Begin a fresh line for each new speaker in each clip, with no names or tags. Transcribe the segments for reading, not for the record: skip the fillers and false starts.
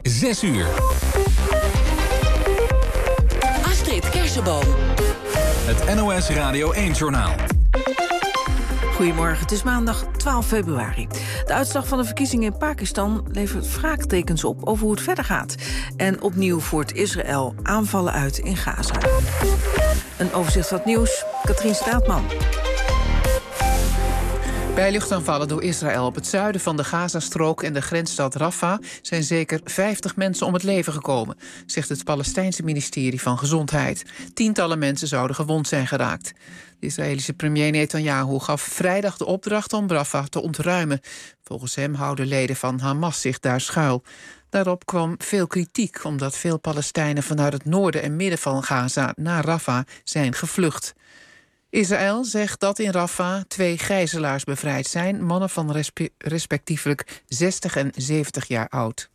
6 uur.
Astrid Kersenboom.
Het NOS Radio 1-journaal.
Goedemorgen, het is maandag 12 februari. De uitslag van de verkiezingen in Pakistan levert vraagtekens op over hoe het verder gaat. En opnieuw voert Israël aanvallen uit in Gaza. Een overzicht van het nieuws, Katrien Straatman.
Bij luchtaanvallen door Israël op het zuiden van de Gazastrook en de grensstad Rafah zijn zeker 50 mensen om het leven gekomen, zegt het Palestijnse ministerie van Gezondheid. Tientallen mensen zouden gewond zijn geraakt. De Israëlische premier Netanyahu gaf vrijdag de opdracht om Rafah te ontruimen. Volgens hem houden leden van Hamas zich daar schuil. Daarop kwam veel kritiek, omdat veel Palestijnen vanuit het noorden en midden van Gaza naar Rafah zijn gevlucht. Israël zegt dat in Rafah 2 gijzelaars bevrijd zijn, mannen van respectievelijk 60 en 70 jaar oud.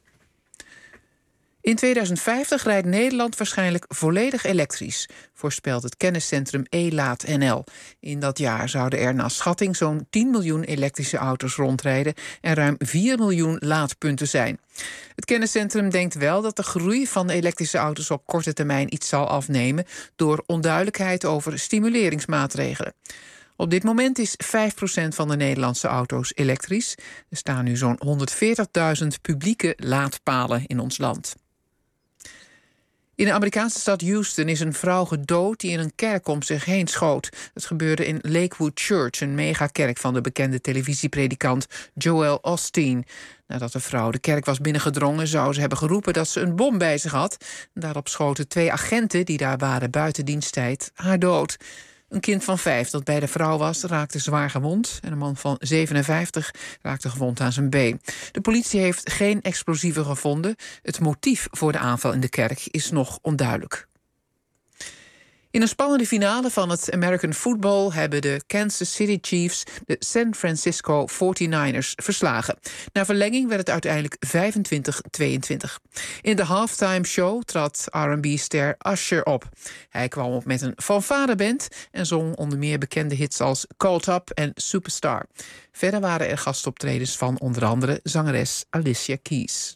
In 2050 rijdt Nederland waarschijnlijk volledig elektrisch, voorspelt het kenniscentrum E-Laat NL. In dat jaar zouden er naar schatting zo'n 10 miljoen elektrische auto's rondrijden en ruim 4 miljoen laadpunten zijn. Het kenniscentrum denkt wel dat de groei van de elektrische auto's op korte termijn iets zal afnemen door onduidelijkheid over stimuleringsmaatregelen. Op dit moment is 5% van de Nederlandse auto's elektrisch. Er staan nu zo'n 140.000 publieke laadpalen in ons land. In de Amerikaanse stad Houston is een vrouw gedood die in een kerk om zich heen schoot. Het gebeurde in Lakewood Church, een megakerk van de bekende televisiepredikant Joel Osteen. Nadat de vrouw de kerk was binnengedrongen, zou ze hebben geroepen dat ze een bom bij zich had. Daarop schoten 2 agenten die daar waren buiten diensttijd haar dood. Een kind van 5 dat bij de vrouw was, raakte zwaar gewond. En een man van 57 raakte gewond aan zijn been. De politie heeft geen explosieven gevonden. Het motief voor de aanval in de kerk is nog onduidelijk. In een spannende finale van het American Football hebben de Kansas City Chiefs de San Francisco 49ers verslagen. Na verlenging werd het uiteindelijk 25-22. In de halftime show trad R&B-ster Usher op. Hij kwam op met een fanfareband en zong onder meer bekende hits als Caught Up en Superstar. Verder waren er gastoptredens van onder andere zangeres Alicia Keys.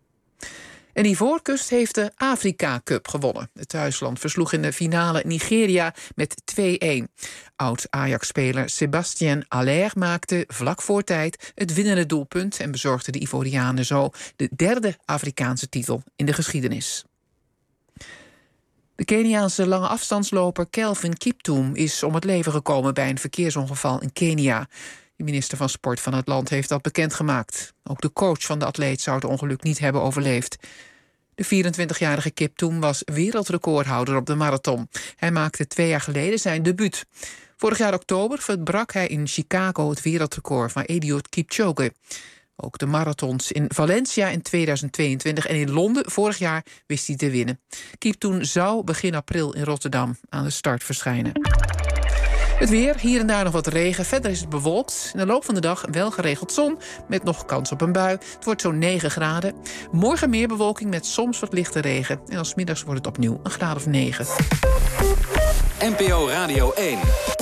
En Ivoorkust heeft de Afrika Cup gewonnen. Het thuisland versloeg in de finale Nigeria met 2-1. Oud-Ajax-speler Sébastien Haller maakte vlak voor tijd het winnende doelpunt en bezorgde de Ivorianen zo de 3e Afrikaanse titel in de geschiedenis. De Keniaanse lange afstandsloper Kelvin Kiptum is om het leven gekomen bij een verkeersongeval in Kenia. De minister van Sport van het land heeft dat bekendgemaakt. Ook de coach van de atleet zou het ongeluk niet hebben overleefd. De 24-jarige Kiptum was wereldrecordhouder op de marathon. Hij maakte 2 jaar geleden zijn debuut. Vorig jaar oktober verbrak hij in Chicago het wereldrecord van Eliud Kipchoge. Ook de marathons in Valencia in 2022 en in Londen vorig jaar wist hij te winnen. Kiptum zou begin april in Rotterdam aan de start verschijnen. Het weer, hier en daar nog wat regen. Verder is het bewolkt. In de loop van de dag wel geregeld zon, met nog kans op een bui. Het wordt zo'n 9 graden. Morgen meer bewolking met soms wat lichte regen. En als middags wordt het opnieuw een graad of 9.
NPO Radio 1.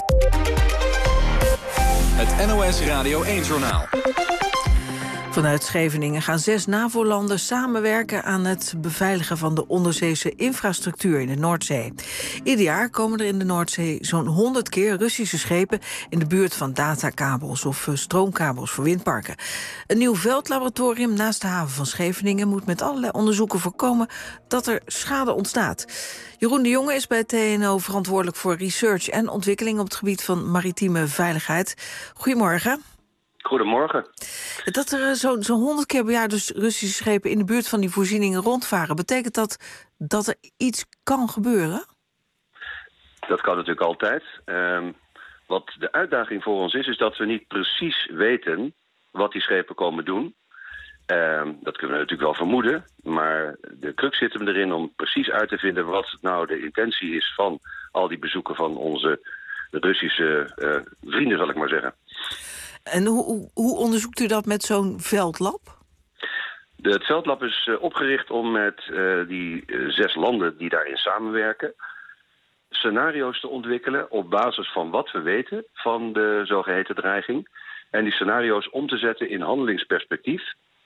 Het NOS Radio 1-journaal.
Vanuit Scheveningen gaan 6 NAVO-landen samenwerken aan het beveiligen van de onderzeese infrastructuur in de Noordzee. Ieder jaar komen er in de Noordzee zo'n 100 keer Russische schepen in de buurt van datakabels of stroomkabels voor windparken. Een nieuw veldlaboratorium naast de haven van Scheveningen moet met allerlei onderzoeken voorkomen dat er schade ontstaat. Jeroen de Jonge is bij TNO verantwoordelijk voor research en ontwikkeling op het gebied van maritieme veiligheid. Goedemorgen.
Goedemorgen.
Dat er zo'n 100 keer per jaar dus Russische schepen in de buurt van die voorzieningen rondvaren, betekent dat er iets kan gebeuren?
Dat kan natuurlijk altijd. Wat de uitdaging voor ons is dat we niet precies weten wat die schepen komen doen. Dat kunnen we natuurlijk wel vermoeden, maar de crux zit hem erin om precies uit te vinden wat nou de intentie is van al die bezoeken van onze Russische vrienden, zal ik maar zeggen.
En hoe onderzoekt u dat met zo'n veldlab?
Het veldlab is opgericht om met die 6 landen die daarin samenwerken scenario's te ontwikkelen op basis van wat we weten van de zogeheten dreiging. En die scenario's om te zetten in handelingsperspectief.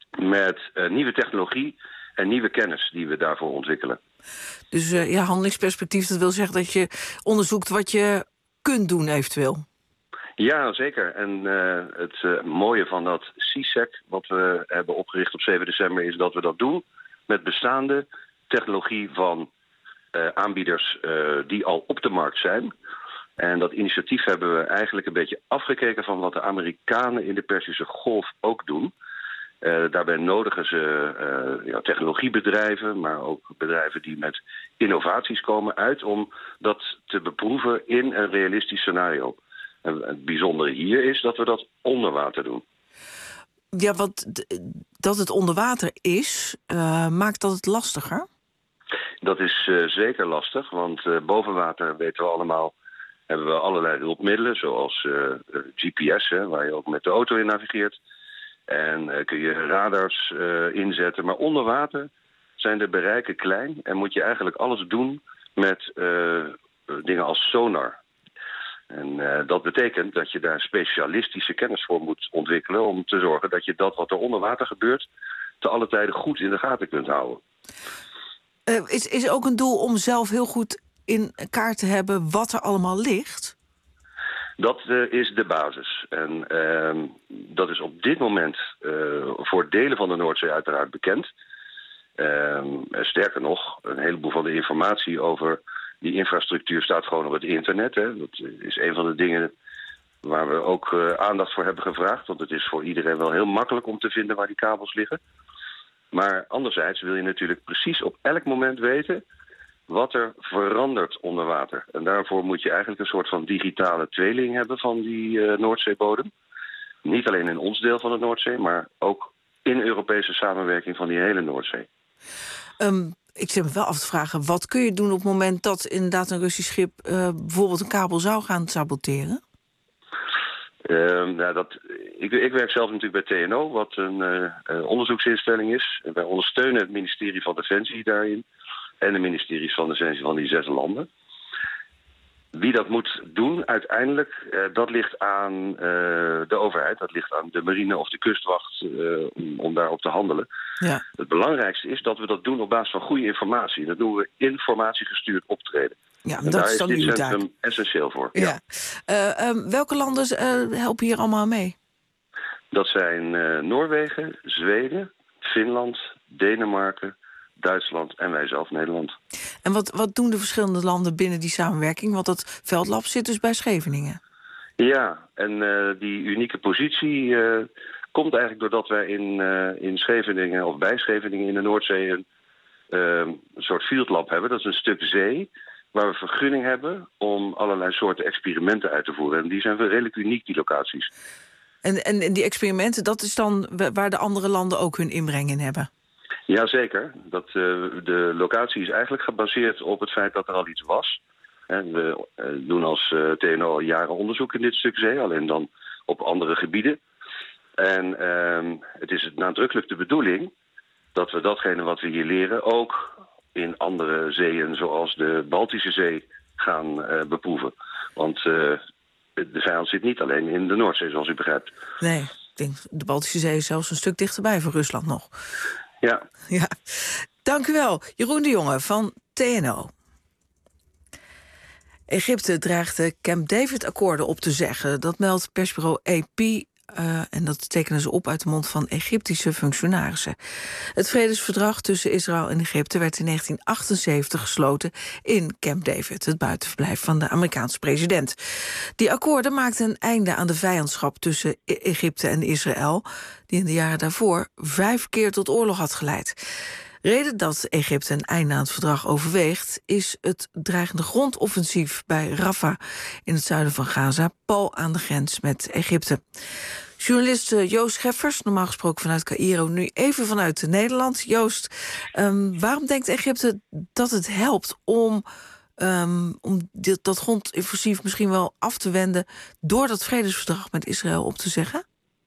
met nieuwe technologie en nieuwe kennis die we daarvoor ontwikkelen.
Dus handelingsperspectief, dat wil zeggen dat je onderzoekt wat je kunt doen eventueel.
Ja, zeker. En het mooie van dat CSEC, wat we hebben opgericht op 7 december... is dat we dat doen met bestaande technologie van aanbieders die al op de markt zijn. En dat initiatief hebben we eigenlijk een beetje afgekeken van wat de Amerikanen in de Perzische Golf ook doen. Daarbij nodigen ze technologiebedrijven, maar ook bedrijven die met innovaties komen uit om dat te beproeven in een realistisch scenario. En het bijzondere hier is dat we dat onder water doen.
Ja, want dat het onder water is, maakt dat het lastiger?
Dat is zeker lastig, want boven water weten we allemaal, hebben we allerlei hulpmiddelen, zoals GPS, waar je ook met de auto in navigeert. En kun je radars inzetten. Maar onder water zijn de bereiken klein en moet je eigenlijk alles doen met dingen als sonar. En dat betekent dat je daar specialistische kennis voor moet ontwikkelen om te zorgen dat je dat wat er onder water gebeurt te alle tijden goed in de gaten kunt houden.
Is ook een doel om zelf heel goed in kaart te hebben wat er allemaal ligt?
Dat is de basis. En dat is op dit moment voor delen van de Noordzee uiteraard bekend. Sterker nog, een heleboel van de informatie over die infrastructuur staat gewoon op het internet. Hè. Dat is een van de dingen waar we ook aandacht voor hebben gevraagd. Want het is voor iedereen wel heel makkelijk om te vinden waar die kabels liggen. Maar anderzijds wil je natuurlijk precies op elk moment weten wat er verandert onder water. En daarvoor moet je eigenlijk een soort van digitale tweeling hebben van die Noordzeebodem. Niet alleen in ons deel van de Noordzee, maar ook in Europese samenwerking van die hele Noordzee.
Ik zit me wel af te vragen, wat kun je doen op het moment dat inderdaad een Russisch schip bijvoorbeeld een kabel zou gaan saboteren?
Ik werk zelf natuurlijk bij TNO, wat een onderzoeksinstelling is. Wij ondersteunen het ministerie van Defensie daarin en de ministeries van Defensie van die 6 landen. Wie dat moet doen uiteindelijk, dat ligt aan de overheid. Dat ligt aan de marine of de kustwacht om daarop te handelen. Ja. Het belangrijkste is dat we dat doen op basis van goede informatie. Dat doen we informatiegestuurd optreden.
Ja,
en
dat
daar
is dan
dit
uw
centrum
taak.
Essentieel voor.
Ja. Welke landen helpen hier allemaal mee?
Dat zijn Noorwegen, Zweden, Finland, Denemarken, Duitsland en wij zelf Nederland.
En wat doen de verschillende landen binnen die samenwerking? Want dat veldlab zit dus bij Scheveningen.
Ja, en die unieke positie komt eigenlijk doordat wij in Scheveningen of bij Scheveningen in de Noordzee een soort fieldlab hebben. Dat is een stuk zee waar we vergunning hebben om allerlei soorten experimenten uit te voeren. En die zijn redelijk uniek, die locaties.
En die experimenten, dat is dan waar de andere landen ook hun inbreng in hebben?
Jazeker. De locatie is eigenlijk gebaseerd op het feit dat er al iets was. We doen als TNO al jaren onderzoek in dit stuk zee, alleen dan op andere gebieden. En het is nadrukkelijk de bedoeling dat we datgene wat we hier leren ook in andere zeeën, zoals de Baltische Zee, gaan beproeven. Want de vijand zit niet alleen in de Noordzee, zoals u begrijpt.
Nee, ik denk de Baltische Zee is zelfs een stuk dichterbij voor Rusland nog.
Ja.
Dank u wel, Jeroen de Jonge van TNO. Egypte dreigt de Camp David-akkoorden op te zeggen. Dat meldt persbureau AP. En dat tekenen ze op uit de mond van Egyptische functionarissen. Het vredesverdrag tussen Israël en Egypte werd in 1978 gesloten in Camp David, het buitenverblijf van de Amerikaanse president. Die akkoorden maakten een einde aan de vijandschap tussen Egypte en Israël, die in de jaren daarvoor 5 keer tot oorlog had geleid. Reden dat Egypte een einde aan het verdrag overweegt is het dreigende grondoffensief bij Rafah in het zuiden van Gaza, pal aan de grens met Egypte. Journalist Joost Scheffers, normaal gesproken vanuit Caïro, nu even vanuit Nederland. Joost, waarom denkt Egypte dat het helpt om dat grondoffensief misschien wel af te wenden door dat vredesverdrag met Israël op te zeggen?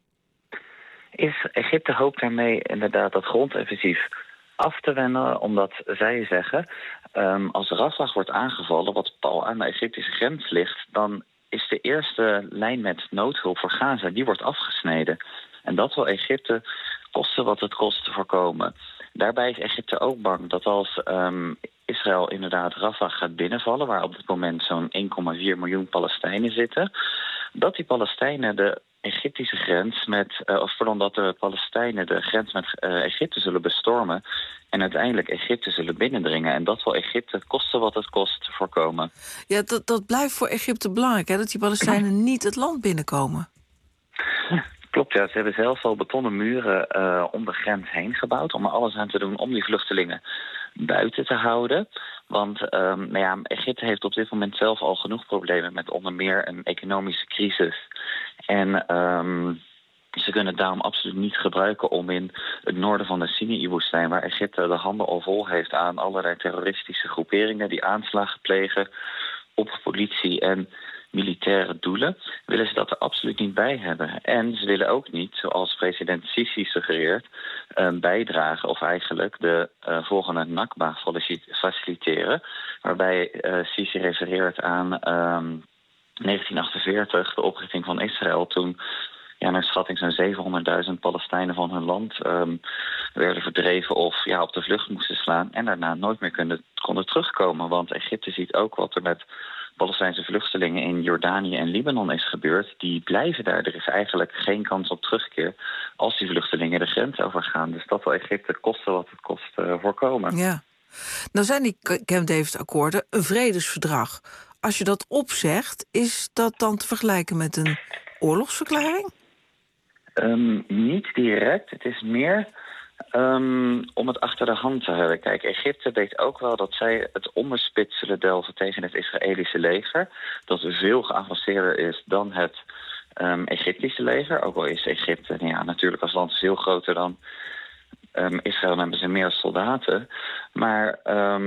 Egypte hoopt daarmee inderdaad dat grondoffensief af te wenden, omdat zij zeggen, als Rafah wordt aangevallen, wat pal aan de Egyptische grens ligt, dan is de eerste lijn met noodhulp voor Gaza, die wordt afgesneden. En dat wil Egypte koste wat het kost te voorkomen. Daarbij is Egypte ook bang dat als Israël inderdaad Rafah gaat binnenvallen, waar op dit moment zo'n 1,4 miljoen Palestijnen zitten, dat die Palestijnen de Egyptische grens dat de Palestijnen de grens met Egypte zullen bestormen en uiteindelijk Egypte zullen binnendringen. En dat wil Egypte, koste wat het kost, voorkomen.
Ja, dat blijft voor Egypte belangrijk, hè, dat die Palestijnen niet het land binnenkomen.
Klopt, ja. Ze hebben zelfs al betonnen muren om de grens heen gebouwd, om er alles aan te doen om die vluchtelingen buiten te houden. Want Egypte heeft op dit moment zelf al genoeg problemen met onder meer een economische crisis. En ze kunnen het daarom absoluut niet gebruiken om in het noorden van de Sinaï-woestijn, waar Egypte de handen al vol heeft aan allerlei terroristische groeperingen die aanslagen plegen op politie en militaire doelen, willen ze dat er absoluut niet bij hebben. En ze willen ook niet, zoals president Sisi suggereert, bijdragen of eigenlijk de volgende Nakba faciliteren, waarbij Sisi refereert aan 1948, de oprichting van Israël, toen naar schatting zo'n 700.000 Palestijnen van hun land werden verdreven of op de vlucht moesten slaan en daarna nooit meer konden terugkomen. Want Egypte ziet ook wat er met Palestijnse vluchtelingen in Jordanië en Libanon is gebeurd. Die blijven daar. Er is eigenlijk geen kans op terugkeer als die vluchtelingen de grens overgaan. Dus dat wil Egypte koste wat het kost voorkomen.
Ja. Nou zijn die Camp David-akkoorden een vredesverdrag. Als je dat opzegt, is dat dan te vergelijken met een oorlogsverklaring?
Niet direct. Het is meer om het achter de hand te hebben. Kijk, Egypte weet ook wel dat zij het onderspit zullen delven tegen het Israëlische leger. Dat veel geavanceerder is dan het Egyptische leger. Ook al is Egypte natuurlijk als land veel groter dan Israël en hebben ze meer soldaten. Maar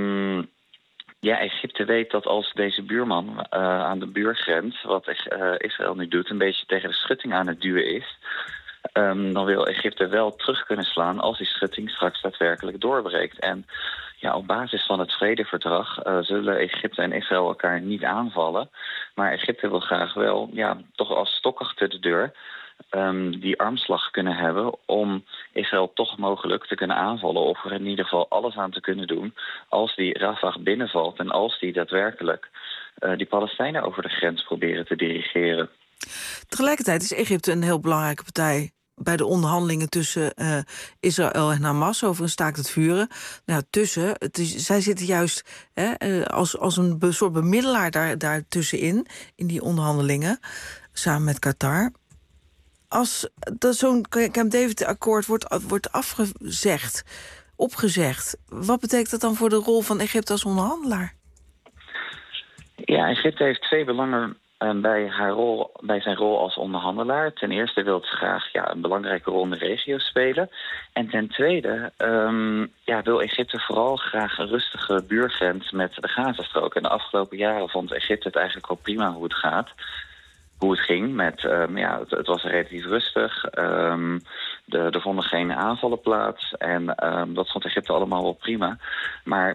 Egypte weet dat als deze buurman aan de buurgrens, wat Israël nu doet, een beetje tegen de schutting aan het duwen is, dan wil Egypte wel terug kunnen slaan als die schutting straks daadwerkelijk doorbreekt. En op basis van het vredeverdrag zullen Egypte en Israël elkaar niet aanvallen. Maar Egypte wil graag wel, toch als stok achter de deur, die armslag kunnen hebben om Israël toch mogelijk te kunnen aanvallen, of er in ieder geval alles aan te kunnen doen als die Rafah binnenvalt en als die daadwerkelijk die Palestijnen over de grens proberen te dirigeren.
Tegelijkertijd is Egypte een heel belangrijke partij bij de onderhandelingen tussen Israël en Hamas over een staakt het vuren. Zij zitten juist als een soort bemiddelaar daartussenin in die onderhandelingen, samen met Qatar. Als zo'n Camp David-akkoord wordt opgezegd, wat betekent dat dan voor de rol van Egypte als onderhandelaar? Ja,
Egypte heeft twee belangen bij zijn rol als onderhandelaar. Ten eerste wil het graag een belangrijke rol in de regio spelen. En ten tweede wil Egypte vooral graag een rustige buurgrens met de Gazastrook. En de afgelopen jaren vond Egypte het eigenlijk al prima hoe het gaat. Hoe het ging het was relatief rustig. Er vonden geen aanvallen plaats. En dat vond Egypte allemaal wel prima. Maar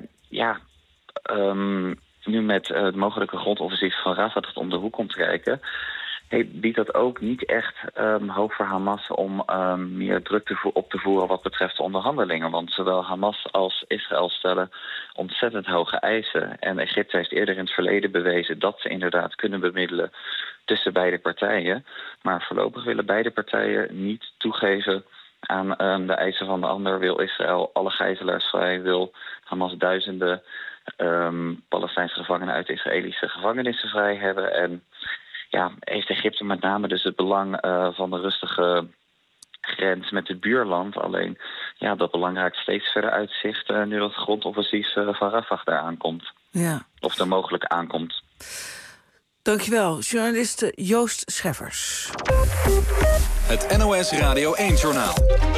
nu met het mogelijke grondoffensief van Rafah dat om de hoek komt kijken, biedt dat ook niet echt hoop voor Hamas om meer druk op te voeren wat betreft de onderhandelingen. Want zowel Hamas als Israël stellen ontzettend hoge eisen. En Egypte heeft eerder in het verleden bewezen dat ze inderdaad kunnen bemiddelen tussen beide partijen. Maar voorlopig willen beide partijen niet toegeven aan de eisen van de ander. Wil Israël alle gijzelaars vrij, wil Hamas duizenden Palestijnse gevangenen uit de Israëlische gevangenissen vrij hebben. En heeft Egypte met name dus het belang van de rustige grens met het buurland. Alleen dat belang raakt steeds verder uit zicht nu dat grondoffensief van Rafah daar aankomt. Ja. Of er mogelijk aankomt.
Dankjewel, journalist Joost Scheffers.
Het NOS Radio 1-journaal.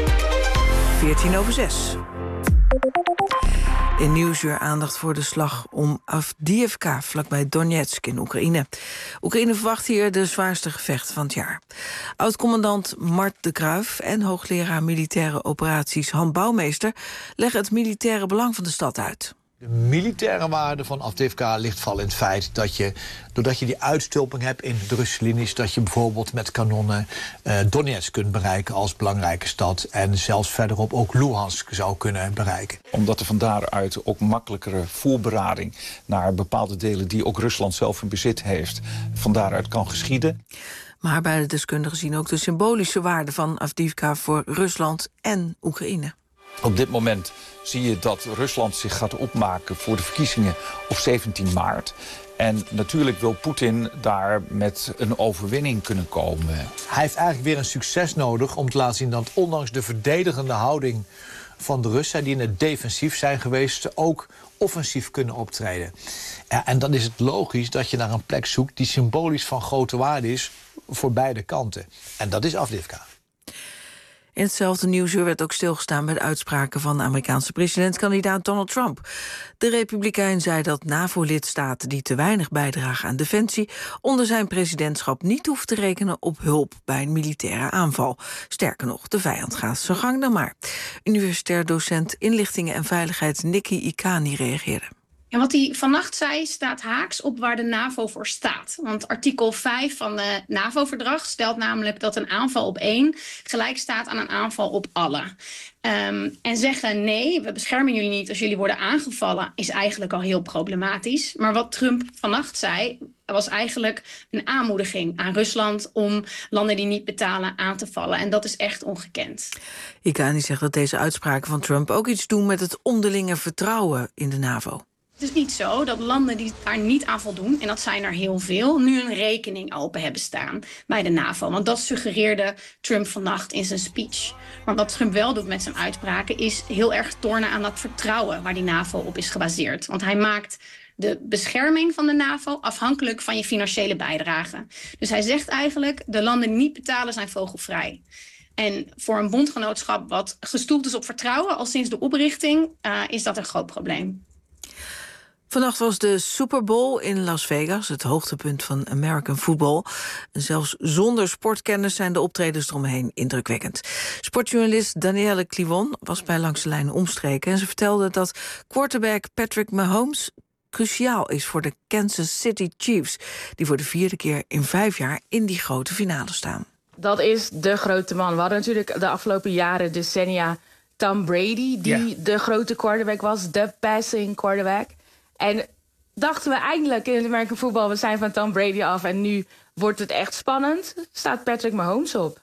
5:14. In Nieuwsuur aandacht voor de slag om Avdiivka, vlakbij Donetsk in Oekraïne. Oekraïne verwacht hier de zwaarste gevechten van het jaar. Oud-commandant Mart de Kruijf en hoogleraar militaire operaties Han Bouwmeester leggen het militaire belang van de stad uit.
De militaire waarde van Avdiivka ligt vooral in het feit dat je, doordat je die uitstulping hebt in de Russische linies, dat je bijvoorbeeld met kanonnen Donetsk kunt bereiken als belangrijke stad en zelfs verderop ook Luhansk zou kunnen bereiken.
Omdat er van daaruit ook makkelijkere voorberading naar bepaalde delen die ook Rusland zelf in bezit heeft, van daaruit kan geschieden.
Maar beide deskundigen zien ook de symbolische waarde van Avdiivka voor Rusland en Oekraïne.
Op dit moment zie je dat Rusland zich gaat opmaken voor de verkiezingen op 17 maart. En natuurlijk wil Poetin daar met een overwinning kunnen komen.
Hij heeft eigenlijk weer een succes nodig om te laten zien dat ondanks de verdedigende houding van de Russen, die in het defensief zijn geweest, ze ook offensief kunnen optreden. Ja, en dan is het logisch dat je naar een plek zoekt die symbolisch van grote waarde is voor beide kanten. En dat is Avdiivka.
In hetzelfde nieuwsuur werd ook stilgestaan bij de uitspraken van de Amerikaanse presidentskandidaat Donald Trump. De Republikein zei dat NAVO-lidstaten die te weinig bijdragen aan defensie onder zijn presidentschap niet hoeven te rekenen op hulp bij een militaire aanval. Sterker nog, de vijand gaat zijn gang dan maar. Universitair docent inlichtingen en veiligheid Nikki Ikani reageerde.
En wat hij vannacht zei staat haaks op waar de NAVO voor staat. Want artikel 5 van het NAVO-verdrag stelt namelijk dat een aanval op één gelijk staat aan een aanval op alle. En zeggen nee, we beschermen jullie niet als jullie worden aangevallen, is eigenlijk al heel problematisch. Maar wat Trump vannacht zei, was eigenlijk een aanmoediging aan Rusland om landen die niet betalen aan te vallen. En dat is echt ongekend.
Ikani zegt dat deze uitspraken van Trump ook iets doen met het onderlinge vertrouwen in de NAVO.
Het is niet zo dat landen die daar niet aan voldoen, en dat zijn er heel veel, nu een rekening open hebben staan bij de NAVO. Want dat suggereerde Trump vannacht in zijn speech. Maar wat Trump wel doet met zijn uitspraken is heel erg tornen aan dat vertrouwen waar die NAVO op is gebaseerd. Want hij maakt de bescherming van de NAVO afhankelijk van je financiële bijdrage. Dus hij zegt eigenlijk, de landen die niet betalen zijn vogelvrij. En voor een bondgenootschap wat gestoeld is op vertrouwen, al sinds de oprichting, is dat een groot probleem.
Vannacht was de Super Bowl in Las Vegas, het hoogtepunt van American football. En zelfs zonder sportkennis zijn de optredens eromheen indrukwekkend. Sportjournalist Danielle Clivon was bij Langs de Lijn omstreken en ze vertelde dat quarterback Patrick Mahomes cruciaal is voor de Kansas City Chiefs, die voor de 4e keer in 5 jaar in die grote finale staan.
Dat is de grote man. We hadden natuurlijk de afgelopen jaren, decennia, Tom Brady, die de grote quarterback was, de passing quarterback. En dachten we eindelijk in het American football, we zijn van Tom Brady af en nu wordt het echt spannend, staat Patrick Mahomes op.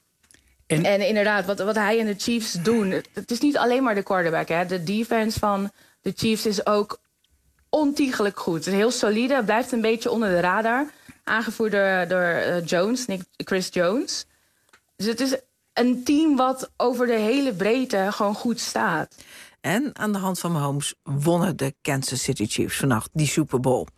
En inderdaad, wat hij en de Chiefs doen, het is niet alleen maar de quarterback. Hè. De defense van de Chiefs is ook ontiegelijk goed. Het is heel solide, het blijft een beetje onder de radar. Aangevoerd door Chris Jones. Dus het is een team wat over de hele breedte gewoon goed staat.
En aan de hand van Mahomes wonnen de Kansas City Chiefs vannacht die Super Bowl.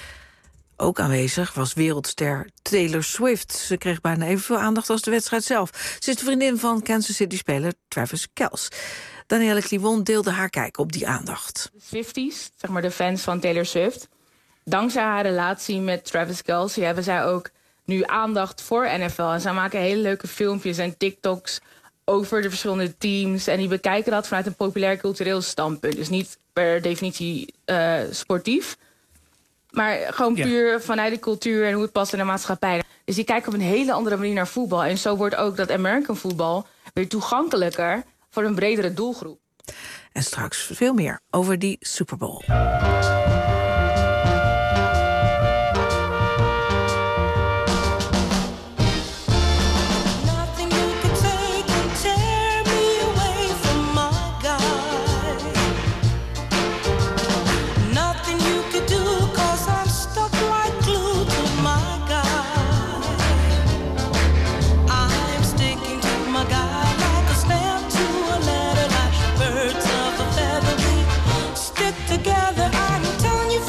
Ook aanwezig was wereldster Taylor Swift. Ze kreeg bijna evenveel aandacht als de wedstrijd zelf. Ze is de vriendin van Kansas City-speler Travis Kelce. Danielle Clivon deelde haar kijk op die aandacht.
De Swifties, zeg maar de fans van Taylor Swift, dankzij haar relatie met Travis Kelce hebben zij ook nu aandacht voor NFL. En zij maken hele leuke filmpjes en TikToks over de verschillende teams. En die bekijken dat vanuit een populair cultureel standpunt. Dus niet per definitie sportief, maar gewoon puur vanuit de cultuur en hoe het past in de maatschappij. Dus die kijken op een hele andere manier naar voetbal. En zo wordt ook dat American voetbal weer toegankelijker voor een bredere doelgroep.
En straks veel meer over die Super Bowl.
Together, I'm telling you.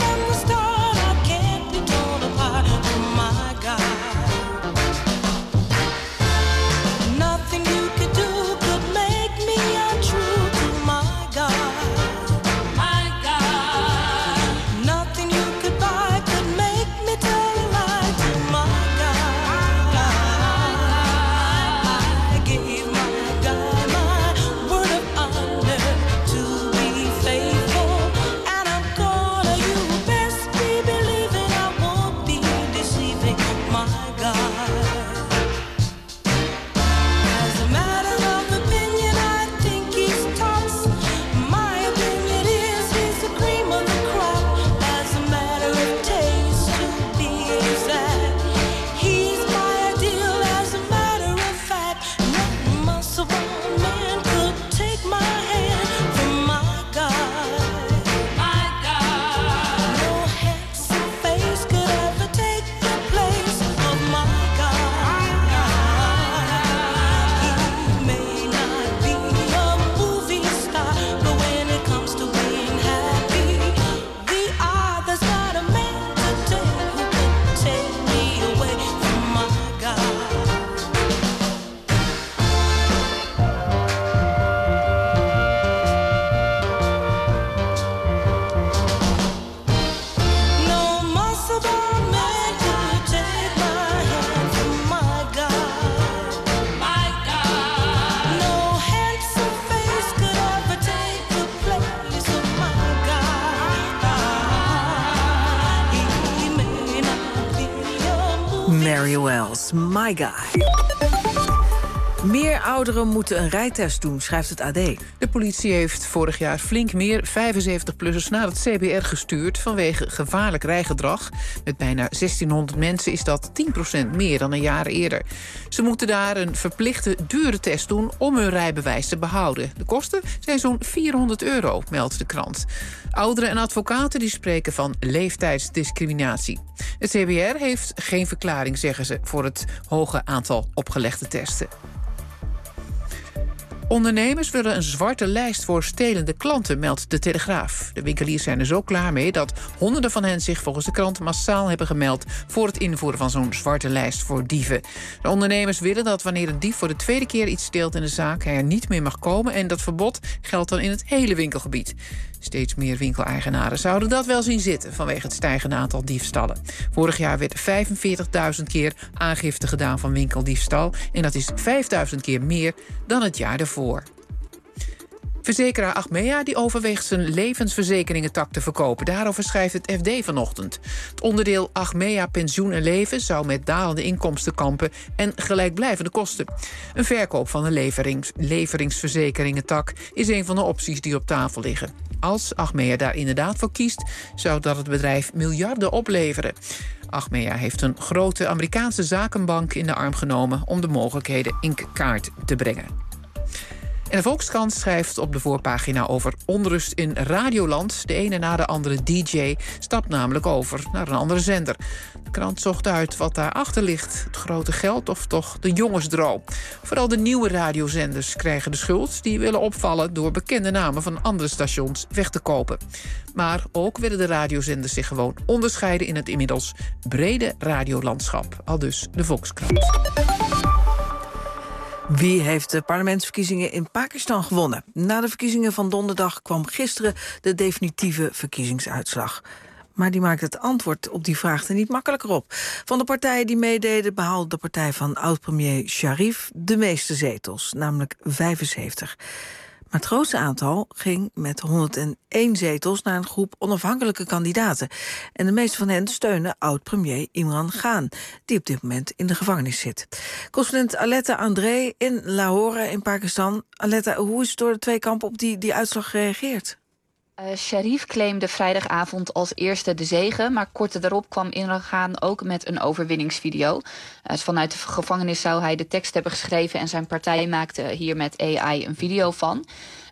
Barry Wells, My Guy. Meer ouderen moeten een rijtest doen, schrijft het AD.
De politie heeft vorig jaar flink meer 75-plussers naar het CBR gestuurd vanwege gevaarlijk rijgedrag. Met bijna 1600 mensen is dat 10% meer dan een jaar eerder. Ze moeten daar een verplichte dure test doen om hun rijbewijs te behouden. De kosten zijn zo'n €400, meldt de krant. Ouderen en advocaten die spreken van leeftijdsdiscriminatie. Het CBR heeft geen verklaring, zeggen ze, voor het hoge aantal opgelegde testen. Ondernemers willen een zwarte lijst voor stelende klanten, meldt de Telegraaf. De winkeliers zijn er zo klaar mee dat honderden van hen zich volgens de krant massaal hebben gemeld voor het invoeren van zo'n zwarte lijst voor dieven. De ondernemers willen dat wanneer een dief voor de tweede keer iets steelt in de zaak, hij er niet meer mag komen en dat verbod geldt dan in het hele winkelgebied. Steeds meer winkeleigenaren zouden dat wel zien zitten vanwege het stijgende aantal diefstallen. Vorig jaar werd 45.000 keer aangifte gedaan van winkeldiefstal en dat is 5.000 keer meer dan het jaar daarvoor. Verzekeraar Achmea die overweegt zijn levensverzekeringentak te verkopen. Daarover schrijft het FD vanochtend. Het onderdeel Achmea Pensioen en Leven zou met dalende inkomsten kampen en gelijkblijvende kosten. Een verkoop van een leveringsverzekeringentak is een van de opties die op tafel liggen. Als Achmea daar inderdaad voor kiest, zou dat het bedrijf miljarden opleveren. Achmea heeft een grote Amerikaanse zakenbank in de arm genomen om de mogelijkheden in kaart te brengen. En de Volkskrant schrijft op de voorpagina over onrust in Radioland. De ene na de andere DJ stapt namelijk over naar een andere zender. De krant zocht uit wat daarachter ligt. Het grote geld of toch de jongensdroom. Vooral de nieuwe radiozenders krijgen de schuld. Die willen opvallen door bekende namen van andere stations weg te kopen. Maar ook willen de radiozenders zich gewoon onderscheiden in het inmiddels brede radiolandschap. Aldus de Volkskrant.
Wie heeft de parlementsverkiezingen in Pakistan gewonnen? Na de verkiezingen van donderdag kwam gisteren de definitieve verkiezingsuitslag. Maar die maakt het antwoord op die vraag er niet makkelijker op. Van de partijen die meededen behaalde de partij van oud-premier Sharif de meeste zetels, namelijk 75. Maar het grootste aantal ging met 101 zetels naar een groep onafhankelijke kandidaten. En de meeste van hen steunen oud-premier Imran Khan, die op dit moment in de gevangenis zit. Correspondent Aletta André in Lahore in Pakistan. Aletta, hoe is door de twee kampen op die uitslag gereageerd?
Sharif claimde vrijdagavond als eerste de zege, maar kort daarop kwam Imran Khan ook met een overwinningsvideo. Vanuit de gevangenis zou hij de tekst hebben geschreven en zijn partij maakte hier met AI een video van.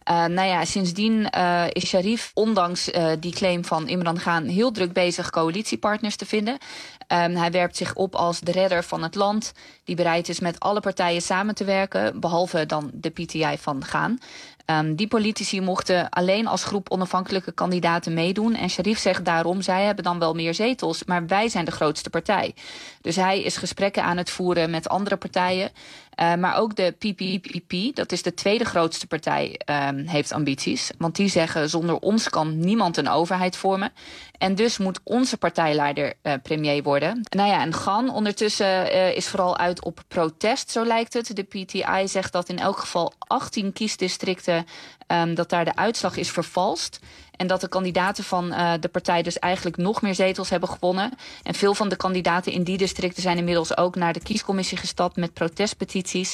Sindsdien is Sharif, ondanks die claim van Imran Khan, heel druk bezig coalitiepartners te vinden. Hij werpt zich op als de redder van het land, die bereid is met alle partijen samen te werken, behalve dan de PTI van Khan. Die politici mochten alleen als groep onafhankelijke kandidaten meedoen. En Sharif zegt daarom, zij hebben dan wel meer zetels, maar wij zijn de grootste partij. Dus hij is gesprekken aan het voeren met andere partijen. Maar ook de PPP, dat is de tweede grootste partij, heeft ambities. Want die zeggen, zonder ons kan niemand een overheid vormen. En dus moet onze partijleider premier worden. En Khan ondertussen is vooral uit op protest, zo lijkt het. De PTI zegt dat in elk geval 18 kiesdistricten, dat daar de uitslag is vervalst. En dat de kandidaten van de partij dus eigenlijk nog meer zetels hebben gewonnen. En veel van de kandidaten in die districten zijn inmiddels ook naar de kiescommissie gestapt met protestpetities.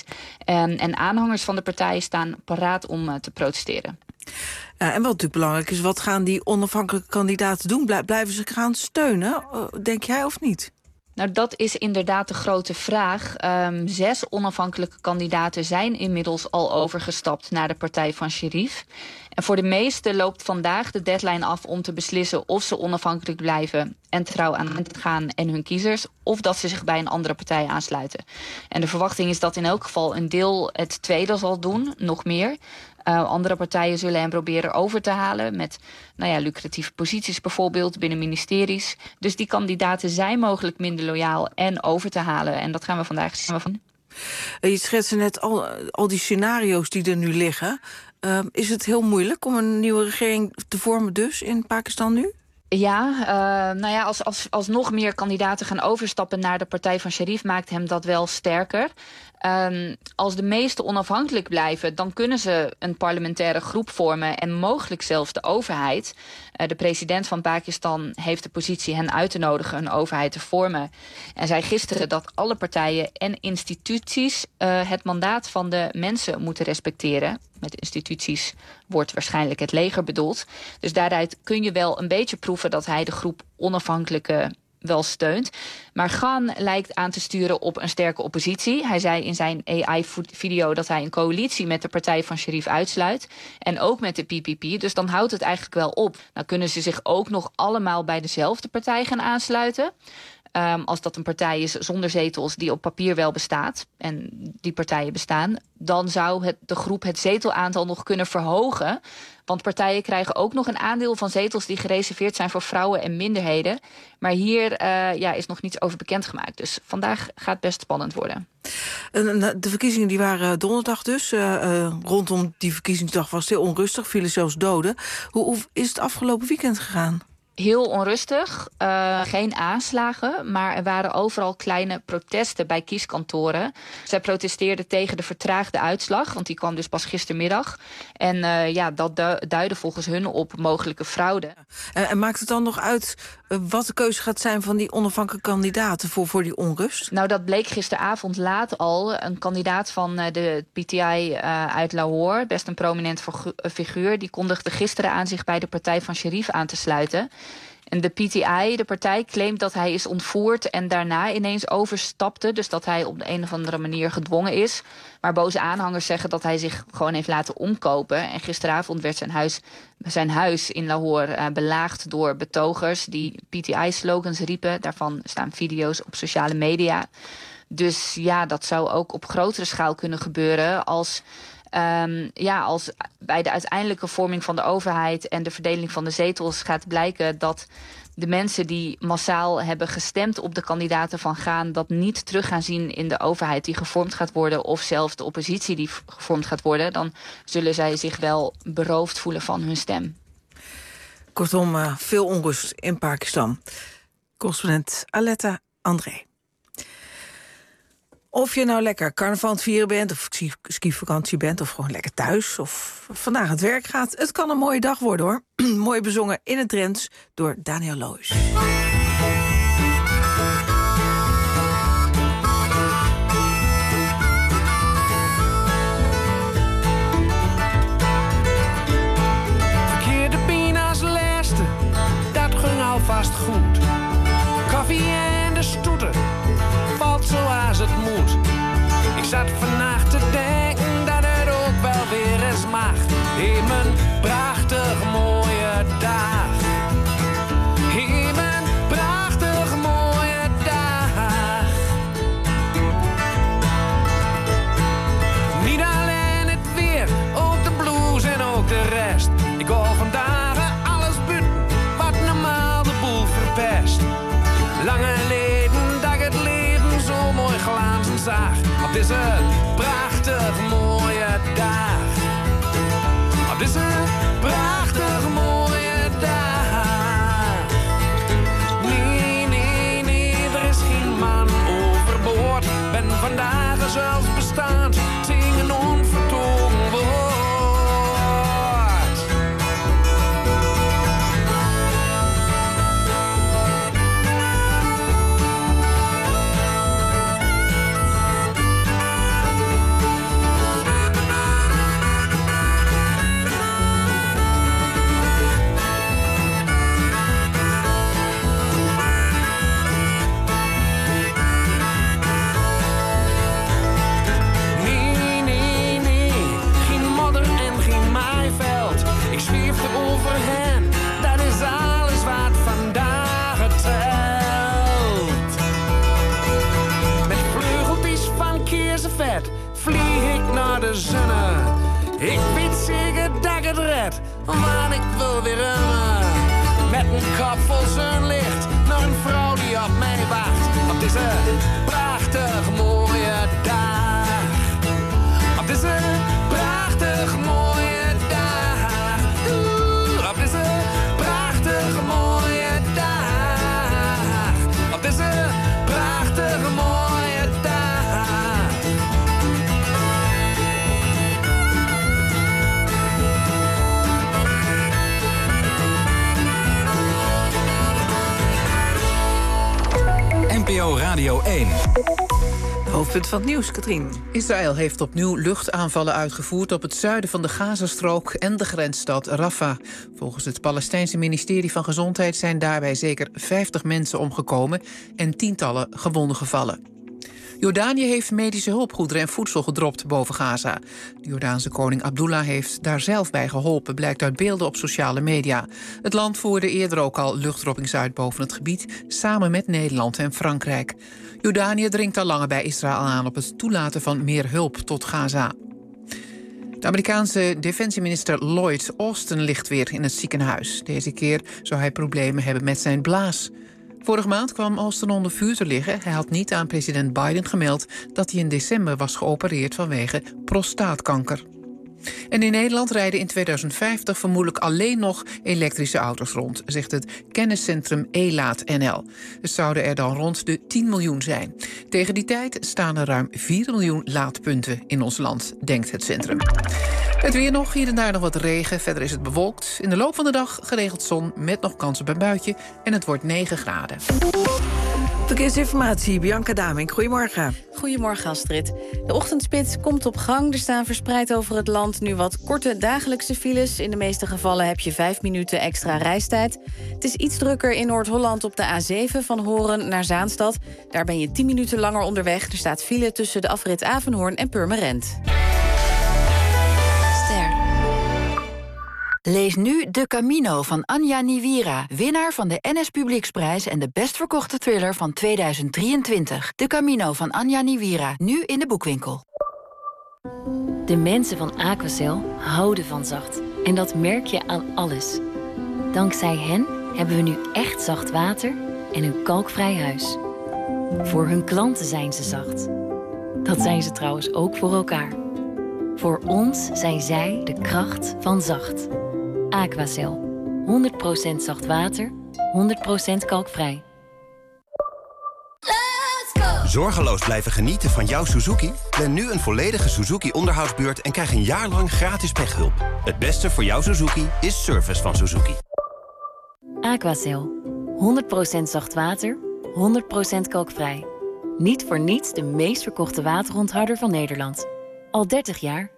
En aanhangers van de partij staan paraat om te protesteren.
En wat natuurlijk belangrijk is, wat gaan die onafhankelijke kandidaten doen? Blijven ze gaan steunen, denk jij, of niet?
Nou, dat is inderdaad de grote vraag. 6 onafhankelijke kandidaten zijn inmiddels al overgestapt naar de partij van Sharif. En voor de meesten loopt vandaag de deadline af om te beslissen of ze onafhankelijk blijven en trouw aan het gaan en hun kiezers, of dat ze zich bij een andere partij aansluiten. En de verwachting is dat in elk geval een deel het tweede zal doen, nog meer. Andere partijen zullen hem proberen over te halen met lucratieve posities bijvoorbeeld binnen ministeries. Dus die kandidaten zijn mogelijk minder loyaal en over te halen. En dat gaan we vandaag zien.
Je schetste net al die scenario's die er nu liggen. Is het heel moeilijk om een nieuwe regering te vormen dus in Pakistan nu?
Ja, als nog meer kandidaten gaan overstappen naar de partij van Sharif, maakt hem dat wel sterker. Als de meesten onafhankelijk blijven, dan kunnen ze een parlementaire groep vormen en mogelijk zelfs de overheid. De president van Pakistan heeft de positie hen uit te nodigen een overheid te vormen. En zei gisteren dat alle partijen en instituties het mandaat van de mensen moeten respecteren. Met instituties wordt waarschijnlijk het leger bedoeld. Dus daaruit kun je wel een beetje proeven dat hij de groep onafhankelijke wel steunt. Maar Khan lijkt aan te sturen op een sterke oppositie. Hij zei in zijn AI-video dat hij een coalitie met de partij van Sharif uitsluit. En ook met de PPP. Dus dan houdt het eigenlijk wel op. Dan kunnen ze zich ook nog allemaal bij dezelfde partij gaan aansluiten. Als dat een partij is zonder zetels die op papier wel bestaat, en die partijen bestaan, dan zou de groep het zetelaantal nog kunnen verhogen. Want partijen krijgen ook nog een aandeel van zetels die gereserveerd zijn voor vrouwen en minderheden. Maar hier is nog niets over bekendgemaakt. Dus vandaag gaat best spannend worden.
De verkiezingen die waren donderdag dus. Rondom die verkiezingsdag was het heel onrustig, vielen zelfs doden. Hoe is het afgelopen weekend gegaan?
Heel onrustig, geen aanslagen, maar er waren overal kleine protesten bij kieskantoren. Zij protesteerden tegen de vertraagde uitslag, want die kwam dus pas gistermiddag. En dat duidde volgens hun op mogelijke fraude.
En maakt het dan nog uit wat de keuze gaat zijn van die onafhankelijke kandidaten voor die onrust?
Nou, dat bleek gisteravond laat al. Een kandidaat van de PTI uit Lahore, best een prominent figuur, die kondigde gisteren aan zich bij de partij van Sharif aan te sluiten. En de PTI, de partij, claimt dat hij is ontvoerd en daarna ineens overstapte. Dus dat hij op de een of andere manier gedwongen is. Maar boze aanhangers zeggen dat hij zich gewoon heeft laten omkopen. En gisteravond werd zijn huis in Lahore belaagd door betogers die PTI-slogans riepen. Daarvan staan video's op sociale media. Dus ja, dat zou ook op grotere schaal kunnen gebeuren als bij de uiteindelijke vorming van de overheid en de verdeling van de zetels gaat blijken dat de mensen die massaal hebben gestemd op de kandidaten van Khan dat niet terug gaan zien in de overheid die gevormd gaat worden of zelfs de oppositie die gevormd gaat worden, dan zullen zij zich wel beroofd voelen van hun stem.
Kortom, veel onrust in Pakistan. Correspondent Aletta André. Of je nou lekker carnaval aan het vieren bent, of skivakantie bent, of gewoon lekker thuis, of vandaag aan het werk gaat. Het kan een mooie dag worden, hoor. Mooi bezongen in het Drents door Daniel Loos.
Verkeerde pina's laatste, dat ging alvast goed. Koffie en de stoeten, valt zoals het moet. Ik zat vannacht te denken dat het ook wel weer eens mag. In mijn prachtig mooie dag. In mijn prachtig mooie dag. Niet alleen het weer, ook de blues en ook de rest. Ik hoor vandaag alles buiten, wat normaal de boel verpest. Lange leden dat ik het leven zo mooi glazen zag. Op deze prachtig mooie dag. Op deze prachtig mooie dag. Nee, nee, nee, er is geen man overboord. Ben vandaag zelfs bestaand, zingen onvertogen woord. Vlieg ik naar de zonne. Ik weet zeker dat ik het red, want ik wil weer remmen. Met een kop vol zonlicht, naar een vrouw die op mij wacht. Op deze prachtig mooie dag. Op deze prachtig mooie dag. Op deze prachtig mooie
Radio 1.
Hoofdpunt van het nieuws, Katrien.
Israël heeft opnieuw luchtaanvallen uitgevoerd op het zuiden van de Gazastrook en de grensstad Rafah. Volgens het Palestijnse ministerie van Gezondheid zijn daarbij zeker 50 mensen omgekomen en tientallen gewonden gevallen. Jordanië heeft medische hulpgoederen en voedsel gedropt boven Gaza. De Jordaanse koning Abdullah heeft daar zelf bij geholpen, blijkt uit beelden op sociale media. Het land voerde eerder ook al luchtdroppings uit boven het gebied, samen met Nederland en Frankrijk. Jordanië dringt al langer bij Israël aan op het toelaten van meer hulp tot Gaza. De Amerikaanse defensieminister Lloyd Austin ligt weer in het ziekenhuis. Deze keer zou hij problemen hebben met zijn blaas. Vorige maand kwam Austin onder vuur te liggen. Hij had niet aan president Biden gemeld dat hij in december was geopereerd vanwege prostaatkanker. En in Nederland rijden in 2050 vermoedelijk alleen nog elektrische auto's rond, zegt het kenniscentrum E-Laat NL. Het zouden er dan rond de 10 miljoen zijn. Tegen die tijd staan er ruim 4 miljoen laadpunten in ons land, denkt het centrum. Het weer nog, hier en daar nog wat regen. Verder is het bewolkt. In de loop van de dag geregeld zon met nog kans op een buitje. En het wordt 9 graden.
Verkeersinformatie, Bianca Damink. Goedemorgen.
Goedemorgen, Astrid. De ochtendspits komt op gang. Er staan verspreid over het land nu wat korte dagelijkse files. In de meeste gevallen heb je 5 minuten extra reistijd. Het is iets drukker in Noord-Holland op de A7 van Horen naar Zaanstad. Daar ben je 10 minuten langer onderweg. Er staat file tussen de afrit Avenhoorn en Purmerend.
Lees nu De Camino van Anja Niwira, winnaar van de NS Publieksprijs en de best verkochte thriller van 2023. De Camino van Anja Niwira, nu in de boekwinkel.
De mensen van Aquacel houden van zacht. En dat merk je aan alles. Dankzij hen hebben we nu echt zacht water en een kalkvrij huis. Voor hun klanten zijn ze zacht. Dat zijn ze trouwens ook voor elkaar. Voor ons zijn zij de kracht van zacht. Aquacel. 100% zacht water, 100% kalkvrij.
Zorgeloos blijven genieten van jouw Suzuki? Plan nu een volledige Suzuki-onderhoudsbeurt en krijg een jaar lang gratis pechhulp. Het beste voor jouw Suzuki is service van Suzuki.
Aquacel. 100% zacht water, 100% kalkvrij. Niet voor niets de meest verkochte wateronthouder van Nederland. Al 30 jaar.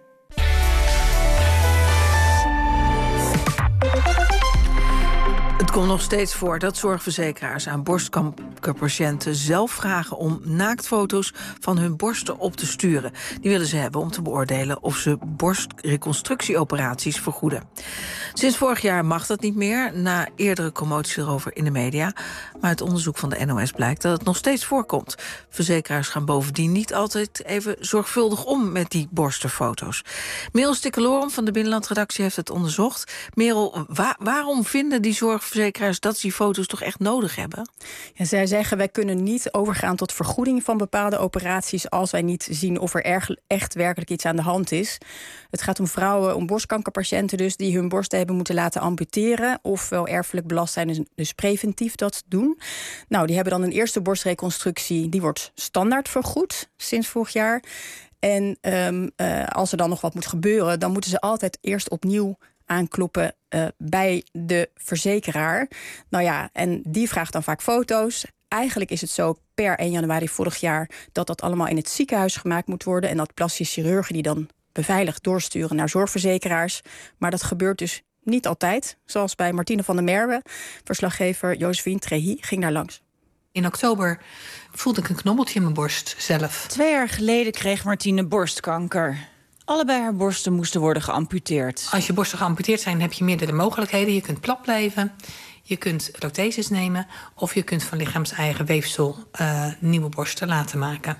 Het komt nog steeds voor dat zorgverzekeraars aan borstkankerpatiënten zelf vragen om naaktfoto's van hun borsten op te sturen. Die willen ze hebben om te beoordelen of ze borstreconstructieoperaties vergoeden. Sinds vorig jaar mag dat niet meer, na eerdere commoties erover in de media. Maar uit onderzoek van de NOS blijkt dat het nog steeds voorkomt. Verzekeraars gaan bovendien niet altijd even zorgvuldig om met die borstenfoto's. Merel Stikkelorum van de Binnenlandredactie heeft het onderzocht. Merel, waarom vinden die zorgverzekeraars dat ze die foto's toch echt nodig hebben?
Ja, zij zeggen, wij kunnen niet overgaan tot vergoeding van bepaalde operaties als wij niet zien of er echt werkelijk iets aan de hand is. Het gaat om vrouwen, om borstkankerpatiënten dus, die hun borsten hebben moeten laten amputeren, ofwel erfelijk belast zijn, dus preventief dat doen. Nou, die hebben dan een eerste borstreconstructie, die wordt standaard vergoed sinds vorig jaar. En als er dan nog wat moet gebeuren, dan moeten ze altijd eerst opnieuw aankloppen bij de verzekeraar. Nou ja, en die vraagt dan vaak foto's. Eigenlijk is het zo per 1 januari vorig jaar dat allemaal in het ziekenhuis gemaakt moet worden en dat plastische chirurgen die dan beveiligd doorsturen naar zorgverzekeraars. Maar dat gebeurt dus niet altijd. Zoals bij Martine van der Merwe, verslaggever Josephine Trehi ging daar langs.
In oktober voelde ik een knobbeltje in mijn borst zelf.
2 jaar geleden kreeg Martine borstkanker. Allebei haar borsten moesten worden geamputeerd.
Als je borsten geamputeerd zijn, heb je meerdere mogelijkheden. Je kunt plat blijven, je kunt protheses nemen, of je kunt van lichaams-eigen weefsel nieuwe borsten laten maken.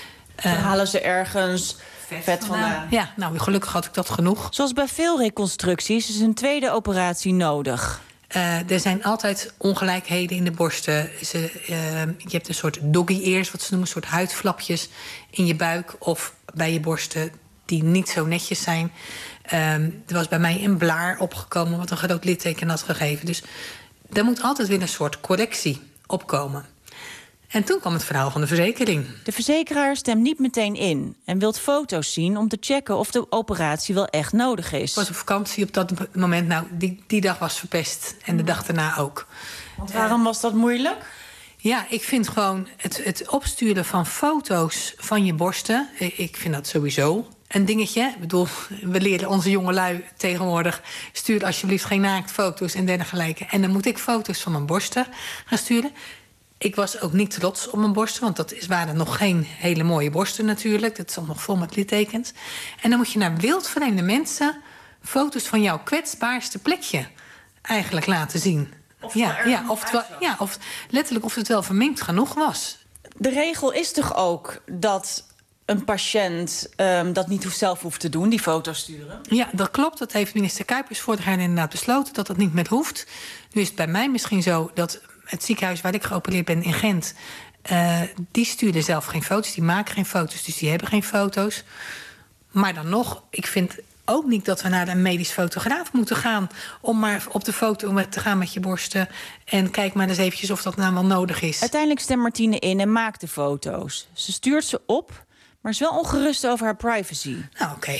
Halen ze ergens vet vandaan?
Ja, nou gelukkig had ik dat genoeg.
Zoals bij veel reconstructies is een tweede operatie nodig.
Er zijn altijd ongelijkheden in de borsten. Je hebt een soort doggy ears, wat ze noemen, een soort huidflapjes in je buik of bij je borsten die niet zo netjes zijn. Er was bij mij een blaar opgekomen wat een groot litteken had gegeven. Dus er moet altijd weer een soort correctie opkomen. En toen kwam het verhaal van de verzekering.
De verzekeraar stemt niet meteen in en wil foto's zien om te checken of de operatie wel echt nodig is.
Ik was op vakantie op dat moment. Nou, die dag was verpest en de dag daarna ook.
Want waarom was dat moeilijk?
Ja, ik vind gewoon het opsturen van foto's van je borsten... ik vind dat sowieso een dingetje. Ik bedoel, we leren onze jongelui tegenwoordig... stuur alsjeblieft geen naaktfoto's en dergelijke. En dan moet ik foto's van mijn borsten gaan sturen. Ik was ook niet trots op mijn borsten... want dat waren nog geen hele mooie borsten natuurlijk. Dat stond nog vol met littekens. En dan moet je naar wildvreemde mensen... foto's van jouw kwetsbaarste plekje eigenlijk laten zien... Of letterlijk of het wel verminkt genoeg was.
De regel is toch ook dat een patiënt dat niet zelf hoeft te doen, die foto's sturen? Ja,
dat klopt. Dat heeft minister Kuipers vorig jaar inderdaad besloten... dat dat niet meer hoeft. Nu is het bij mij misschien zo dat het ziekenhuis waar ik geopereerd ben in Gent... die sturen zelf geen foto's, die maken geen foto's... dus die hebben geen foto's. Maar dan nog, ik vind... ook niet dat we naar een medisch fotograaf moeten gaan... om maar op de foto te gaan met je borsten... en kijk maar eens eventjes of dat nou wel nodig is.
Uiteindelijk stemt Martine in en maakt de foto's. Ze stuurt ze op, maar is wel ongerust over haar privacy.
Nou, oké.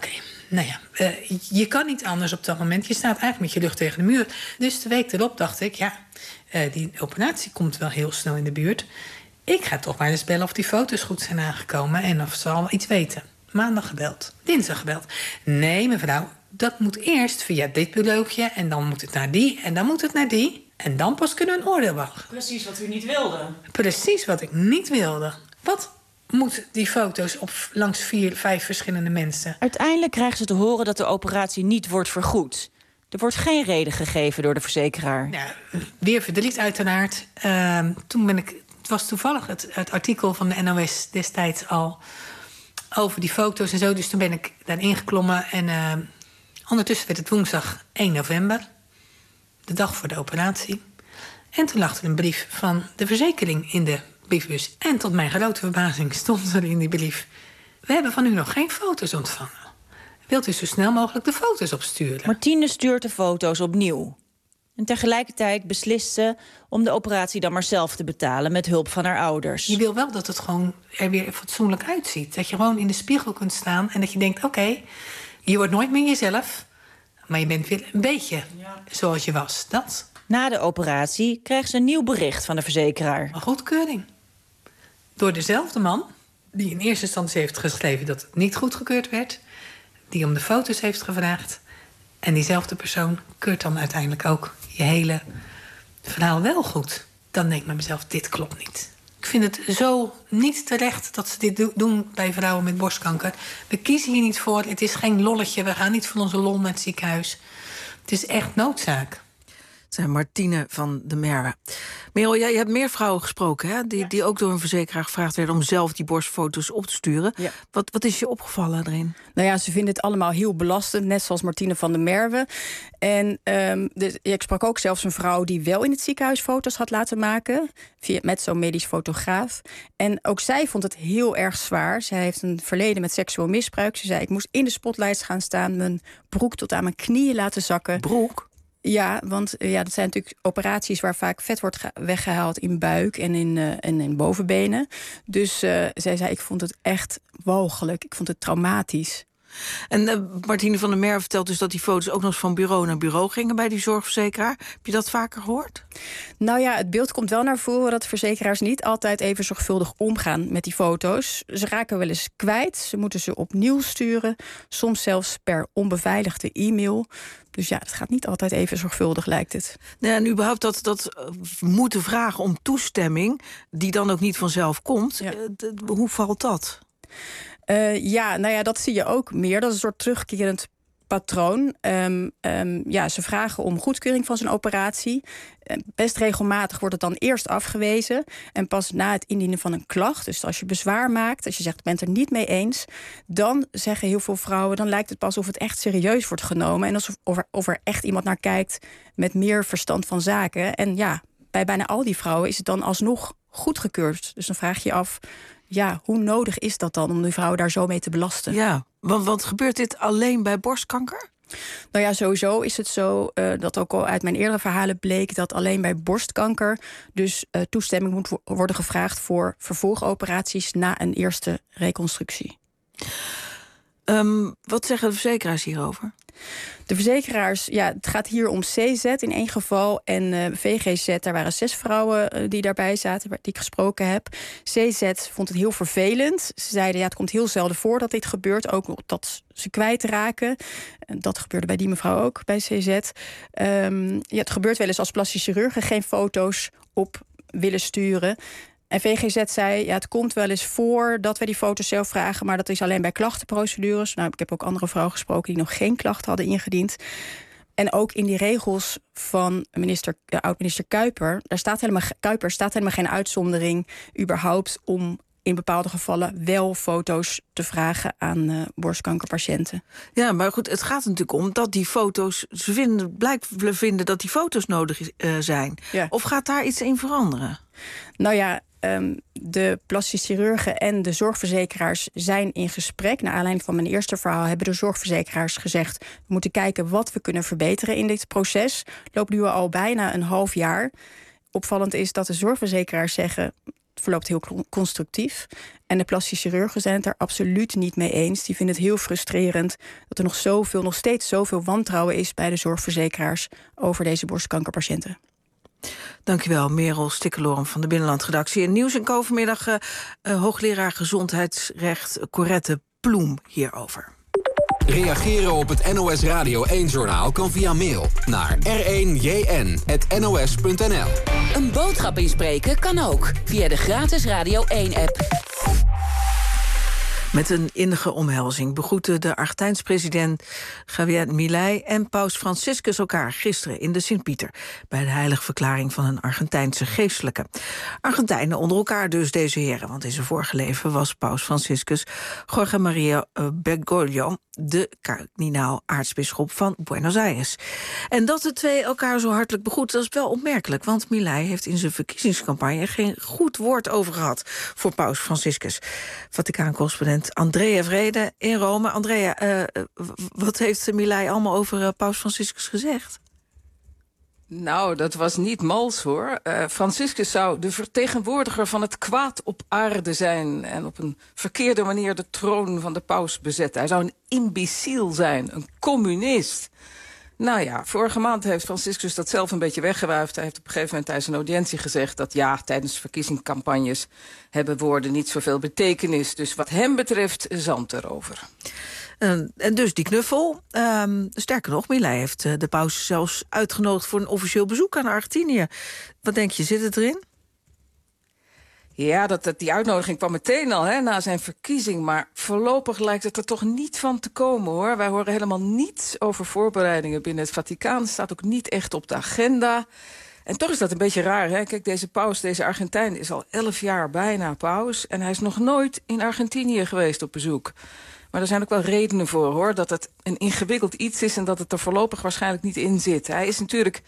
Nou ja, je kan niet anders op dat moment. Je staat eigenlijk met je rug tegen de muur. Dus de week erop dacht ik, die operatie komt wel heel snel in de buurt. Ik ga toch maar eens bellen of die foto's goed zijn aangekomen... en of ze al iets weten. Maandag gebeld, dinsdag gebeld. Nee, mevrouw, dat moet eerst via dit bureautje... en dan moet het naar die, en dan moet het naar die... en dan pas kunnen we een oordeel wachten.
Precies wat u niet wilde.
Precies wat ik niet wilde. Wat moeten die foto's op langs 4, 5 verschillende mensen?
Uiteindelijk krijgen ze te horen dat de operatie niet wordt vergoed. Er wordt geen reden gegeven door de verzekeraar.
Ja, weer verdriet uiteraard. Toen ben ik... Het was toevallig het artikel van de NOS destijds al... over die foto's en zo. Dus toen ben ik daarin geklommen. En ondertussen werd het woensdag 1 november. De dag voor de operatie. En toen lag er een brief van de verzekering in de briefbus. En tot mijn grote verbazing stond er in die brief... we hebben van u nog geen foto's ontvangen. Wilt u zo snel mogelijk de foto's opsturen?
Martine stuurt de foto's opnieuw. En tegelijkertijd beslist ze om de operatie dan maar zelf te betalen... met hulp van haar ouders.
Je wil wel dat het gewoon er weer fatsoenlijk uitziet. Dat je gewoon in de spiegel kunt staan en dat je denkt... oké, je wordt nooit meer jezelf, maar je bent weer een beetje zoals je was. Dat.
Na de operatie kreeg ze een nieuw bericht van de verzekeraar.
Een goedkeuring. Door dezelfde man die in eerste instantie heeft geschreven... dat het niet goedgekeurd werd, die om de foto's heeft gevraagd... en diezelfde persoon keurt dan uiteindelijk ook je hele verhaal wel goed. Dan denk ik bij mezelf, dit klopt niet. Ik vind het zo niet terecht dat ze dit doen bij vrouwen met borstkanker. We kiezen hier niet voor, het is geen lolletje. We gaan niet voor onze lol naar het ziekenhuis. Het is echt noodzaak.
Zijn Martine van der Merwe. Merel, jij hebt meer vrouwen gesproken, hè? Die ook door een verzekeraar gevraagd werden om zelf die borstfoto's op te sturen. Ja. Wat is je opgevallen erin?
Nou ja, ze vinden het allemaal heel belastend, net zoals Martine van der Merwe. En ik sprak ook zelfs een vrouw die wel in het ziekenhuis foto's had laten maken, met zo'n medisch fotograaf. En ook zij vond het heel erg zwaar. Zij heeft een verleden met seksueel misbruik. Ze zei, ik moest in de spotlights gaan staan, mijn broek tot aan mijn knieën laten zakken.
Broek?
Ja, want dat zijn natuurlijk operaties waar vaak vet wordt weggehaald in buik en in bovenbenen. Dus zij zei, ik vond het echt walgelijk. Ik vond het traumatisch.
En Martine van der Merwe vertelt dus dat die foto's ook nog eens van bureau naar bureau gingen bij die zorgverzekeraar. Heb je dat vaker gehoord?
Nou ja, het beeld komt wel naar voren dat verzekeraars niet altijd even zorgvuldig omgaan met die foto's. Ze raken wel eens kwijt, ze moeten ze opnieuw sturen, soms zelfs per onbeveiligde e-mail. Dus ja, het gaat niet altijd even zorgvuldig, lijkt het.
Nou, en überhaupt dat moeten vragen om toestemming, die dan ook niet vanzelf komt. Ja. Hoe valt dat?
Dat zie je ook meer. Dat is een soort terugkerend patroon. Ze vragen om goedkeuring van zo'n operatie. Best regelmatig wordt het dan eerst afgewezen. En pas na het indienen van een klacht, dus als je bezwaar maakt, als je zegt, ik ben het er niet mee eens, dan zeggen heel veel vrouwen, dan lijkt het pas of het echt serieus wordt genomen. En alsof er echt iemand naar kijkt met meer verstand van zaken. En ja, bij bijna al die vrouwen is het dan alsnog goedgekeurd. Dus dan vraag je je af, ja, hoe nodig is dat dan om die vrouwen daar zo mee te belasten?
Ja, want gebeurt dit alleen bij borstkanker?
Nou ja, sowieso is het zo dat ook al uit mijn eerdere verhalen bleek dat alleen bij borstkanker dus toestemming moet worden gevraagd voor vervolgoperaties na een eerste reconstructie.
Wat zeggen de verzekeraars hierover?
De verzekeraars, het gaat hier om CZ in 1 geval. En VGZ, daar waren 6 vrouwen die daarbij zaten, die ik gesproken heb. CZ vond het heel vervelend. Ze zeiden, het komt heel zelden voor dat dit gebeurt. Ook dat ze kwijtraken. Dat gebeurde bij die mevrouw ook, bij CZ. Het gebeurt wel eens als plastische chirurgen geen foto's op willen sturen. En VGZ zei, het komt wel eens voor dat we die foto's zelf vragen, maar dat is alleen bij klachtenprocedures. Nou, ik heb ook andere vrouwen gesproken die nog geen klachten hadden ingediend. En ook in die regels van oud-minister Kuiper, staat helemaal geen uitzondering überhaupt om in bepaalde gevallen wel foto's te vragen aan borstkankerpatiënten.
Ja, maar goed, het gaat natuurlijk om dat die foto's, ze vinden dat die foto's nodig zijn. Ja. Of gaat daar iets in veranderen?
Nou ja, de plastische chirurgen en de zorgverzekeraars zijn in gesprek. Naar aanleiding van mijn eerste verhaal hebben de zorgverzekeraars gezegd, we moeten kijken wat we kunnen verbeteren in dit proces. Loopt nu al bijna een half jaar. Opvallend is dat de zorgverzekeraars zeggen, het verloopt heel constructief. En de plastische chirurgen zijn het er absoluut niet mee eens. Die vinden het heel frustrerend dat er nog steeds zoveel wantrouwen is bij de zorgverzekeraars over deze borstkankerpatiënten.
Dankjewel, Merel Stikkelorum van de Binnenlandredactie. In Nieuws en Co vanmiddag hoogleraar gezondheidsrecht Corette Ploem hierover.
Reageren op het NOS Radio 1-journaal kan via mail naar r1jn@nos.nl.
Een boodschap inspreken kan ook via de gratis Radio 1-app.
Met een innige omhelzing begroeten de Argentijnse president Javier Milei en paus Franciscus elkaar gisteren in de Sint-Pieter bij de heiligverklaring van een Argentijnse geestelijke. Argentijnen onder elkaar dus, deze heren, want in zijn vorige leven was paus Franciscus Jorge Maria Bergoglio de kardinaal aartsbisschop van Buenos Aires. En dat de twee elkaar zo hartelijk begroeten, dat is wel opmerkelijk, want Milei heeft in zijn verkiezingscampagne geen goed woord over gehad voor paus Franciscus. Vaticaan-correspondent Andrea Vrede in Rome. Andrea, wat heeft Milei allemaal over paus Franciscus gezegd?
Nou, dat was niet mals, hoor. Franciscus zou de vertegenwoordiger van het kwaad op aarde zijn en op een verkeerde manier de troon van de paus bezetten. Hij zou een imbeciel zijn, een communist. Nou ja, vorige maand heeft Franciscus dat zelf een beetje weggewuifd. Hij heeft op een gegeven moment tijdens een audiëntie gezegd dat tijdens verkiezingscampagnes hebben woorden niet zoveel betekenis. Dus wat hem betreft, zand erover.
En dus die knuffel. Sterker nog, Milei heeft de paus zelfs uitgenodigd voor een officieel bezoek aan Argentinië. Wat denk je, zit het erin?
Ja, die uitnodiging kwam meteen al na zijn verkiezing. Maar voorlopig lijkt het er toch niet van te komen, hoor. Wij horen helemaal niets over voorbereidingen binnen het Vaticaan. Het staat ook niet echt op de agenda. En toch is dat een beetje raar, hè? Kijk, deze paus, deze Argentijn, is al 11 jaar bijna paus. En hij is nog nooit in Argentinië geweest op bezoek. Maar er zijn ook wel redenen voor, hoor. Dat het een ingewikkeld iets is en dat het er voorlopig waarschijnlijk niet in zit. Hij is natuurlijk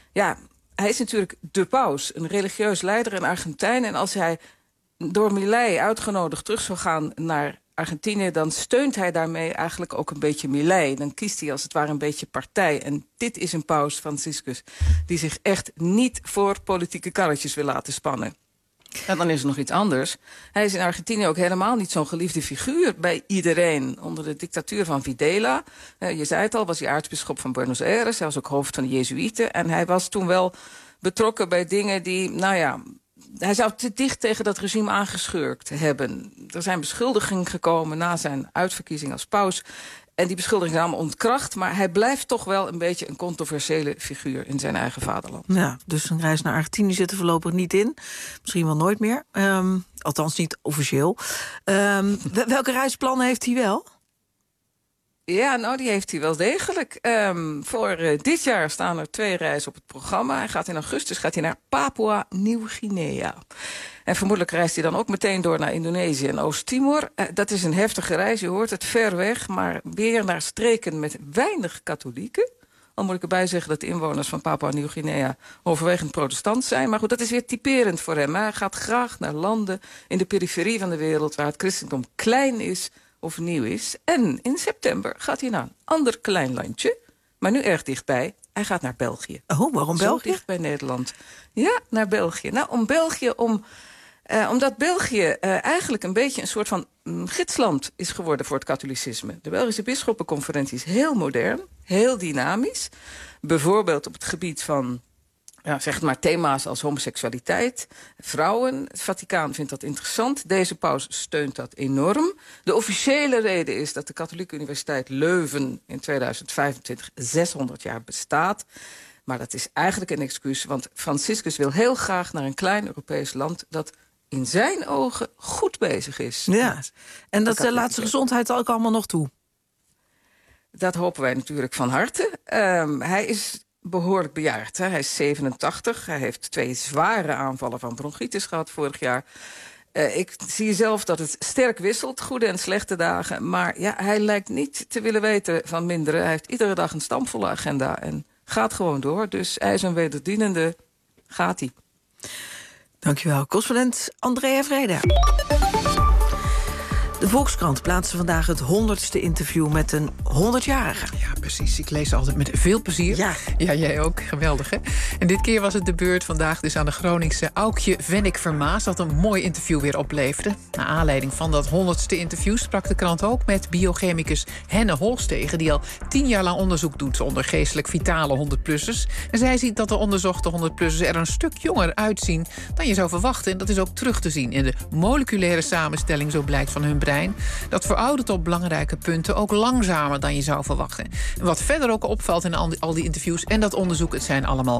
de paus, een religieus leider in Argentinië. En als hij door Milei uitgenodigd terug zou gaan naar Argentinië, dan steunt hij daarmee eigenlijk ook een beetje Milei. Dan kiest hij als het ware een beetje partij. En dit is een paus, Franciscus, die zich echt niet voor politieke karretjes wil laten spannen. En dan is er nog iets anders. Hij is in Argentinië ook helemaal niet zo'n geliefde figuur bij iedereen. Onder de dictatuur van Videla, je zei het al, was hij aartsbisschop van Buenos Aires. Hij was ook hoofd van de Jezuïeten. En hij was toen wel betrokken bij dingen die, hij zou te dicht tegen dat regime aangeschurkt hebben. Er zijn beschuldigingen gekomen na zijn uitverkiezing als paus. En die beschuldigingen zijn allemaal ontkracht. Maar hij blijft toch wel een beetje een controversiële figuur in zijn eigen vaderland.
Ja, dus een reis naar Argentinië zit er voorlopig niet in. Misschien wel nooit meer. Althans niet officieel. Welke reisplannen heeft hij wel?
Ja, die heeft hij wel degelijk. Voor dit jaar staan er 2 reizen op het programma. Hij gaat in augustus naar Papua Nieuw-Guinea. En vermoedelijk reist hij dan ook meteen door naar Indonesië en Oost-Timor. Dat is een heftige reis, je hoort het, ver weg. Maar weer naar streken met weinig katholieken. Al moet ik erbij zeggen dat de inwoners van Papua Nieuw-Guinea overwegend protestant zijn. Maar goed, dat is weer typerend voor hem. Hij gaat graag naar landen in de periferie van de wereld waar het christendom klein is of nieuw is. En in september gaat hij naar een ander klein landje, maar nu erg dichtbij. Hij gaat naar België.
Oh, waarom België?
Zo dicht bij Nederland. Ja, naar België. Nou, om Omdat België eigenlijk een beetje een soort van gidsland is geworden voor het katholicisme. De Belgische bisschoppenconferentie is heel modern, heel dynamisch. Bijvoorbeeld op het gebied van zeg maar thema's als homoseksualiteit, vrouwen. Het Vaticaan vindt dat interessant. Deze paus steunt dat enorm. De officiële reden is dat de Katholieke Universiteit Leuven in 2025 600 jaar bestaat. Maar dat is eigenlijk een excuus, want Franciscus wil heel graag naar een klein Europees land dat in zijn ogen goed bezig is.
Ja, en dat laat zijn gezondheid ook allemaal nog toe.
Dat hopen wij natuurlijk van harte. Hij is behoorlijk bejaard. Hè? Hij is 87. Hij heeft 2 zware aanvallen van bronchitis gehad vorig jaar. Ik zie zelf dat het sterk wisselt, goede en slechte dagen. Maar ja, hij lijkt niet te willen weten van minderen. Hij heeft iedere dag een stampvolle agenda en gaat gewoon door. Dus hij is een wederdienende. Gaat hij.
Dankjewel, correspondent Andrea Vreda. De Volkskrant plaatste vandaag het 100ste interview met een 100-jarige.
Ja, precies. Ik lees altijd met veel plezier.
Ja,
jij ook. Geweldig, hè? En dit keer was het de beurt vandaag dus aan de Groningse Aukje Vennik-Vermaas, dat een mooi interview weer opleverde. Naar aanleiding van dat 100ste interview sprak de krant ook met biochemicus Henne Holstegen, die al 10 jaar lang onderzoek doet onder geestelijk vitale 100-plussers. En zij ziet dat de onderzochte 100-plussers er een stuk jonger uitzien dan je zou verwachten. En dat is ook terug te zien in de moleculaire samenstelling, zo blijkt van hun brein. Dat veroudert op belangrijke punten ook langzamer dan je zou verwachten. En wat verder ook opvalt in al die interviews en dat onderzoek, het zijn allemaal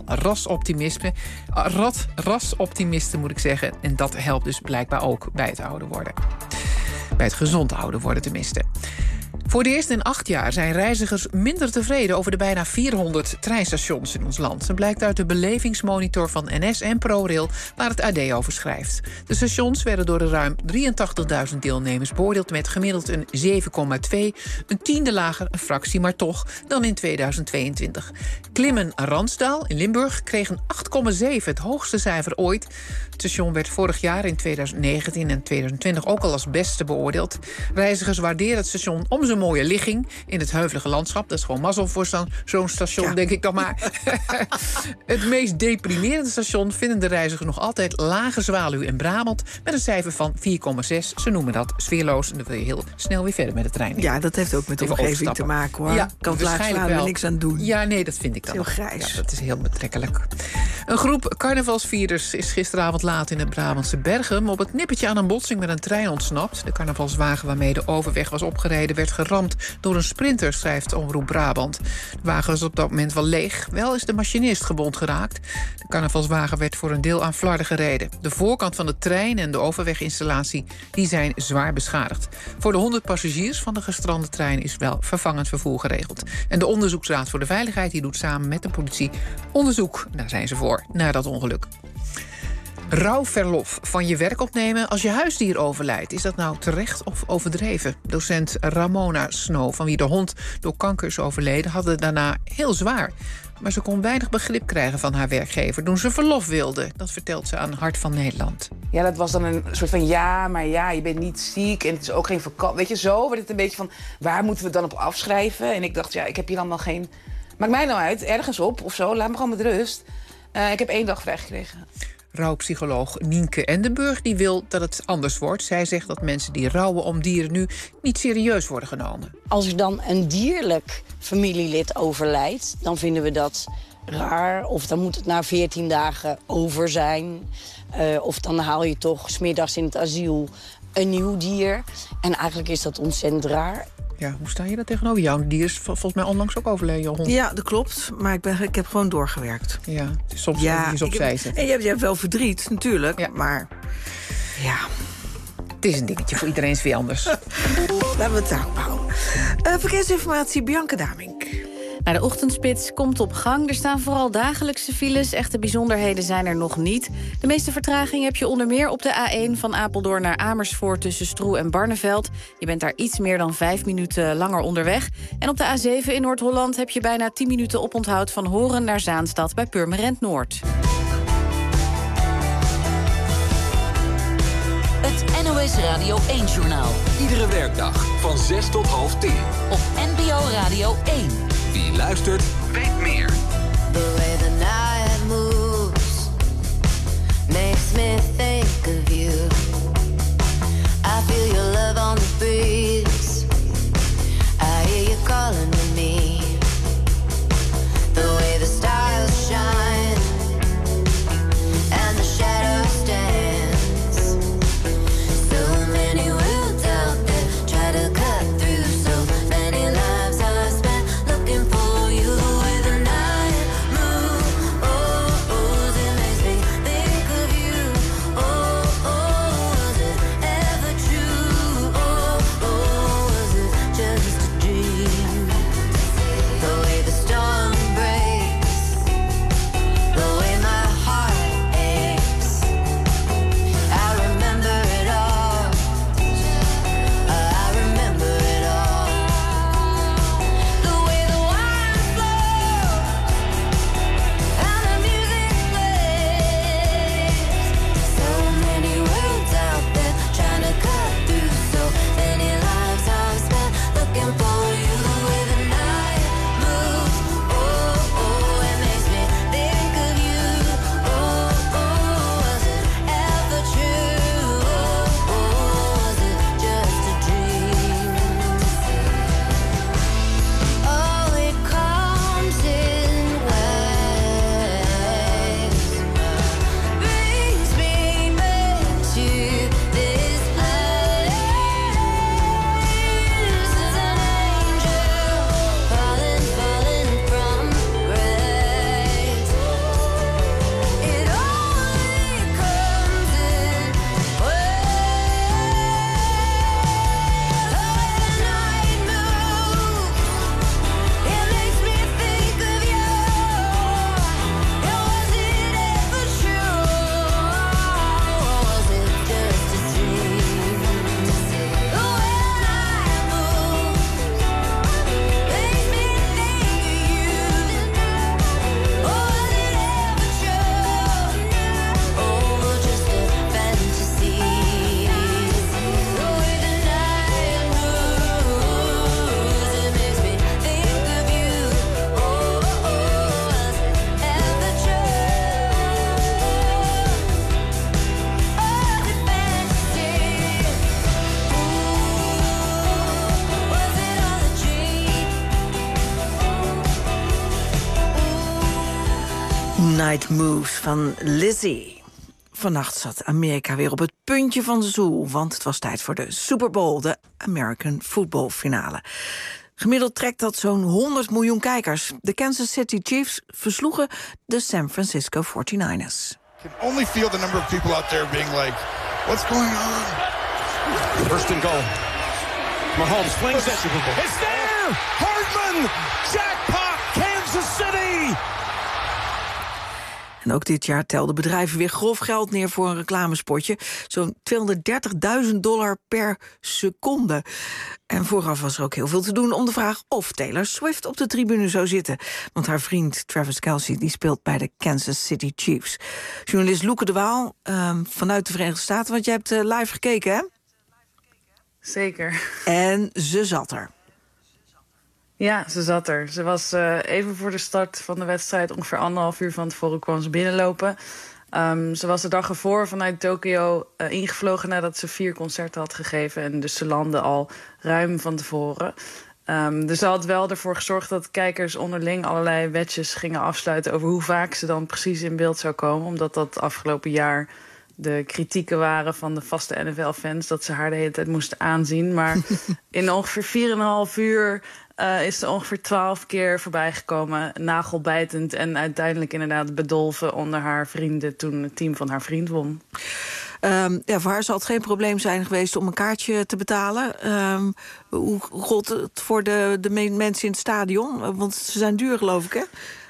rasoptimisten moet ik zeggen. En dat helpt dus blijkbaar ook bij het ouder worden. Bij het gezond ouder worden tenminste. Voor het eerst in 8 jaar zijn reizigers minder tevreden over de bijna 400 treinstations in ons land. Dat blijkt uit de belevingsmonitor van NS en ProRail, waar het AD over schrijft. De stations werden door de ruim 83.000 deelnemers beoordeeld met gemiddeld een 7,2, een tiende lager, een fractie, maar toch, dan in 2022. Klimmen-Ransdaal in Limburg kreeg een 8,7, het hoogste cijfer ooit. Het station werd vorig jaar in 2019 en 2020 ook al als beste beoordeeld. Reizigers waarderen het station om zijn mooie ligging in het heuvelige landschap. Dat is gewoon mazzel voor zo'n station, denk ik dan maar. Het meest deprimerende station vinden de reizigers nog altijd Lage Zwaluw in Brabant met een cijfer van 4,6. Ze noemen dat sfeerloos en dan wil je heel snel weer verder met de trein.
Ja, dat heeft ook met de omgeving te maken, hoor.
Ja,
kan het Lage Zwaluw niks aan doen.
Ja, nee, dat vind ik dan.
Heel grijs.
Ja, dat is heel betrekkelijk. Een groep carnavalsvierders is gisteravond laat in het Brabantse Berchem op het nippertje aan een botsing met een trein ontsnapt. De carnavalswagen waarmee de overweg was opgereden werd geramd door een sprinter, schrijft Omroep Brabant. De wagen was op dat moment wel leeg. Wel is de machinist gewond geraakt. De carnavalswagen werd voor een deel aan flarden gereden. De voorkant van de trein en de overweginstallatie die zijn zwaar beschadigd. Voor de 100 passagiers van de gestrande trein is wel vervangend vervoer geregeld. En de Onderzoeksraad voor de Veiligheid die doet samen met de politie onderzoek. Daar zijn ze voor, na dat ongeluk. Rouwverlof van je werk opnemen als je huisdier overlijdt. Is dat nou terecht of overdreven? Docent Ramona Snow, van wie de hond door kanker is overleden, had het daarna heel zwaar. Maar ze kon weinig begrip krijgen van haar werkgever toen ze verlof wilde. Dat vertelt ze aan Hart van Nederland.
Ja, dat was dan een soort van je bent niet ziek en het is ook geen vakantie. Weet je, zo werd het een beetje van, waar moeten we het dan op afschrijven? En ik dacht, ik heb hier allemaal geen... Maakt mij nou uit, ergens op of zo, laat me gewoon met rust. Ik heb 1 dag vrijgekregen.
Rouwpsycholoog Nienke Endenburg die wil dat het anders wordt. Zij zegt dat mensen die rouwen om dieren nu niet serieus worden genomen.
Als er dan een dierlijk familielid overlijdt, dan vinden we dat raar. Of dan moet het na 14 dagen over zijn. Of dan haal je toch 's middags in het asiel een nieuw dier. En eigenlijk is dat ontzettend raar.
Ja, hoe sta je daar tegenover? Jouw dier is volgens mij onlangs ook overleden, je hond.
Ja, dat klopt. Maar ik heb gewoon doorgewerkt.
Ja, soms iets opzij zetten.
En je hebt wel verdriet, natuurlijk. Ja. Maar ja...
Het is een dingetje, voor iedereen is weer anders.
Laten we het daarop houden. Verkeersinformatie, Bianca Damink.
De ochtendspits komt op gang. Er staan vooral dagelijkse files. Echte bijzonderheden zijn er nog niet. De meeste vertraging heb je onder meer op de A1 van Apeldoorn naar Amersfoort tussen Stroe en Barneveld. Je bent daar iets meer dan 5 minuten langer onderweg. En op de A7 in Noord-Holland heb je bijna 10 minuten oponthoud van Horen naar Zaanstad bij Purmerend Noord.
Het NOS Radio 1-journaal.
Iedere werkdag van 6 tot 9:30.
Op NPO Radio 1.
Wie luistert, weet meer.
The way the night moves makes me think of you.
Night Moves van Lizzie. Vannacht zat Amerika weer op het puntje van de stoel, want het was tijd voor de Super Bowl, de American Football Finale. Gemiddeld trekt dat zo'n 100 miljoen kijkers. De Kansas City Chiefs versloegen de San Francisco 49ers.
I can only feel the number of people out there being like, what's going on? First and goal. Mahomes flings it. It's there! Hardman! Jackpot! Kansas City!
En ook dit jaar telden bedrijven weer grof geld neer voor een reclamespotje. Zo'n $230.000 per seconde. En vooraf was er ook heel veel te doen om de vraag of Taylor Swift op de tribune zou zitten. Want haar vriend Travis Kelce die speelt bij de Kansas City Chiefs. Journalist Loeke de Waal vanuit de Verenigde Staten, want jij hebt live gekeken, hè?
Zeker.
En ze zat er.
Ja, ze zat er. Ze was even voor de start van de wedstrijd, ongeveer 1,5 uur van tevoren kwam ze binnenlopen. Ze was de dag ervoor vanuit Tokio ingevlogen nadat ze 4 concerten had gegeven. En dus ze landde al ruim van tevoren. Dus ze had wel ervoor gezorgd dat kijkers onderling allerlei wetjes gingen afsluiten over hoe vaak ze dan precies in beeld zou komen. Omdat dat afgelopen jaar de kritieken waren van de vaste NFL-fans dat ze haar de hele tijd moesten aanzien. Maar in ongeveer 4,5 uur is ze ongeveer 12 keer voorbij gekomen, nagelbijtend en uiteindelijk inderdaad bedolven onder haar vrienden toen het team van haar vriend won.
Voor haar zal het geen probleem zijn geweest om een kaartje te betalen. Hoe gold het voor de mensen in het stadion? Want ze zijn duur, geloof ik, hè?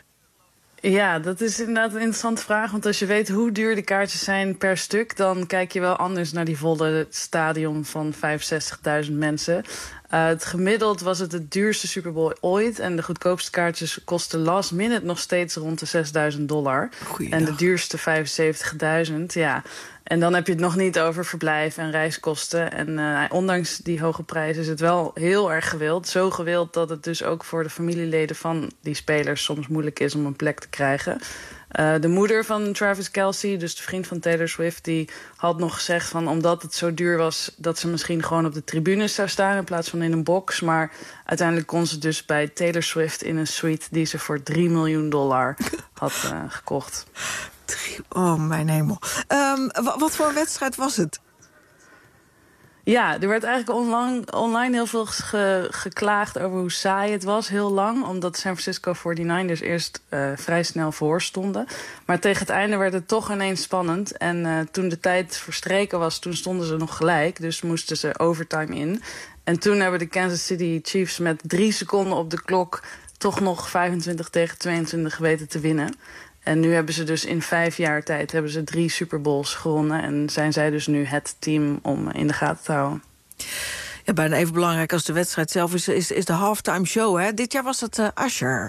Ja, dat is inderdaad een interessante vraag. Want als je weet hoe duur de kaartjes zijn per stuk, dan kijk je wel anders naar die volle stadion van 65.000 mensen. Het gemiddeld was het duurste Super Bowl ooit. En de goedkoopste kaartjes kosten last minute nog steeds rond de $6.000. En de duurste 75.000, ja. En dan heb je het nog niet over verblijf en reiskosten. En ondanks die hoge prijs is het wel heel erg gewild. Zo gewild dat het dus ook voor de familieleden van die spelers soms moeilijk is om een plek te krijgen. De moeder van Travis Kelce, dus de vriend van Taylor Swift, die had nog gezegd van omdat het zo duur was dat ze misschien gewoon op de tribunes zou staan in plaats van in een box. Maar uiteindelijk kon ze dus bij Taylor Swift in een suite die ze voor $3 miljoen had gekocht.
Oh, mijn hemel. Wat voor een wedstrijd was het?
Ja, er werd eigenlijk online heel veel geklaagd over hoe saai het was, heel lang. Omdat de San Francisco 49ers eerst vrij snel voor stonden. Maar tegen het einde werd het toch ineens spannend. En toen de tijd verstreken was, toen stonden ze nog gelijk. Dus moesten ze overtime in. En toen hebben de Kansas City Chiefs met 3 seconden op de klok toch nog 25-22 weten te winnen. En nu hebben ze dus in 5 jaar tijd 3 Super Bowls gewonnen. En zijn zij dus nu het team om in de gaten te houden.
Ja, bijna even belangrijk als de wedstrijd zelf is de halftime show, hè? Dit jaar was het Usher.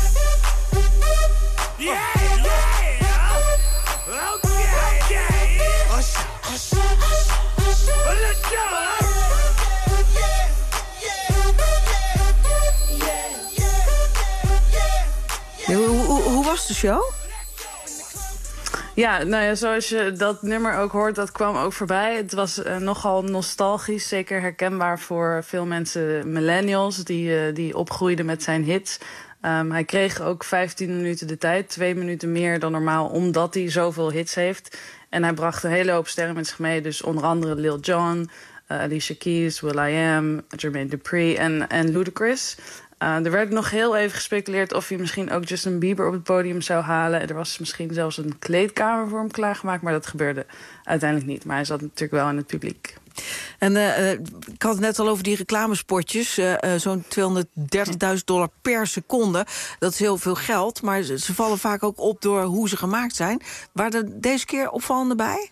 Hoe was de show?
Ja, nou ja, zoals je dat nummer ook hoort, dat kwam ook voorbij. Het was nogal nostalgisch, zeker herkenbaar voor veel mensen, millennials, die opgroeiden met zijn hits. Hij kreeg ook 15 minuten de tijd, 2 minuten meer dan normaal, omdat hij zoveel hits heeft. En hij bracht een hele hoop sterren met zich mee, dus onder andere Lil Jon, Alicia Keys, will.i.am, Jermaine Dupri en Ludacris. Er werd nog heel even gespeculeerd of hij misschien ook Justin Bieber op het podium zou halen. Er was misschien zelfs een kleedkamer voor hem klaargemaakt, maar dat gebeurde uiteindelijk niet. Maar hij zat natuurlijk wel in het publiek.
En ik had het net al over die reclamespotjes. Zo'n $230.000 per seconde. Dat is heel veel geld, maar ze vallen vaak ook op door hoe ze gemaakt zijn. Waren er deze keer opvallende bij?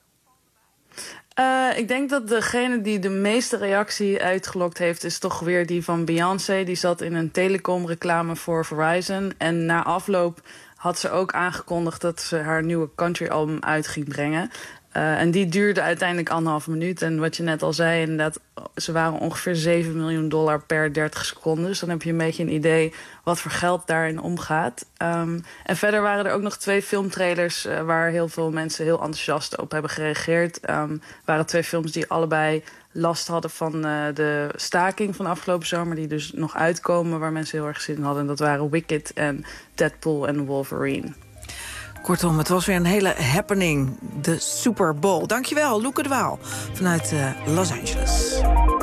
Ik denk dat degene die de meeste reactie uitgelokt heeft, is toch weer die van Beyoncé. Die zat in een telecomreclame voor Verizon. En na afloop had ze ook aangekondigd dat ze haar nieuwe country-album uit ging brengen. En die duurde uiteindelijk 1,5 minuut. En wat je net al zei, inderdaad, ze waren ongeveer $7 miljoen per 30 seconden. Dus dan heb je een beetje een idee wat voor geld daarin omgaat. En verder waren er ook nog 2 filmtrailers waar heel veel mensen heel enthousiast op hebben gereageerd. Waren 2 films die allebei last hadden van de staking van de afgelopen zomer, die dus nog uitkomen, waar mensen heel erg zin in hadden. En dat waren Wicked en Deadpool en Wolverine.
Kortom, het was weer een hele happening. De Super Bowl. Dankjewel, Loeke de Waal. Vanuit Los Angeles.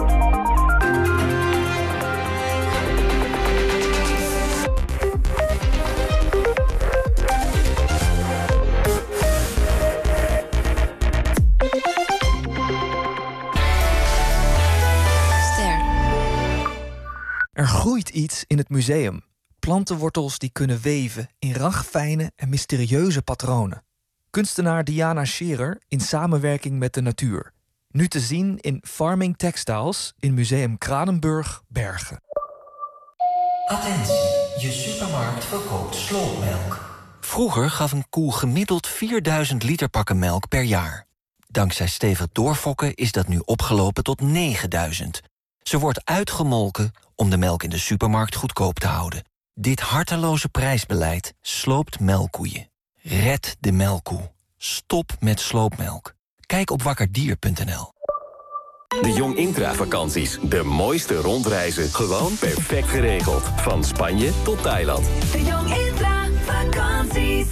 Er groeit iets in het museum. Plantenwortels die kunnen weven in ragfijne en mysterieuze patronen. Kunstenaar Diana Scherer in samenwerking met de natuur. Nu te zien in Farming Textiles in Museum Kranenburg, Bergen.
Attentie, je supermarkt verkoopt sloopmelk. Vroeger gaf een koe gemiddeld 4000 liter pakken melk per jaar. Dankzij stevig doorfokken is dat nu opgelopen tot 9000. Ze wordt uitgemolken om de melk in de supermarkt goedkoop te houden. Dit harteloze prijsbeleid sloopt melkkoeien. Red de melkkoe. Stop met sloopmelk. Kijk op wakkerdier.nl.
De Jong Intra-vakanties. De mooiste rondreizen. Gewoon perfect geregeld. Van Spanje tot Thailand.
De Jong Intra-vakanties.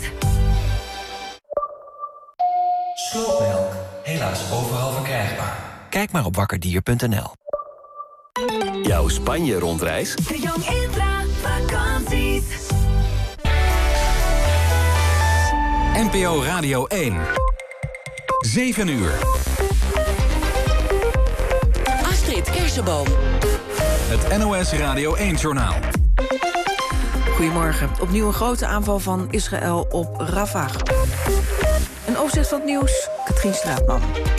Sloopmelk. Helaas overal verkrijgbaar. Kijk maar op wakkerdier.nl.
Jouw Spanje-rondreis?
De Jong Intra-vakanties.
NPO Radio 1. 7 uur.
Astrid Kersenboom.
Het NOS Radio 1-journaal.
Goedemorgen. Opnieuw een grote aanval van Israël op Rafah. Een overzicht van het nieuws. Katrien Straatman.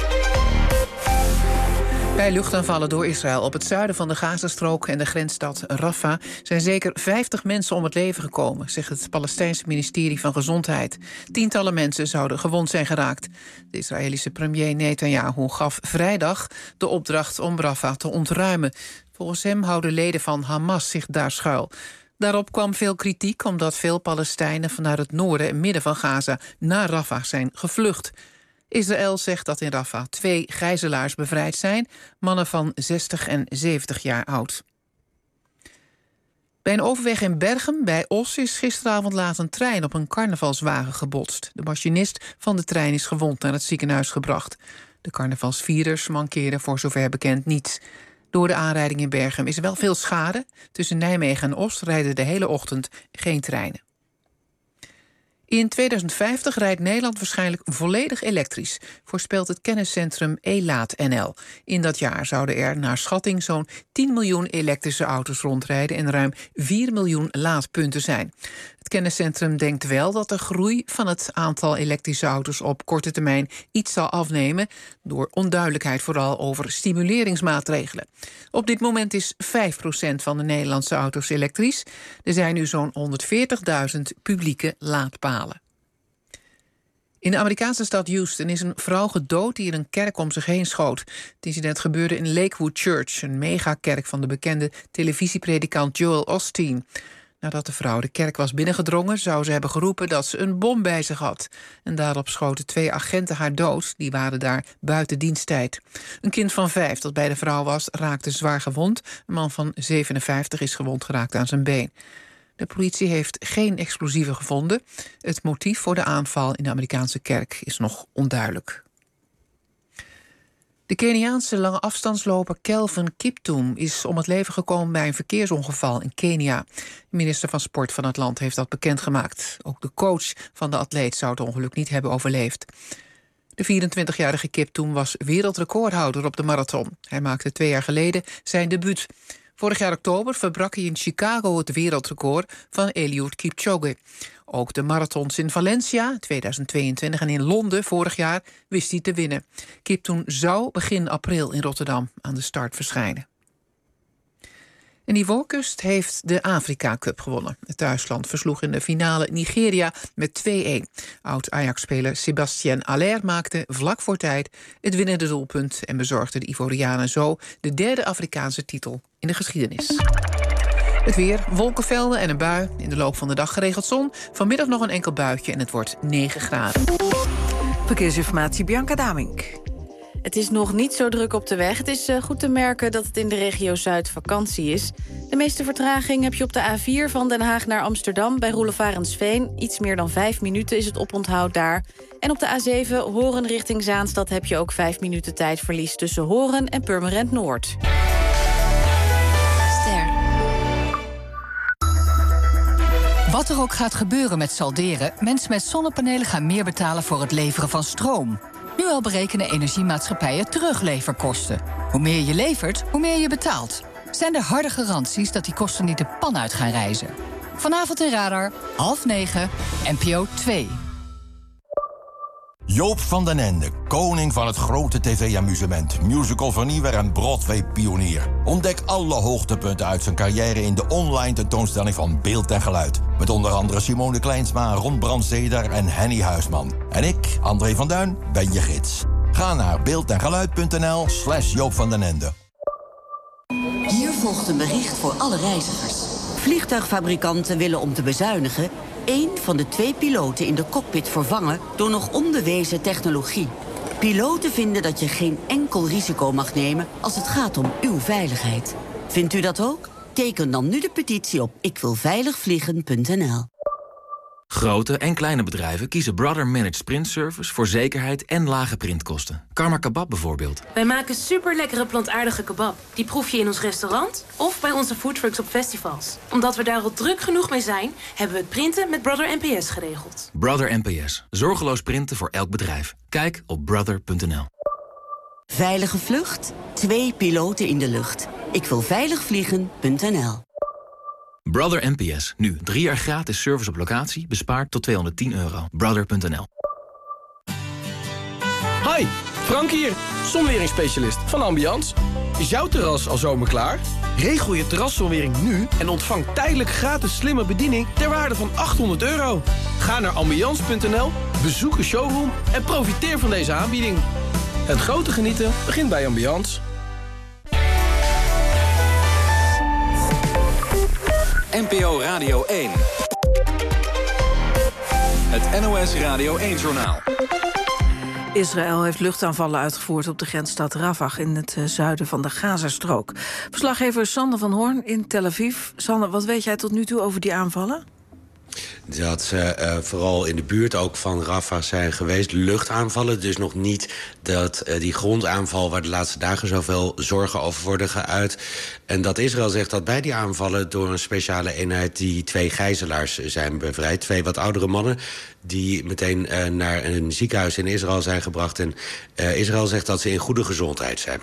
Bij luchtaanvallen door Israël op het zuiden van de Gazastrook en de grensstad Rafah zijn zeker 50 mensen om het leven gekomen, zegt het Palestijnse ministerie van Gezondheid. Tientallen mensen zouden gewond zijn geraakt. De Israëlische premier Netanyahu gaf vrijdag de opdracht om Rafah te ontruimen. Volgens hem houden leden van Hamas zich daar schuil. Daarop kwam veel kritiek omdat veel Palestijnen vanuit het noorden en midden van Gaza naar Rafah zijn gevlucht. Israël zegt dat in Rafah 2 gijzelaars bevrijd zijn, mannen van 60 en 70 jaar oud. Bij een overweg in Berchem bij Os is gisteravond laat een trein op een carnavalswagen gebotst. De machinist van de trein is gewond naar het ziekenhuis gebracht. De carnavalsvierders mankeerden voor zover bekend niets. Door de aanrijding in Berchem is er wel veel schade. Tussen Nijmegen en Os rijden de hele ochtend geen treinen. In 2050 rijdt Nederland waarschijnlijk volledig elektrisch, voorspelt het kenniscentrum ELAAT-NL. In dat jaar zouden er naar schatting zo'n 10 miljoen elektrische auto's rondrijden en ruim 4 miljoen laadpunten zijn. Het kenniscentrum denkt wel dat de groei van het aantal elektrische auto's op korte termijn iets zal afnemen, door onduidelijkheid vooral over stimuleringsmaatregelen. Op dit moment is 5% van de Nederlandse auto's elektrisch. Er zijn nu zo'n 140.000 publieke laadpalen. In de Amerikaanse stad Houston is een vrouw gedood die in een kerk om zich heen schoot. Het incident gebeurde in Lakewood Church, een megakerk van de bekende televisiepredikant Joel Osteen. Nadat de vrouw de kerk was binnengedrongen, zou ze hebben geroepen dat ze een bom bij zich had. En daarop schoten 2 agenten haar dood, die waren daar buiten diensttijd. Een kind van 5 dat bij de vrouw was, raakte zwaar gewond. Een man van 57 is gewond geraakt aan zijn been. De politie heeft geen explosieven gevonden. Het motief voor de aanval in de Amerikaanse kerk is nog onduidelijk. De Keniaanse lange afstandsloper Kelvin Kiptum is om het leven gekomen bij een verkeersongeval in Kenia. De minister van Sport van het land heeft dat bekendgemaakt. Ook de coach van de atleet zou het ongeluk niet hebben overleefd. De 24-jarige Kiptum was wereldrecordhouder op de marathon. Hij maakte 2 jaar geleden zijn debuut. Vorig jaar oktober verbrak hij in Chicago het wereldrecord van Eliud Kipchoge. Ook de marathons in Valencia, 2022, en in Londen vorig jaar wist hij te winnen. Kiptum zou begin april in Rotterdam aan de start verschijnen. En Ivoorkust heeft de Afrika Cup gewonnen. Het thuisland versloeg in de finale Nigeria met 2-1. Oud-Ajax-speler Sébastien Haller maakte vlak voor tijd het winnende doelpunt en bezorgde de Ivorianen zo de 3e Afrikaanse titel in de geschiedenis. Het weer, wolkenvelden en een bui. In de loop van de dag geregeld zon. Vanmiddag nog een enkel buitje en het wordt 9 graden.
Verkeersinformatie, Bianca Damink.
Het is nog niet zo druk op de weg. Het is goed te merken dat het in de regio Zuid vakantie is. De meeste vertraging heb je op de A4 van Den Haag naar Amsterdam... bij Roelevarensveen. Iets meer dan 5 minuten is het oponthoud daar. En op de A7 Horen richting Zaanstad heb je ook 5 minuten tijdverlies... tussen Horen en Purmerend Noord.
Wat er ook gaat gebeuren met salderen... mensen met zonnepanelen gaan meer betalen voor het leveren van stroom. Nu al berekenen energiemaatschappijen terugleverkosten. Hoe meer je levert, hoe meer je betaalt. Zijn er harde garanties dat die kosten niet de pan uit gaan reizen? Vanavond in Radar, 20:30, NPO 2.
Joop van den Ende, koning van het grote tv-amusement... musical-vernieuwer en Broadway-pionier. Ontdek alle hoogtepunten uit zijn carrière... in de online tentoonstelling van Beeld en Geluid. Met onder andere Simone Kleinsma, Ron Brandsteder en Henny Huisman. En ik, André van Duin, ben je gids. Ga naar beeldengeluid.nl/Joop van den Ende.
Hier volgt een bericht voor alle reizigers. Vliegtuigfabrikanten willen om te bezuinigen... 1 van de 2 piloten in de cockpit vervangen door nog onbewezen technologie. Piloten vinden dat je geen enkel risico mag nemen als het gaat om uw veiligheid. Vindt u dat ook? Teken dan nu de petitie op ikwilveiligvliegen.nl.
Grote en kleine bedrijven kiezen Brother Managed Print Service voor zekerheid en lage printkosten. Karma Kebab bijvoorbeeld.
Wij maken superlekkere plantaardige kebab. Die proef je in ons restaurant of bij onze foodtrucks op festivals. Omdat we daar al druk genoeg mee zijn, hebben we het printen met Brother NPS geregeld.
Brother NPS. Zorgeloos printen voor elk bedrijf. Kijk op brother.nl.
Veilige vlucht, 2 piloten in de lucht. Ikwilveiligvliegen.nl.
Brother NPS. Nu 3 jaar gratis service op locatie. Bespaard tot €210. Brother.nl.
Hi, Frank hier, zonweringsspecialist van Ambiance. Is jouw terras al zomerklaar? Regel je terraszonwering nu en ontvang tijdelijk gratis slimme bediening ter waarde van €800. Ga naar ambiance.nl, bezoek een showroom en profiteer van deze aanbieding. Het grote genieten begint bij Ambiance.
NPO Radio 1. Het NOS Radio 1-journaal.
Israël heeft luchtaanvallen uitgevoerd op de grensstad Rafah in het zuiden van de Gazastrook. Verslaggever Sander van Hoorn in Tel Aviv. Sander, wat weet jij tot nu toe over die aanvallen?
Dat ze vooral in de buurt ook van Rafah zijn geweest. Luchtaanvallen, dus nog niet dat die grondaanval... waar de laatste dagen zoveel zorgen over worden geuit. En dat Israël zegt dat bij die aanvallen... door een speciale eenheid die 2 gijzelaars zijn bevrijd. 2 wat oudere mannen die meteen naar een ziekenhuis in Israël zijn gebracht. En Israël zegt dat ze in goede gezondheid zijn.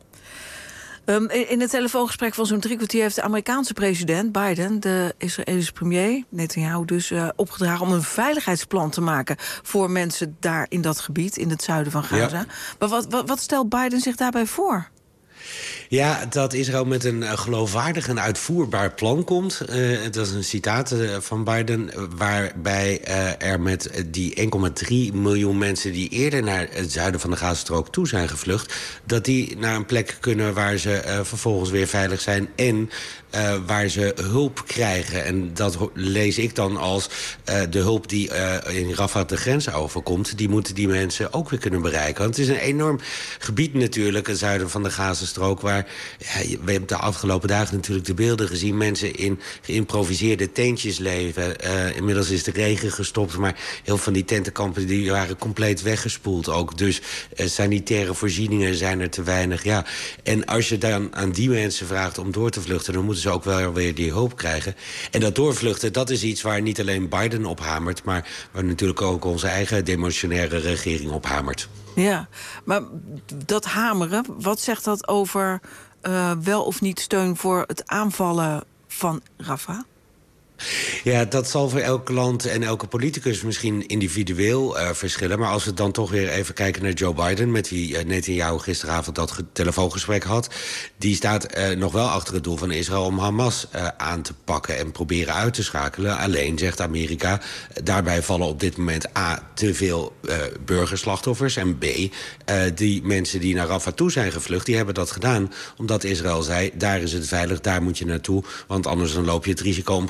In het telefoongesprek van zo'n 3 kwartier heeft de Amerikaanse president Biden, de Israëlische premier Netanyahu dus opgedragen om een veiligheidsplan te maken voor mensen daar in dat gebied, in het zuiden van Gaza. Ja. Maar wat stelt Biden zich daarbij voor?
Ja, dat Israël met een geloofwaardig en uitvoerbaar plan komt. Dat is een citaat van Biden, waarbij er met die 1,3 miljoen mensen die eerder naar het zuiden van de Gazastrook toe zijn gevlucht, dat die naar een plek kunnen waar ze vervolgens weer veilig zijn en waar ze hulp krijgen. En dat lees ik dan als de hulp die in Rafah de grens overkomt, die moeten die mensen ook weer kunnen bereiken. Want het is een enorm gebied natuurlijk, het zuiden van de Gazastrook, waar we hebben de afgelopen dagen natuurlijk de beelden gezien, mensen in geïmproviseerde tentjes leven. Inmiddels is de regen gestopt, maar heel van die tentenkampen die waren compleet weggespoeld ook. Dus sanitaire voorzieningen zijn er te weinig. Ja. En als je dan aan die mensen vraagt om door te vluchten, dan moeten ze ook wel weer die hulp krijgen. En dat doorvluchten, dat is iets waar niet alleen Biden op hamert, maar waar natuurlijk ook onze eigen demissionaire regering op hamert.
Ja, maar dat hameren, wat zegt dat over wel of niet steun voor het aanvallen van Rafah?
Ja, dat zal voor elk land en elke politicus misschien individueel verschillen. Maar als we dan toch weer even kijken naar Joe Biden, met wie Netanyahu gisteravond dat telefoongesprek had, die staat nog wel achter het doel van Israël om Hamas aan te pakken en proberen uit te schakelen. Alleen, zegt Amerika, daarbij vallen op dit moment A, te veel burgerslachtoffers, en B, die mensen die naar Rafah toe zijn gevlucht, die hebben dat gedaan omdat Israël zei, daar is het veilig, daar moet je naartoe, want anders dan loop je het risico om gedood te worden.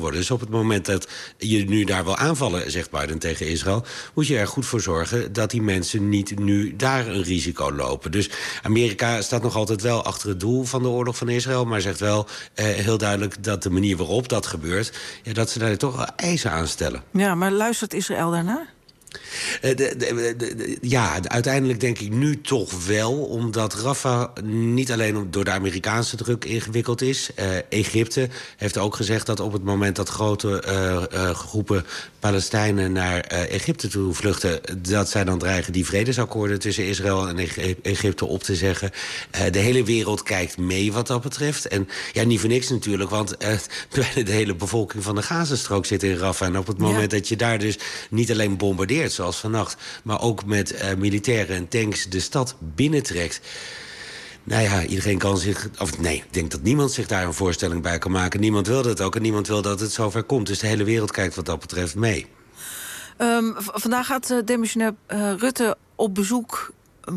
worden. Dus op het moment dat je nu daar wil aanvallen, zegt Biden tegen Israël, moet je er goed voor zorgen dat die mensen niet nu daar een risico lopen. Dus Amerika staat nog altijd wel achter het doel van de oorlog van Israël, maar zegt wel heel duidelijk dat de manier waarop dat gebeurt, dat ze daar toch eisen aan stellen.
Ja, maar luistert Israël daarnaar?
Uiteindelijk denk ik nu toch wel, omdat Rafah niet alleen door de Amerikaanse druk ingewikkeld is. Egypte heeft ook gezegd dat op het moment dat grote groepen Palestijnen naar Egypte toe vluchten, dat zij dan dreigen die vredesakkoorden tussen Israël en Egypte op te zeggen. De hele wereld kijkt mee wat dat betreft. En ja, niet voor niks natuurlijk, want bijna de hele bevolking van de Gazastrook zit in Rafah. En op het moment dat je daar dus niet alleen bombardeert, zoals vannacht, maar ook met militairen en tanks de stad binnentrekt. Nou ja, iedereen kan zich... ik denk dat niemand zich daar een voorstelling bij kan maken. Niemand wil dat ook en niemand wil dat het zover komt. Dus de hele wereld kijkt wat dat betreft mee.
Vandaag gaat demissionair Rutte op bezoek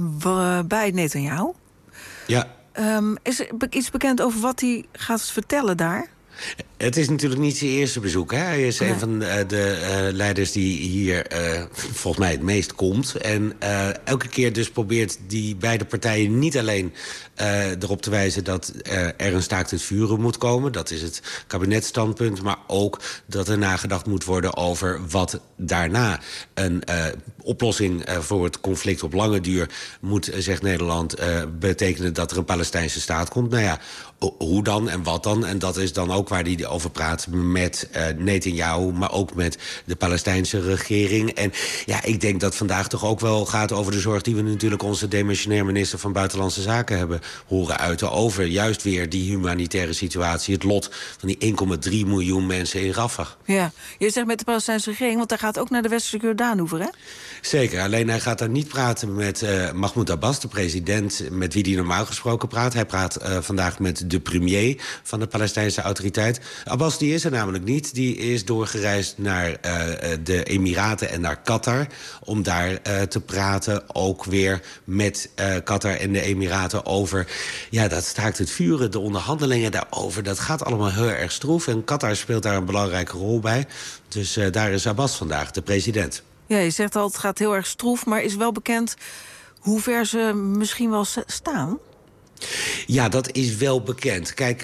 bij Netanyahu.
Ja.
Is er iets bekend over wat hij gaat vertellen daar?
Het is natuurlijk niet zijn eerste bezoek. Hè? Hij is een van de leiders die hier volgens mij het meest komt. En elke keer dus probeert die beide partijen niet alleen erop te wijzen dat er een staakt het vuren moet komen. Dat is het kabinetsstandpunt. Maar ook dat er nagedacht moet worden over wat daarna een oplossing voor het conflict op lange duur moet, zegt Nederland, betekenen dat er een Palestijnse staat komt. Nou ja, hoe dan en wat dan? En dat is dan ook waar hij over praat met Netanyahu, maar ook met de Palestijnse regering. En ja, ik denk dat vandaag toch ook wel gaat over de zorg die we natuurlijk onze demissionair minister van Buitenlandse Zaken hebben horen uiten over juist weer die humanitaire situatie, het lot van die 1,3 miljoen mensen in Rafah.
Ja, je zegt met de Palestijnse regering, want hij gaat ook naar de westelijke Jordaanoever, hè?
Zeker, alleen hij gaat daar niet praten met Mahmoud Abbas, de president met wie hij normaal gesproken praat. Hij praat vandaag met de premier van de Palestijnse autoriteit. Abbas die is er namelijk niet. Die is doorgereisd naar de Emiraten en naar Qatar om daar te praten, ook weer met Qatar en de Emiraten over dat staakt het vuren, de onderhandelingen daarover. Dat gaat allemaal heel erg stroef en Qatar speelt daar een belangrijke rol bij. Dus daar is Abbas vandaag, de president.
Ja, je zegt al, het gaat heel erg stroef, maar is wel bekend hoe ver ze misschien wel staan?
Ja, dat is wel bekend. Kijk,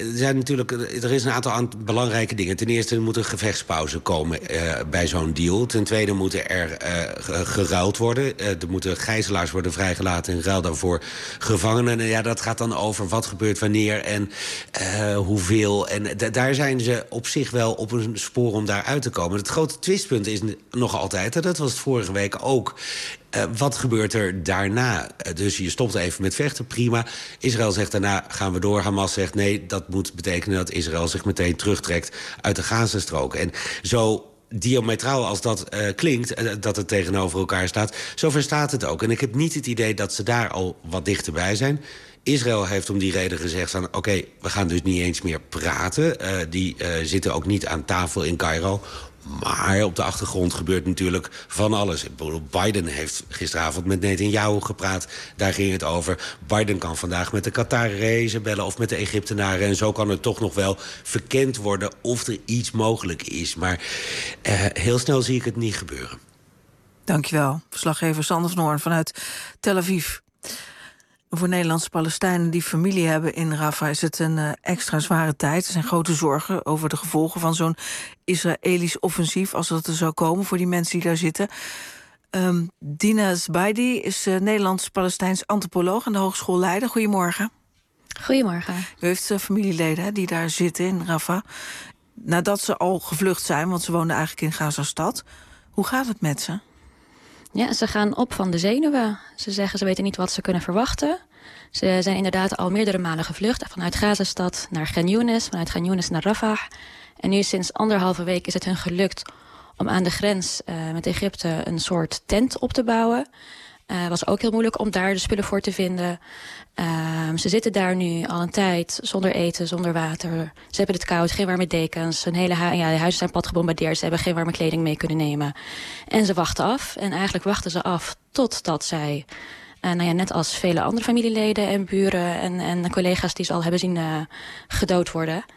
er is een aantal belangrijke dingen. Ten eerste moet er gevechtspauze komen bij zo'n deal. Ten tweede moeten er geruild worden. Er moeten gijzelaars worden vrijgelaten in ruil daarvoor gevangenen. En ja, dat gaat dan over wat gebeurt wanneer en hoeveel. En daar zijn ze op zich wel op een spoor om daar uit te komen. Het grote twistpunt is nog altijd, en dat was het vorige week ook, wat gebeurt er daarna? Dus je stopt even met vechten, prima. Israël zegt daarna gaan we door. Hamas zegt nee, dat moet betekenen dat Israël zich meteen terugtrekt uit de Gazastrook. En zo diametraal als dat klinkt, dat het tegenover elkaar staat, zo verstaat het ook. En ik heb niet het idee dat ze daar al wat dichterbij zijn. Israël heeft om die reden gezegd van oké, we gaan dus niet eens meer praten. Die zitten ook niet aan tafel in Cairo. Maar op de achtergrond gebeurt natuurlijk van alles. Biden heeft gisteravond met Netanyahu gepraat. Daar ging het over. Biden kan vandaag met de Qatarezen bellen of met de Egyptenaren. En zo kan het toch nog wel verkend worden of er iets mogelijk is. Maar heel snel zie ik het niet gebeuren.
Dankjewel. Verslaggever Sander van Hoorn vanuit Tel Aviv. Voor Nederlandse Palestijnen die familie hebben in Rafah is het een extra zware tijd. Er zijn grote zorgen over de gevolgen van zo'n Israëlisch offensief, als dat er zou komen voor die mensen die daar zitten. Dina Zbaidi is Nederlands-Palestijns antropoloog aan de Hogeschool Leiden. Goedemorgen.
Goedemorgen.
U heeft familieleden die daar zitten in Rafah, nadat ze al gevlucht zijn, want ze wonen eigenlijk in Gazastad. Hoe gaat het met ze?
Ja, ze gaan op van de zenuwen. Ze zeggen ze weten niet wat ze kunnen verwachten. Ze zijn inderdaad al meerdere malen gevlucht. Vanuit Gazastad naar Khan Younis, vanuit Khan Younis naar Rafah. En nu sinds 1,5 week is het hun gelukt om aan de grens met Egypte een soort tent op te bouwen. Was ook heel moeilijk om daar de spullen voor te vinden. Ze zitten daar nu al een tijd zonder eten, zonder water. Ze hebben het koud, geen warme dekens. De huizen zijn plat gebombardeerd. Ze hebben geen warme kleding mee kunnen nemen. En ze wachten af. En eigenlijk wachten ze af totdat zij, net als vele andere familieleden en buren en collega's die ze al hebben zien gedood worden,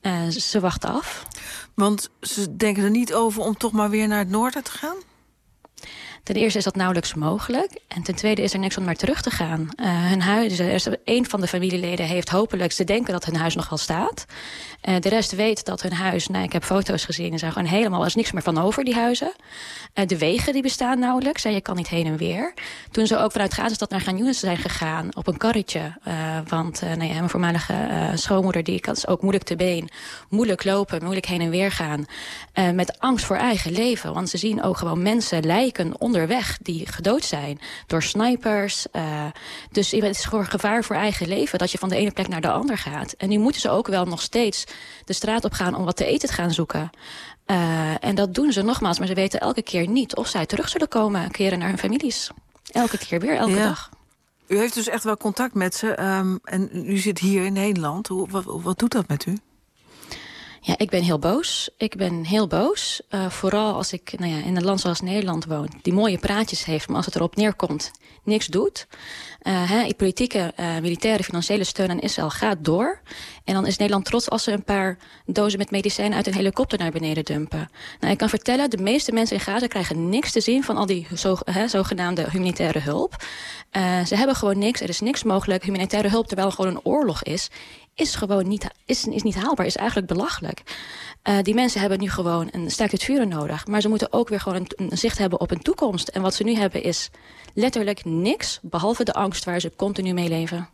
Ze wachten af.
Want ze denken er niet over om toch maar weer naar het noorden te gaan?
Ten eerste is dat nauwelijks mogelijk. En ten tweede is er niks om naar terug te gaan. Hun huis, een van de familieleden heeft hopelijk... ze denken dat hun huis nog wel staat. De rest weet dat hun huis... ik heb foto's gezien, er zijn gewoon helemaal... er is niks meer van over, die huizen. De wegen die bestaan nauwelijks. Je kan niet heen en weer. Toen ze ook vanuit Gazastad naar Khan Younis zijn gegaan... op een karretje. Want mijn voormalige schoonmoeder... die is ook moeilijk te been. Moeilijk lopen, moeilijk heen en weer gaan. Met angst voor eigen leven. Want ze zien ook gewoon mensen lijken onderweg die gedood zijn door snipers. Dus het is gewoon gevaar voor eigen leven dat je van de ene plek naar de ander gaat. En nu moeten ze ook wel nog steeds de straat op gaan om wat te eten te gaan zoeken. En dat doen ze nogmaals, maar ze weten elke keer niet of zij terug zullen keren naar hun families. Elke keer weer, elke dag.
U heeft dus echt wel contact met ze. En u zit hier in Nederland. Wat doet dat met u?
Ja, ik ben heel boos. Vooral als ik in een land zoals Nederland woon... die mooie praatjes heeft, maar als het erop neerkomt... niks doet. Politieke, militaire, financiële steun aan Israël gaat door. En dan is Nederland trots als ze een paar dozen met medicijnen... uit een helikopter naar beneden dumpen. Ik kan vertellen, de meeste mensen in Gaza krijgen niks te zien... van al die zogenaamde humanitaire hulp. Ze hebben gewoon niks, er is niks mogelijk. Humanitaire hulp, terwijl er gewoon een oorlog is gewoon niet haalbaar, is eigenlijk belachelijk. Die mensen hebben nu gewoon een staakt het vuren nodig. Maar ze moeten ook weer gewoon een zicht hebben op een toekomst. En wat ze nu hebben is letterlijk niks... behalve de angst waar ze continu mee leven.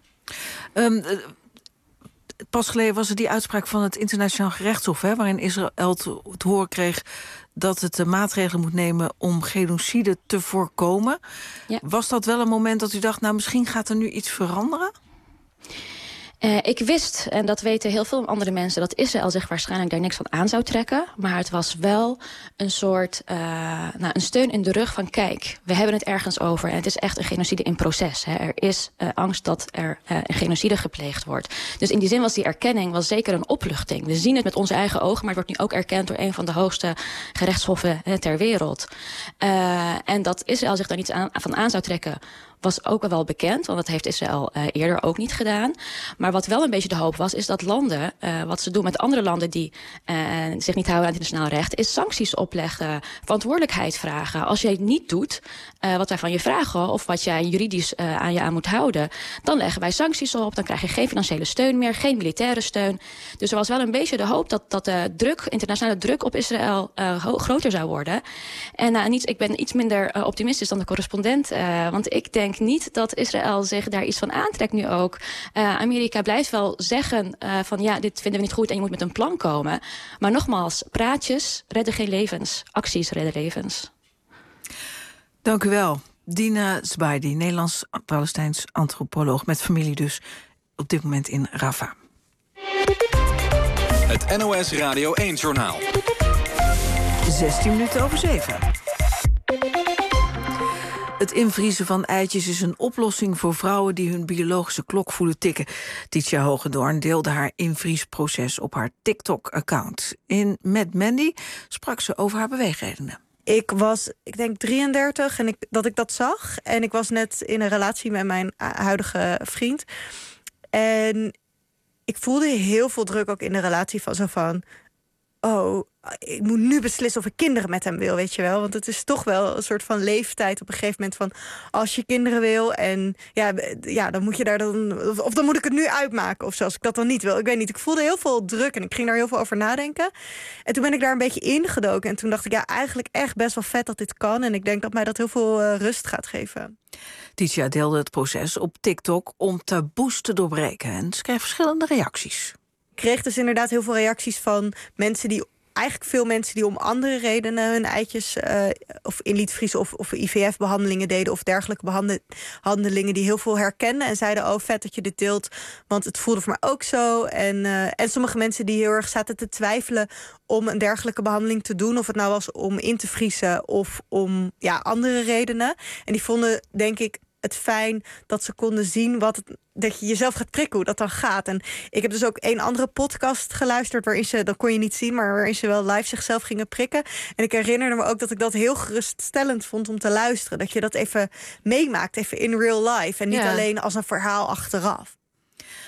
Pas geleden was er die uitspraak van het Internationaal Gerechtshof... waarin Israël te horen kreeg dat het maatregelen moet nemen... om genocide te voorkomen. Ja. Was dat wel een moment dat u dacht... misschien gaat er nu iets veranderen?
Ik wist, en dat weten heel veel andere mensen... dat Israël zich waarschijnlijk daar niks van aan zou trekken. Maar het was wel een soort een steun in de rug van... kijk, we hebben het ergens over en het is echt een genocide in proces. Er is angst dat er een genocide gepleegd wordt. Dus in die zin was die erkenning zeker een opluchting. We zien het met onze eigen ogen, maar het wordt nu ook erkend... door een van de hoogste gerechtshoffen ter wereld. En dat Israël zich daar niets van aan zou trekken... was ook wel bekend, want dat heeft Israël eerder ook niet gedaan. Maar wat wel een beetje de hoop was, is dat landen... wat ze doen met andere landen die zich niet houden aan het internationaal recht... is sancties opleggen, verantwoordelijkheid vragen. Als jij het niet doet wat wij van je vragen... of wat jij juridisch aan je aan moet houden... dan leggen wij sancties op, dan krijg je geen financiële steun meer... geen militaire steun. Dus er was wel een beetje de hoop dat de internationale druk op Israël... groter zou worden. En ik ben iets minder optimistisch dan de correspondent... want ik denk niet dat Israël zich daar iets van aantrekt nu ook. Amerika blijft wel zeggen van dit vinden we niet goed en je moet met een plan komen. Maar nogmaals, praatjes redden geen levens. Acties redden levens.
Dank u wel. Dina Zbaidi, Nederlands-Palestijns antropoloog... met familie dus op dit moment in Rafah.
Het NOS Radio 1-journaal.
7:16. Het invriezen van eitjes is een oplossing voor vrouwen... die hun biologische klok voelen tikken. Titia Hogendoorn deelde haar invriesproces op haar TikTok-account. In Mad Mandy sprak ze over haar beweegredenen.
Ik was, ik denk 33 en dat ik dat zag. En ik was net in een relatie met mijn huidige vriend. En ik voelde heel veel druk ook in de relatie van... oh, ik moet nu beslissen of ik kinderen met hem wil, weet je wel. Want het is toch wel een soort van leeftijd op een gegeven moment van... als je kinderen wil en dan moet je daar dan... of dan moet ik het nu uitmaken of zo, als ik dat dan niet wil. Ik weet niet, ik voelde heel veel druk en ik ging daar heel veel over nadenken. En toen ben ik daar een beetje ingedoken. En toen dacht ik, eigenlijk echt best wel vet dat dit kan. En ik denk dat mij dat heel veel rust gaat geven.
Titia deelde het proces op TikTok om taboes te doorbreken. En ze kreeg verschillende reacties.
Ik kreeg dus inderdaad heel veel reacties van mensen die... eigenlijk veel mensen die om andere redenen hun eitjes... of in liet vriezen of IVF-behandelingen deden... of dergelijke behandelingen die heel veel herkenden... en zeiden, oh, vet dat je dit deelt, want het voelde voor mij ook zo. En sommige mensen die heel erg zaten te twijfelen... om een dergelijke behandeling te doen... of het nou was om in te vriezen of om andere redenen. En die vonden, denk ik... het fijn dat ze konden zien dat je jezelf gaat prikken, hoe dat dan gaat. En ik heb dus ook een andere podcast geluisterd... waarin ze, dat kon je niet zien, maar waarin ze wel live zichzelf gingen prikken. En ik herinnerde me ook dat ik dat heel geruststellend vond om te luisteren. Dat je dat even meemaakt, even in real life. En niet alleen als een verhaal achteraf.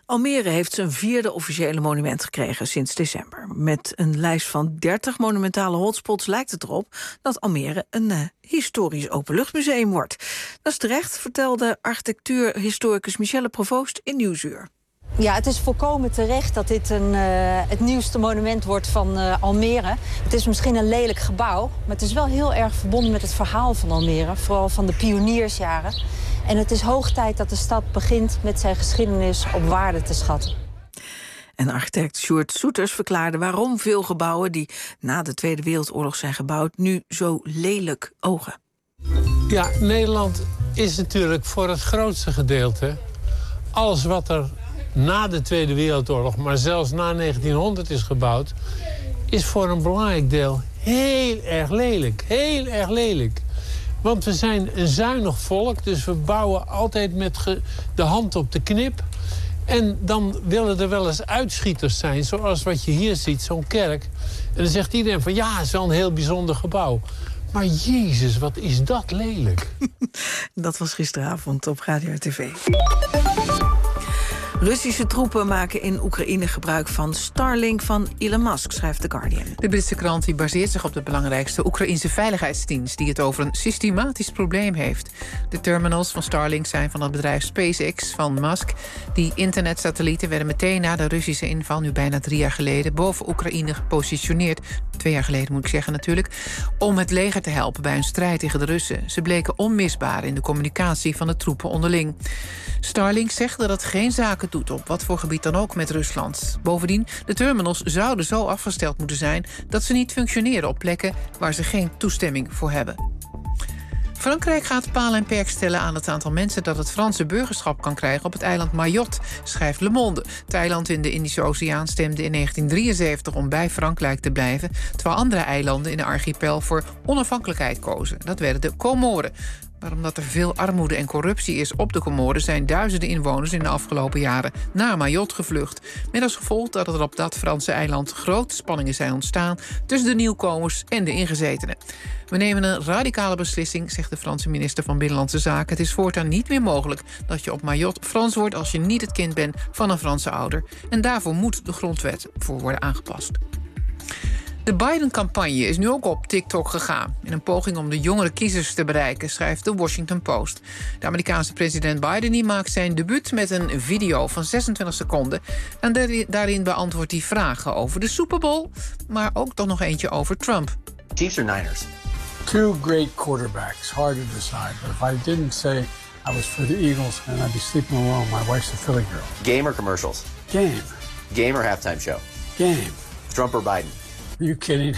Almere heeft zijn 4e officiële monument gekregen sinds december. Met een lijst van 30 monumentale hotspots lijkt het erop dat Almere een historisch openluchtmuseum wordt. Dat is terecht, vertelde architectuurhistoricus Michelle Provoost in Nieuwsuur.
Ja, het is volkomen terecht dat dit het nieuwste monument wordt van Almere. Het is misschien een lelijk gebouw, maar het is wel heel erg verbonden met het verhaal van Almere. Vooral van de pioniersjaren. En het is hoog tijd dat de stad begint met zijn geschiedenis op waarde te schatten.
En architect Sjoerd Soeters verklaarde waarom veel gebouwen die na de Tweede Wereldoorlog zijn gebouwd nu zo lelijk ogen.
Ja, Nederland is natuurlijk voor het grootste gedeelte alles wat er na de Tweede Wereldoorlog, maar zelfs na 1900 is gebouwd, is voor een belangrijk deel heel erg lelijk. Heel erg lelijk. Want we zijn een zuinig volk, dus we bouwen altijd met de hand op de knip. En dan willen er wel eens uitschieters zijn, zoals wat je hier ziet, zo'n kerk. En dan zegt iedereen van ja, het is wel een heel bijzonder gebouw. Maar Jezus, wat is dat lelijk.
Dat was gisteravond op Radio en TV. Russische troepen maken in Oekraïne gebruik van Starlink van Elon Musk, schrijft The Guardian.
De Britse krant die baseert zich op de belangrijkste Oekraïnse veiligheidsdienst die het over een systematisch probleem heeft. De terminals van Starlink zijn van het bedrijf SpaceX van Musk. Die internetsatellieten werden meteen na de Russische inval, nu bijna 3 jaar geleden, boven Oekraïne gepositioneerd. 2 jaar geleden moet ik zeggen natuurlijk, om het leger te helpen bij een strijd tegen de Russen. Ze bleken onmisbaar in de communicatie van de troepen onderling. Starlink zegt dat het geen zaken doet op wat voor gebied dan ook met Rusland. Bovendien, de terminals zouden zo afgesteld moeten zijn dat ze niet functioneren op plekken waar ze geen toestemming voor hebben. Frankrijk gaat paal en perk stellen aan het aantal mensen dat het Franse burgerschap kan krijgen op het eiland Mayotte, schrijft Le Monde. Het eiland in de Indische Oceaan stemde in 1973 om bij Frankrijk te blijven, terwijl andere eilanden in de archipel voor onafhankelijkheid kozen. Dat werden de Comoren. Maar omdat er veel armoede en corruptie is op de Comoren, zijn duizenden inwoners in de afgelopen jaren naar Mayotte gevlucht. Met als gevolg dat er op dat Franse eiland grote spanningen zijn ontstaan tussen de nieuwkomers en de ingezetenen. We nemen een radicale beslissing, zegt de Franse minister van Binnenlandse Zaken. Het is voortaan niet meer mogelijk dat je op Mayotte Frans wordt als je niet het kind bent van een Franse ouder. En daarvoor moet de grondwet voor worden aangepast. De Biden-campagne is nu ook op TikTok gegaan, in een poging om de jongere kiezers te bereiken, schrijft de Washington Post. De Amerikaanse president Biden die maakt zijn debuut met een video van 26 seconden. En daarin beantwoordt hij vragen over de Super Bowl, maar ook toch nog eentje over Trump.
Chiefs or Niners?
2 great quarterbacks, hard to decide. But if I didn't say I was for the Eagles, then I'd be sleeping alone. My wife's a Philly girl.
Game or commercials?
Game.
Game or halftime show?
Game.
Trump or Biden?
Are you kidding?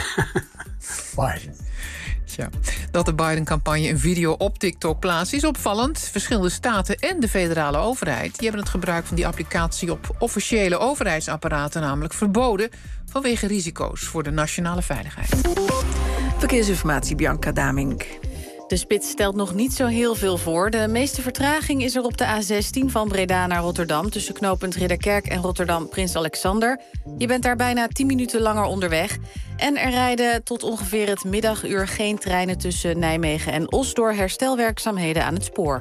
Biden.
Tja, dat de Biden-campagne een video op TikTok plaatst is opvallend. Verschillende staten en de federale overheid die hebben het gebruik van die applicatie op officiële overheidsapparaten namelijk verboden vanwege risico's voor de nationale veiligheid.
Verkeersinformatie, Bianca Damink.
De spits stelt nog niet zo heel veel voor. De meeste vertraging is er op de A16 van Breda naar Rotterdam, tussen knooppunt Ridderkerk en Rotterdam Prins Alexander. Je bent daar bijna 10 minuten langer onderweg. En er rijden tot ongeveer het middaguur geen treinen tussen Nijmegen en Os door herstelwerkzaamheden aan het spoor.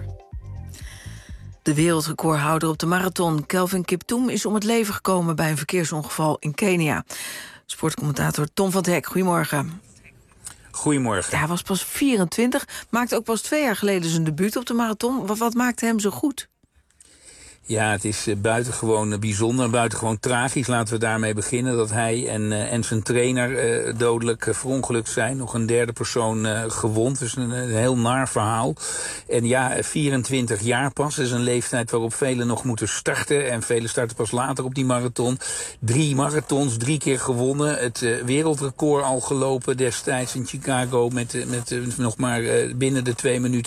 De wereldrecordhouder op de marathon, Kelvin Kiptoum, is om het leven gekomen bij een verkeersongeval in Kenia. Sportcommentator Tom van het Hek, goedemorgen.
Goedemorgen.
Ja, hij was pas 24, maakte ook pas 2 jaar geleden zijn debuut op de marathon. Wat maakte hem zo goed?
Ja, het is buitengewoon bijzonder, buitengewoon tragisch. Laten we daarmee beginnen dat hij en zijn trainer dodelijk verongelukt zijn. Nog een derde persoon gewond, dus een heel naar verhaal. En ja, 24 jaar pas, dat is een leeftijd waarop velen nog moeten starten. En velen starten pas later op die marathon. 3 marathons, 3 keer gewonnen. Het wereldrecord al gelopen destijds in Chicago met nog maar binnen de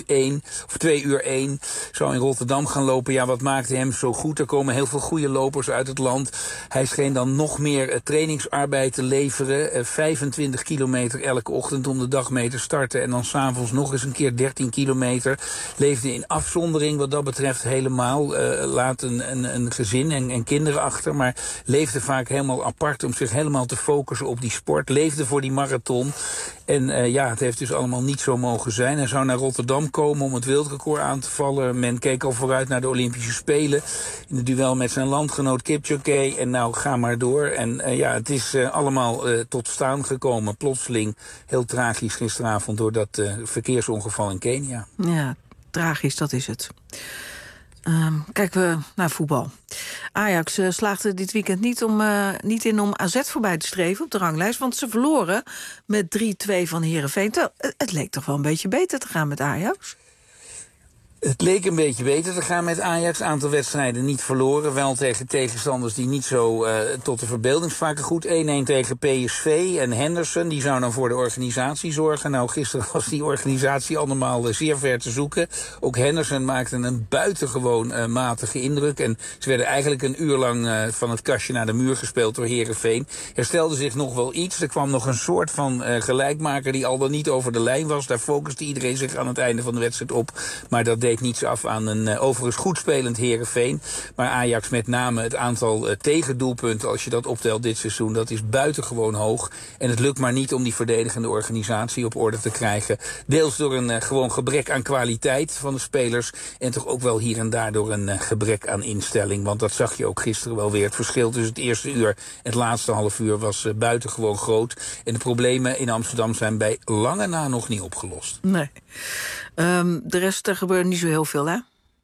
2 uur 1. Zou in Rotterdam gaan lopen. Ja, wat maakte hem zo goed? Er komen heel veel goede lopers uit het land. Hij scheen dan nog meer trainingsarbeid te leveren. 25 kilometer elke ochtend om de dag mee te starten. En dan 's avonds nog eens een keer 13 kilometer. Leefde in afzondering wat dat betreft helemaal. Laat een gezin en kinderen achter. Maar leefde vaak helemaal apart om zich helemaal te focussen op die sport. Leefde voor die marathon. En het heeft dus allemaal niet zo mogen zijn. Hij zou naar Rotterdam komen om het wereldrecord aan te vallen. Men keek al vooruit naar de Olympische Spelen. In het duel met zijn landgenoot Kipchoge. En nou, ga maar door. En het is allemaal tot staan gekomen. Plotseling, heel tragisch gisteravond door dat verkeersongeval in Kenia.
Ja, tragisch, dat is het. Kijken we naar voetbal. Ajax slaagde dit weekend niet in om AZ voorbij te streven op de ranglijst, want ze verloren met 3-2 van Heerenveen. Het leek toch wel een beetje beter te gaan met Ajax?
Het leek een beetje beter te gaan met Ajax. Aantal wedstrijden niet verloren. Wel tegen tegenstanders die niet zo tot de verbeelding spraken. Goed, 1-1 tegen PSV. En Henderson, die zou dan voor de organisatie zorgen. Nou, gisteren was die organisatie allemaal zeer ver te zoeken. Ook Henderson maakte een buitengewoon matige indruk. En ze werden eigenlijk een uur lang van het kastje naar de muur gespeeld door Heerenveen. Herstelde zich nog wel iets. Er kwam nog een soort van gelijkmaker die al dan niet over de lijn was. Daar focuste iedereen zich aan het einde van de wedstrijd op. Maar dat deed niets af aan een overigens goed spelend Heerenveen. Maar Ajax met name het aantal tegendoelpunten, als je dat optelt dit seizoen, dat is buitengewoon hoog. En het lukt maar niet om die verdedigende organisatie op orde te krijgen. Deels door een gewoon gebrek aan kwaliteit van de spelers. En toch ook wel hier en daar door een gebrek aan instelling. Want dat zag je ook gisteren wel weer. Het verschil tussen het eerste uur en het laatste half uur was buitengewoon groot. En de problemen in Amsterdam zijn bij lange na nog niet opgelost.
Nee. De rest, er gebeurt niet zo heel veel, hè?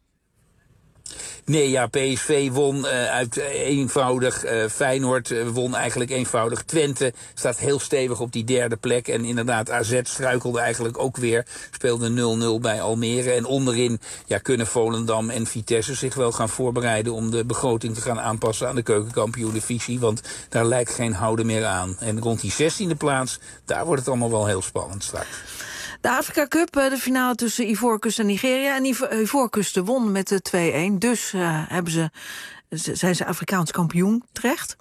Nee, ja, PSV won eenvoudig. Feyenoord won eigenlijk eenvoudig. Twente staat heel stevig op die derde plek. En inderdaad, AZ struikelde eigenlijk ook weer. Speelde 0-0 bij Almere. En onderin kunnen Volendam en Vitesse zich wel gaan voorbereiden om de begroting te gaan aanpassen aan de keukenkampioen-divisie. Want daar lijkt geen houden meer aan. En rond die 16e plaats, daar wordt het allemaal wel heel spannend straks.
De Afrika Cup, de finale tussen Ivoorkust en Nigeria. En Ivoorkust won met 2-1. Dus zijn ze Afrikaans kampioen terecht?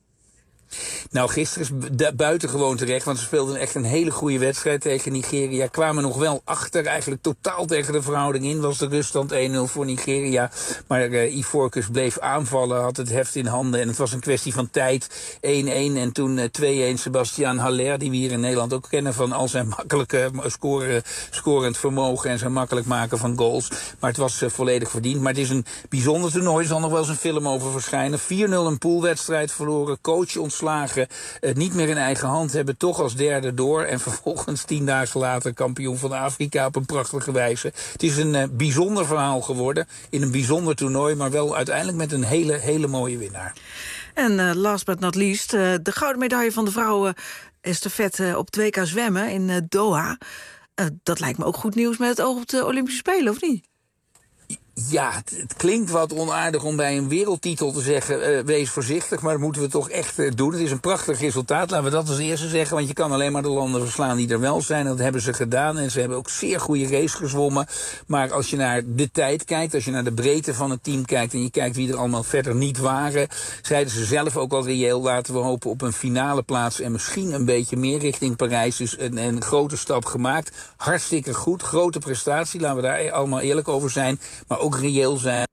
Nou, gisteren is buitengewoon terecht, want ze speelden echt een hele goede wedstrijd tegen Nigeria. Kwamen nog wel achter, eigenlijk totaal tegen de verhouding in. Was de ruststand 1-0 voor Nigeria. Maar Ivoorkust bleef aanvallen, had het heft in handen. En het was een kwestie van tijd. 1-1 en toen 2-1 Sebastian Haller, die we hier in Nederland ook kennen van al zijn makkelijke scorend vermogen en zijn makkelijk maken van goals. Maar het was volledig verdiend. Maar het is een bijzonder toernooi, er zal nog wel eens een film over verschijnen. 4-0 een poolwedstrijd verloren, coach ontslagen. Niet meer in eigen hand hebben, toch als derde door. En vervolgens 10 dagen later kampioen van Afrika op een prachtige wijze. Het is een bijzonder verhaal geworden. In een bijzonder toernooi, maar wel uiteindelijk met een hele mooie winnaar.
En last but not least, de gouden medaille van de vrouwen estafette op 2K zwemmen in Doha. Dat lijkt me ook goed nieuws met het oog op de Olympische Spelen, of niet?
Ja, het klinkt wat onaardig om bij een wereldtitel te zeggen, wees voorzichtig, maar dat moeten we toch echt doen. Het is een prachtig resultaat, laten we dat als eerste zeggen, want je kan alleen maar de landen verslaan die er wel zijn. Dat hebben ze gedaan en ze hebben ook zeer goede race gezwommen. Maar als je naar de tijd kijkt, als je naar de breedte van het team kijkt en je kijkt wie er allemaal verder niet waren, zeiden ze zelf ook al reëel, laten we hopen op een finale plaats en misschien een beetje meer richting Parijs. Dus een grote stap gemaakt. Hartstikke goed, grote prestatie, laten we daar allemaal eerlijk over zijn. Maar ook reëel zijn.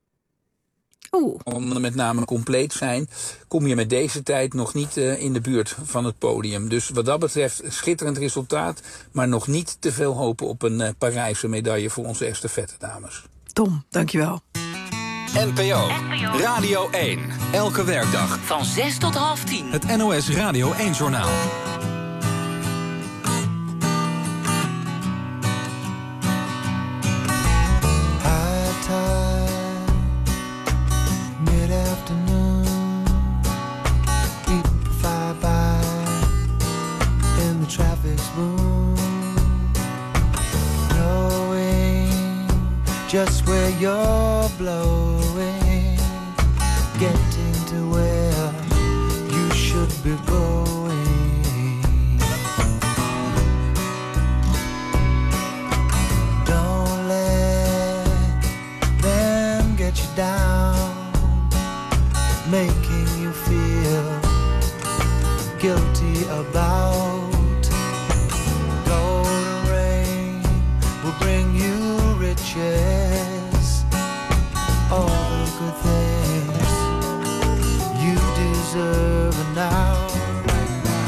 Met name compleet zijn, kom je met deze tijd nog niet in de buurt van het podium. Dus wat dat betreft schitterend resultaat, maar nog niet te veel hopen op een Parijse medaille voor onze estafette dames.
Tom, dankjewel.
NPO Radio 1. Elke werkdag
van 6 tot half 10.
Het NOS Radio 1-journaal.
Mid-afternoon, people fly by in the traffic's boom, knowing just where you're blowing, getting to where you should be going. Don't let them get you down, making you feel guilty about. Golden rain will bring you riches, all the good things you deserve now, right now.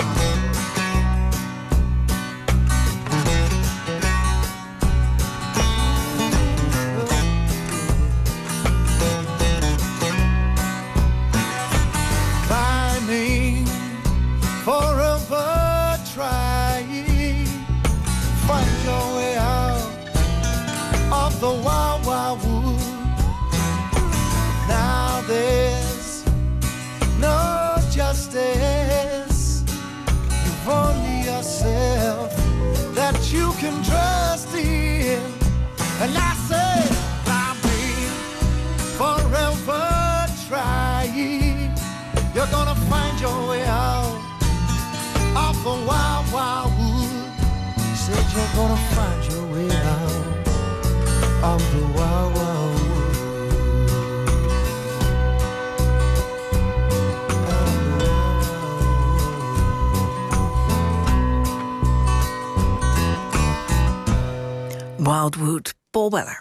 can trust in. And I say, I'll be forever trying. You're gonna find your way out of the wild, wild wood. Said you're gonna find your way out of the wild, wild wood.
Wildwood, Paul Weller.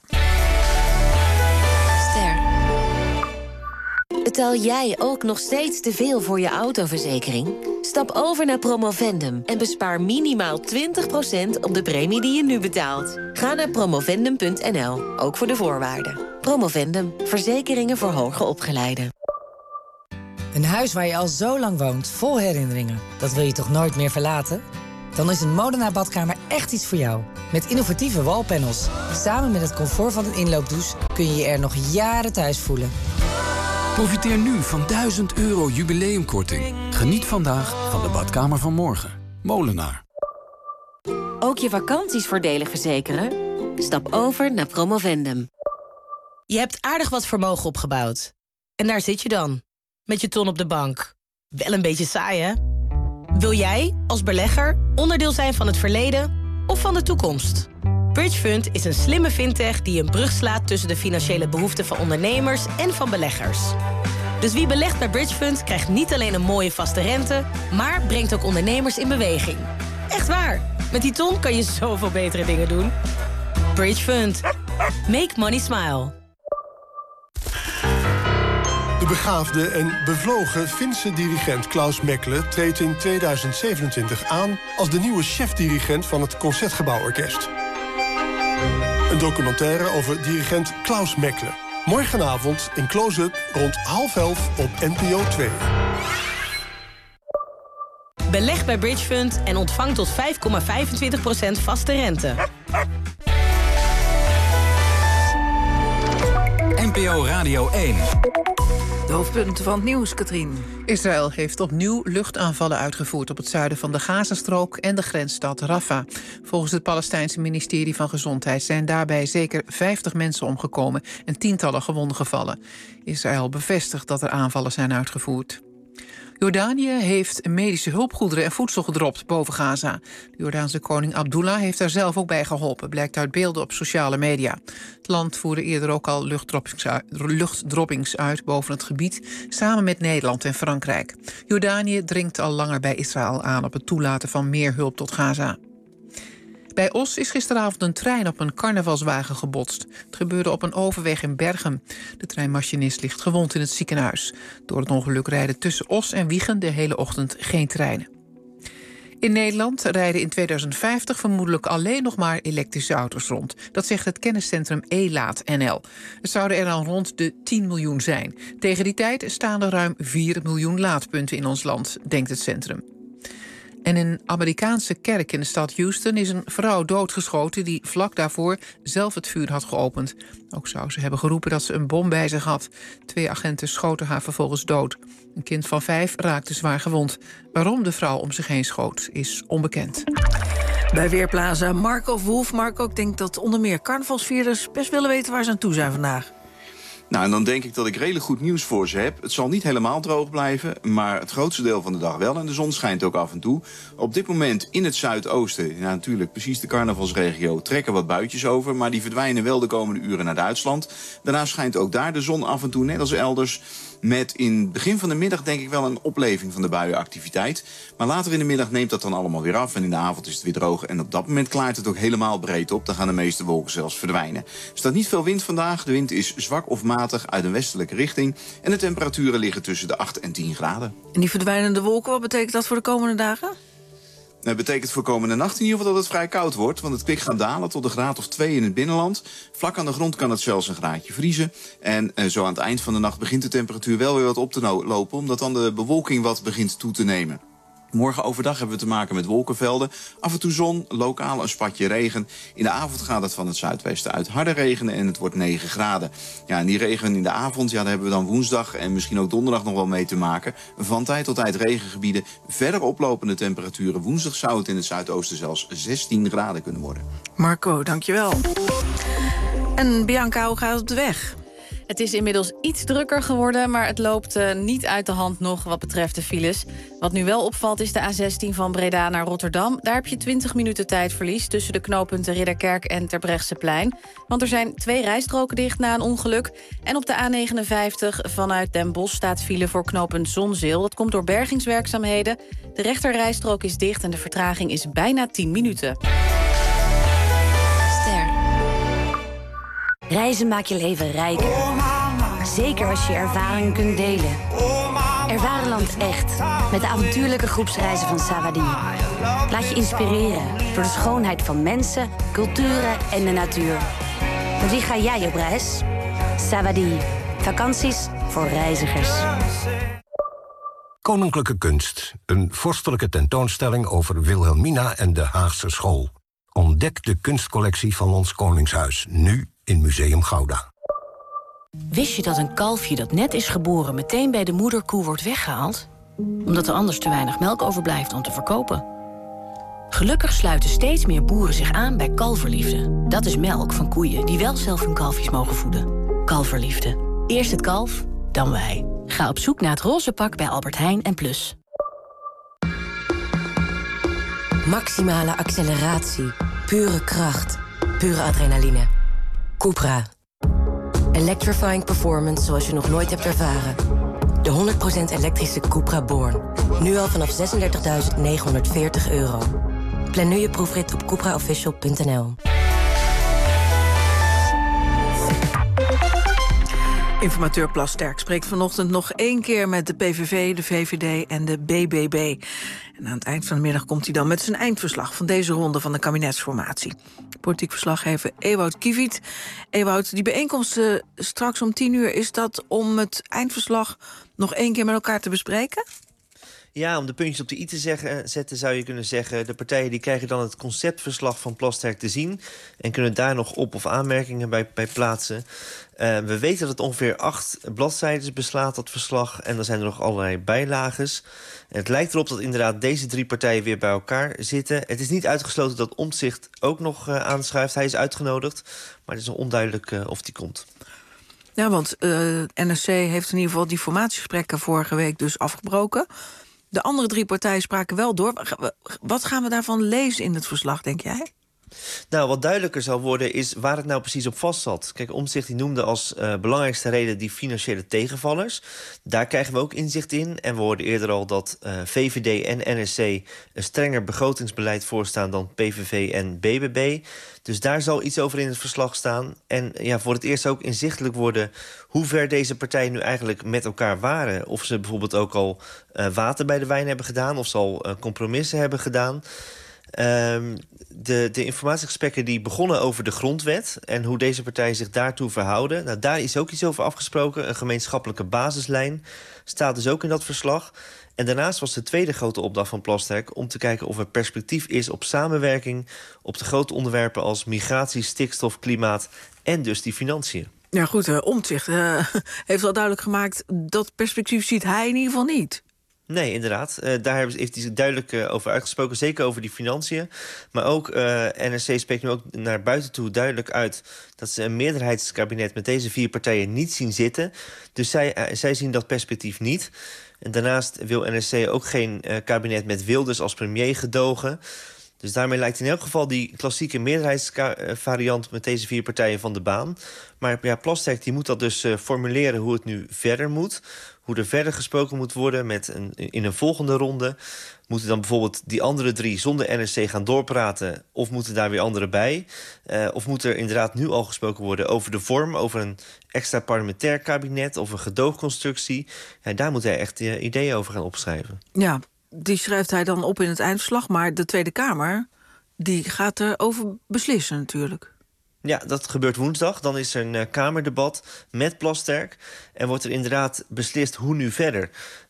Ster. Betaal jij ook nog steeds te veel voor je autoverzekering? Stap over naar Promovendum en bespaar minimaal 20% op de premie die je nu betaalt. Ga naar promovendum.nl, ook voor de voorwaarden. Promovendum, verzekeringen voor hoger opgeleiden.
Een huis waar je al zo lang woont, vol herinneringen. Dat wil je toch nooit meer verlaten? Dan is een Modena badkamer echt iets voor jou. Met innovatieve wallpanels. Samen met het comfort van een inloopdouche kun je je er nog jaren thuis voelen.
Profiteer nu van €1000 jubileumkorting. Geniet vandaag van de badkamer van morgen. Molenaar.
Ook je vakanties voordelig verzekeren? Stap over naar Promovendum.
Je hebt aardig wat vermogen opgebouwd. En daar zit je dan, met je ton op de bank. Wel een beetje saai, hè? Wil jij, als belegger, onderdeel zijn van het verleden of van de toekomst? Bridgefund is een slimme fintech die een brug slaat tussen de financiële behoeften van ondernemers en van beleggers. Dus wie belegt bij Bridgefund krijgt niet alleen een mooie vaste rente, maar brengt ook ondernemers in beweging. Echt waar, met die ton kan je zoveel betere dingen doen. Bridgefund. Make money smile.
De begaafde en bevlogen Finse dirigent Klaus Mekle treedt in 2027 aan als de nieuwe chef-dirigent van het Concertgebouworkest. Een documentaire over dirigent Klaus Mekle. Morgenavond in Close-up rond 10:30 op NPO 2.
Beleg bij Bridgefund en ontvang tot 5,25% vaste rente.
NPO Radio 1.
De hoofdpunten van het nieuws, Katrien.
Israël heeft opnieuw luchtaanvallen uitgevoerd op het zuiden van de Gazastrook en de grensstad Rafah. Volgens het Palestijnse ministerie van Gezondheid zijn daarbij zeker 50 mensen omgekomen en tientallen gewonden gevallen. Israël bevestigt dat er aanvallen zijn uitgevoerd. Jordanië heeft medische hulpgoederen en voedsel gedropt boven Gaza. De Jordaanse koning Abdullah heeft daar zelf ook bij geholpen, blijkt uit beelden op sociale media. Het land voerde eerder ook al luchtdroppings uit boven het gebied, samen met Nederland en Frankrijk. Jordanië dringt al langer bij Israël aan op het toelaten van meer hulp tot Gaza. Bij Os is gisteravond een trein op een carnavalswagen gebotst. Het gebeurde op een overweg in Berchem. De treinmachinist ligt gewond in het ziekenhuis. Door het ongeluk rijden tussen Os en Wijchen de hele ochtend geen treinen. In Nederland rijden in 2050 vermoedelijk alleen nog maar elektrische auto's rond. Dat zegt het kenniscentrum E-Laat NL. Het zouden er dan rond de 10 miljoen zijn. Tegen die tijd staan er ruim 4 miljoen laadpunten in ons land, denkt het centrum. En in een Amerikaanse kerk in de stad Houston is een vrouw doodgeschoten die vlak daarvoor zelf het vuur had geopend. Ook zou ze hebben geroepen dat ze een bom bij zich had. 2 agenten schoten haar vervolgens dood. Een kind van 5 raakte zwaar gewond. Waarom de vrouw om zich heen schoot is onbekend.
Bij Weerplaza Marco Wolf. Marco, ik denk dat onder meer carnavalsvierders best willen weten waar ze aan toe zijn vandaag.
Nou, en dan denk ik dat ik redelijk goed nieuws voor ze heb. Het zal niet helemaal droog blijven, maar het grootste deel van de dag wel. En de zon schijnt ook af en toe. Op dit moment in het zuidoosten, ja, natuurlijk precies de carnavalsregio, trekken wat buitjes over. Maar die verdwijnen wel de komende uren naar Duitsland. Daarna schijnt ook daar de zon af en toe, net als elders. Met in het begin van de middag denk ik wel een opleving van de buienactiviteit. Maar later in de middag neemt dat dan allemaal weer af. En in de avond is het weer droog. En op dat moment klaart het ook helemaal breed op. Dan gaan de meeste wolken zelfs verdwijnen. Er staat niet veel wind vandaag. De wind is zwak of matig uit een westelijke richting. En de temperaturen liggen tussen de 8 en 10 graden.
En die verdwijnende wolken, wat betekent dat voor de komende dagen?
Dat betekent voor komende nacht in ieder geval dat het vrij koud wordt. Want het kwik gaat dalen tot een graad of 2 in het binnenland. Vlak aan de grond kan het zelfs een graadje vriezen. En zo aan het eind van de nacht begint de temperatuur wel weer wat op te lopen. Omdat dan de bewolking wat begint toe te nemen. Morgen overdag hebben we te maken met wolkenvelden. Af en toe zon, lokaal een spatje regen. In de avond gaat het van het zuidwesten uit harder regenen en het wordt 9 graden. Ja, en die regen in de avond, daar hebben we dan woensdag en misschien ook donderdag nog wel mee te maken. Van tijd tot tijd regengebieden, verder oplopende temperaturen. Woensdag zou het in het zuidoosten zelfs 16 graden kunnen worden.
Marco, dankjewel. En Bianca, hoe gaat het op de weg?
Het is inmiddels iets drukker geworden, maar het loopt niet uit de hand nog wat betreft de files. Wat nu wel opvalt is de A16 van Breda naar Rotterdam. Daar heb je 20 minuten tijdverlies tussen de knooppunten Ridderkerk en Terbrechtseplein. Want er zijn 2 rijstroken dicht na een ongeluk. En op de A59 vanuit Den Bosch staat file voor knooppunt Zonzeel. Dat komt door bergingswerkzaamheden. De rechterrijstrook is dicht en de vertraging is bijna 10 minuten.
Reizen maakt je leven rijker. Zeker als je ervaring kunt delen. Ervaar land echt. Met de avontuurlijke groepsreizen van Savadi. Laat je inspireren door de schoonheid van mensen, culturen en de natuur. Met wie ga jij op reis? Savadi. Vakanties voor reizigers.
Koninklijke Kunst. Een vorstelijke tentoonstelling over Wilhelmina en de Haagse school. Ontdek de kunstcollectie van ons Koningshuis. Nu in Museum Gouda.
Wist je dat een kalfje dat net is geboren meteen bij de moederkoe wordt weggehaald? Omdat er anders te weinig melk overblijft om te verkopen. Gelukkig sluiten steeds meer boeren zich aan bij Kalverliefde. Dat is melk van koeien die wel zelf hun kalfjes mogen voeden. Kalverliefde. Eerst het kalf, dan wij. Ga op zoek naar het roze pak bij Albert Heijn en Plus.
Maximale acceleratie. Pure kracht. Pure adrenaline. Cupra. Electrifying performance zoals je nog nooit hebt ervaren. De 100% elektrische Cupra Born. Nu al vanaf €36.940. Plan nu je proefrit op cupraofficial.nl.
Informateur Plasterk spreekt vanochtend nog 1 keer met de PVV, de VVD en de BBB. En aan het eind van de middag komt hij dan met zijn eindverslag van deze ronde van de kabinetsformatie. Politiek verslaggever Ewout Kiviet. Ewout, die bijeenkomst straks om 10:00, is dat om het eindverslag nog 1 keer met elkaar te bespreken?
Ja, om de puntjes op de i te zetten zou je kunnen zeggen. De partijen die krijgen dan het conceptverslag van Plasterk te zien en kunnen daar nog op- of aanmerkingen bij plaatsen. We weten dat het ongeveer 8 bladzijden beslaat, dat verslag. En dan zijn er nog allerlei bijlages. Het lijkt erop dat inderdaad deze 3 partijen weer bij elkaar zitten. Het is niet uitgesloten dat Omtzigt ook nog aanschuift. Hij is uitgenodigd, maar het is nog onduidelijk of die komt.
Ja, want NSC heeft in ieder geval die formatiegesprekken vorige week dus afgebroken. De andere 3 partijen spraken wel door. Wat gaan we daarvan lezen in het verslag, denk jij?
Nou, wat duidelijker zal worden is waar het nou precies op vast zat. Kijk, Omtzigt die noemde als belangrijkste reden die financiële tegenvallers. Daar krijgen we ook inzicht in. En we hoorden eerder al dat VVD en NSC een strenger begrotingsbeleid voorstaan dan PVV en BBB. Dus daar zal iets over in het verslag staan. En ja, voor het eerst ook inzichtelijk worden hoe ver deze partijen nu eigenlijk met elkaar waren. Of ze bijvoorbeeld ook al water bij de wijn hebben gedaan, of ze al compromissen hebben gedaan. De informatiegesprekken die begonnen over de grondwet en hoe deze partijen zich daartoe verhouden. Nou, daar is ook iets over afgesproken. Een gemeenschappelijke basislijn staat dus ook in dat verslag. En daarnaast was de tweede grote opdracht van Plasterk om te kijken of er perspectief is op samenwerking op de grote onderwerpen als migratie, stikstof, klimaat en dus die financiën.
Ja goed, Omtzigt heeft al duidelijk gemaakt dat perspectief ziet hij in ieder geval niet.
Nee, inderdaad. Daar heeft hij duidelijk over uitgesproken. Zeker over die financiën. Maar ook NSC spreekt nu ook naar buiten toe duidelijk uit dat ze een meerderheidskabinet met deze 4 partijen niet zien zitten. Dus zij zien dat perspectief niet. En daarnaast wil NSC ook geen kabinet met Wilders als premier gedogen. Dus daarmee lijkt in elk geval die klassieke meerderheidsvariant met deze 4 partijen van de baan. Maar ja, Plasterk die moet dat dus formuleren hoe het nu verder moet. Hoe er verder gesproken moet worden in een volgende ronde. Moeten dan bijvoorbeeld die andere 3 zonder NSC gaan doorpraten? Of moeten daar weer anderen bij? Of moet er inderdaad nu al gesproken worden over de vorm? Over een extra parlementair kabinet of een gedoogconstructie? Ja, daar moet hij echt ideeën over gaan opschrijven.
Ja, die schrijft hij dan op in het eindverslag. Maar de Tweede Kamer die gaat erover beslissen natuurlijk.
Ja, dat gebeurt woensdag. Dan is er een Kamerdebat met Plasterk. En wordt er inderdaad beslist hoe nu verder.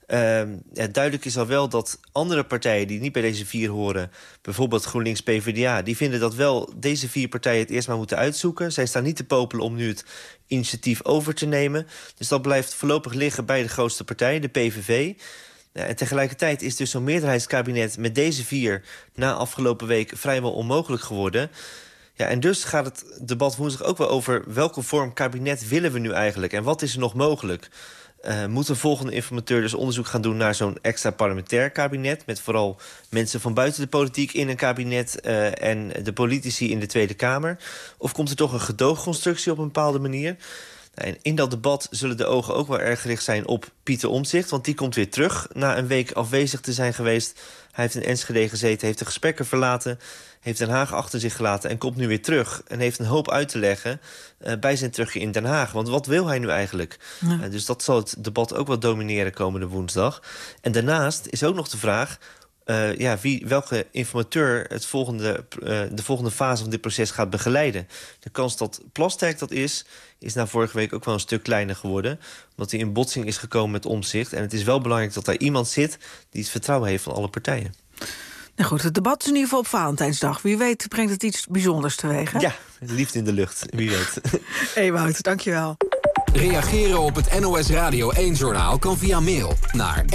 Duidelijk is al wel dat andere partijen die niet bij deze 4 horen, bijvoorbeeld GroenLinks, PvdA, die vinden dat wel deze 4 partijen het eerst maar moeten uitzoeken. Zij staan niet te popelen om nu het initiatief over te nemen. Dus dat blijft voorlopig liggen bij de grootste partij, de PVV. En tegelijkertijd is dus zo'n meerderheidskabinet met deze 4 na afgelopen week vrijwel onmogelijk geworden. Ja, en dus gaat het debat woensdag ook wel over welke vorm kabinet willen we nu eigenlijk en wat is er nog mogelijk. Moet de volgende informateur dus onderzoek gaan doen naar zo'n extra parlementair kabinet, met vooral mensen van buiten de politiek in een kabinet en de politici in de Tweede Kamer? Of komt er toch een gedoogconstructie op een bepaalde manier? En in dat debat zullen de ogen ook wel erg gericht zijn op Pieter Omtzigt, want die komt weer terug na een week afwezig te zijn geweest. Hij heeft in Enschede gezeten, heeft de gesprekken verlaten, heeft Den Haag achter zich gelaten en komt nu weer terug. En heeft een hoop uit te leggen bij zijn terugkeer in Den Haag. Want wat wil hij nu eigenlijk? Ja. Dus dat zal het debat ook wel domineren komende woensdag. En daarnaast is ook nog de vraag, welke informateur de volgende fase van dit proces gaat begeleiden. De kans dat Plasterk dat is na vorige week ook wel een stuk kleiner geworden, omdat hij in botsing is gekomen met Omtzigt. En het is wel belangrijk dat daar iemand zit die het vertrouwen heeft van alle partijen.
Nou goed, het debat is in ieder geval op Valentijnsdag. Wie weet brengt het iets bijzonders teweeg, hè?
Ja, liefde in de lucht, wie weet.
Ewout, dankjewel.
Reageren op het NOS Radio 1-journaal kan via mail naar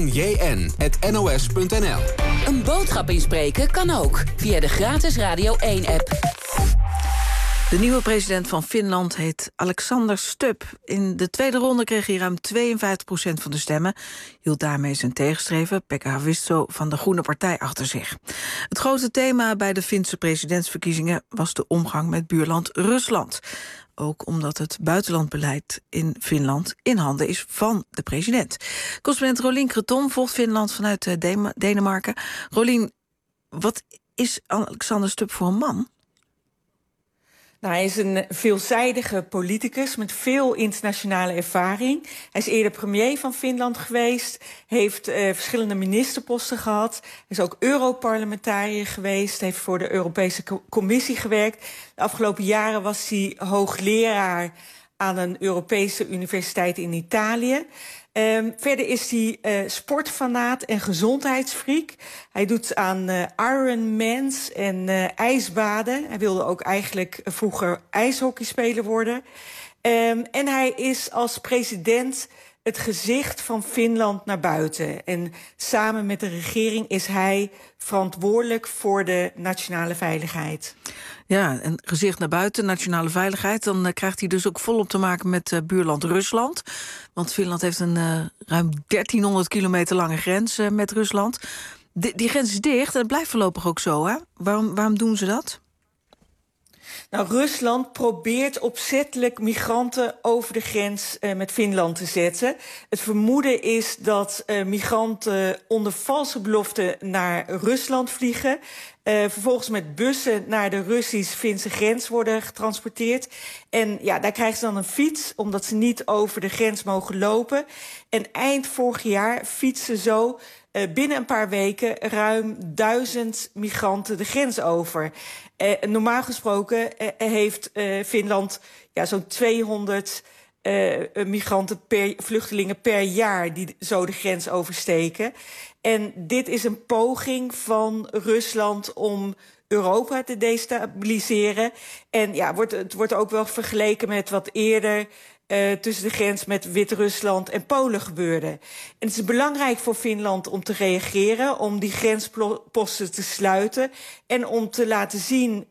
r1jn@nos.nl.
Een boodschap inspreken kan ook via de gratis Radio 1-app.
De nieuwe president van Finland heet Alexander Stubb. In de tweede ronde kreeg hij ruim 52% van de stemmen. Hield daarmee zijn tegenstrever Pekka Haavisto van de Groene Partij achter zich. Het grote thema bij de Finse presidentsverkiezingen was de omgang met buurland Rusland. Ook omdat het buitenlandbeleid in Finland in handen is van de president. Correspondent Rolien Creton volgt Finland vanuit Denemarken. Rolien, wat is Alexander Stubb voor een man?
Nou, hij is een veelzijdige politicus met veel internationale ervaring. Hij is eerder premier van Finland geweest, heeft verschillende ministerposten gehad. Hij is ook Europarlementariër geweest, heeft voor de Europese Commissie gewerkt. De afgelopen jaren was hij hoogleraar aan een Europese universiteit in Italië. Verder is hij sportfanaat en gezondheidsfreak. Hij doet aan Ironmans en ijsbaden. Hij wilde ook eigenlijk vroeger ijshockeyspeler worden. En hij is als president het gezicht van Finland naar buiten. En samen met de regering is hij verantwoordelijk voor de nationale veiligheid.
Ja, een gezicht naar buiten, nationale veiligheid. Dan krijgt hij dus ook volop te maken met buurland Rusland. Want Finland heeft een ruim 1300 kilometer lange grens met Rusland. Die grens is dicht en het blijft voorlopig ook zo, hè? Waarom doen ze dat?
Nou, Rusland probeert opzettelijk migranten over de grens met Finland te zetten. Het vermoeden is dat migranten onder valse beloften naar Rusland vliegen. Vervolgens met bussen naar de Russisch-Finse grens worden getransporteerd. En ja, daar krijgen ze dan een fiets, omdat ze niet over de grens mogen lopen. En eind vorig jaar fietsen zo binnen een paar weken ruim 1000 migranten de grens over. Normaal gesproken heeft Finland zo'n 200 vluchtelingen per jaar die zo de grens oversteken. En dit is een poging van Rusland om Europa te destabiliseren. En ja, het wordt ook wel vergeleken met wat eerder tussen de grens met Wit-Rusland en Polen gebeurde. En het is belangrijk voor Finland om te reageren, om die grensposten te sluiten en om te laten zien,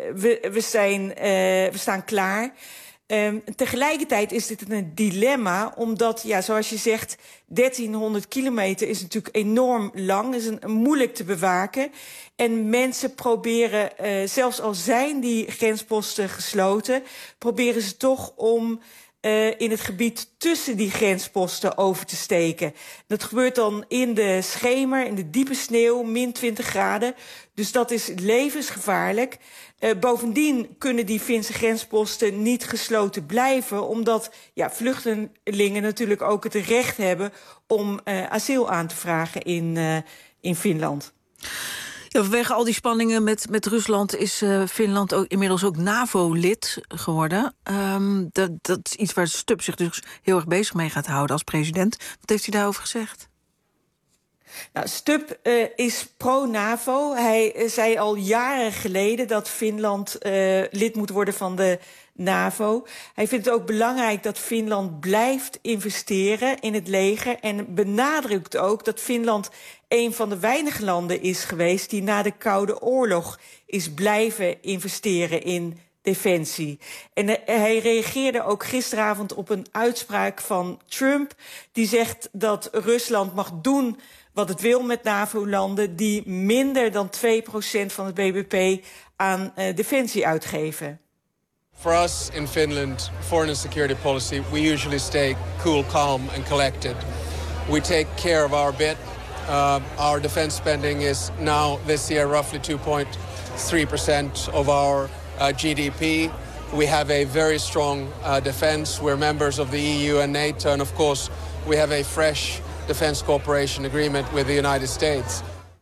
we staan klaar. Tegelijkertijd is dit een dilemma, omdat, ja, zoals je zegt, 1300 kilometer is natuurlijk enorm lang, is moeilijk te bewaken. En mensen proberen, zelfs al zijn die grensposten gesloten, proberen ze toch om in het gebied tussen die grensposten over te steken. Dat gebeurt dan in de schemer, in de diepe sneeuw, min 20 graden. Dus dat is levensgevaarlijk. Bovendien kunnen die Finse grensposten niet gesloten blijven, omdat vluchtelingen natuurlijk ook het recht hebben om asiel aan te vragen in Finland.
Ja, vanwege al die spanningen met Rusland is Finland ook inmiddels ook NAVO-lid geworden. Dat is iets waar Stubb zich dus heel erg bezig mee gaat houden als president. Wat heeft hij daarover gezegd?
Nou, Stubb is pro-NAVO. Hij zei al jaren geleden dat Finland lid moet worden van de NAVO. Hij vindt het ook belangrijk dat Finland blijft investeren in het leger en benadrukt ook dat Finland een van de weinige landen is geweest die na de Koude Oorlog is blijven investeren in defensie. En hij reageerde ook gisteravond op een uitspraak van Trump die zegt dat Rusland mag doen wat het wil met NAVO-landen die minder dan 2% van het BBP aan defensie uitgeven.
For us in Finland, foreign and security policy, we usually stay cool, calm and collected. We take care of our bit. Our defense spending is now this year roughly 2.3% of our GDP. We have a very strong defense. We're members of the EU and NATO, and of course we have a fresh defense cooperation agreement with the United States.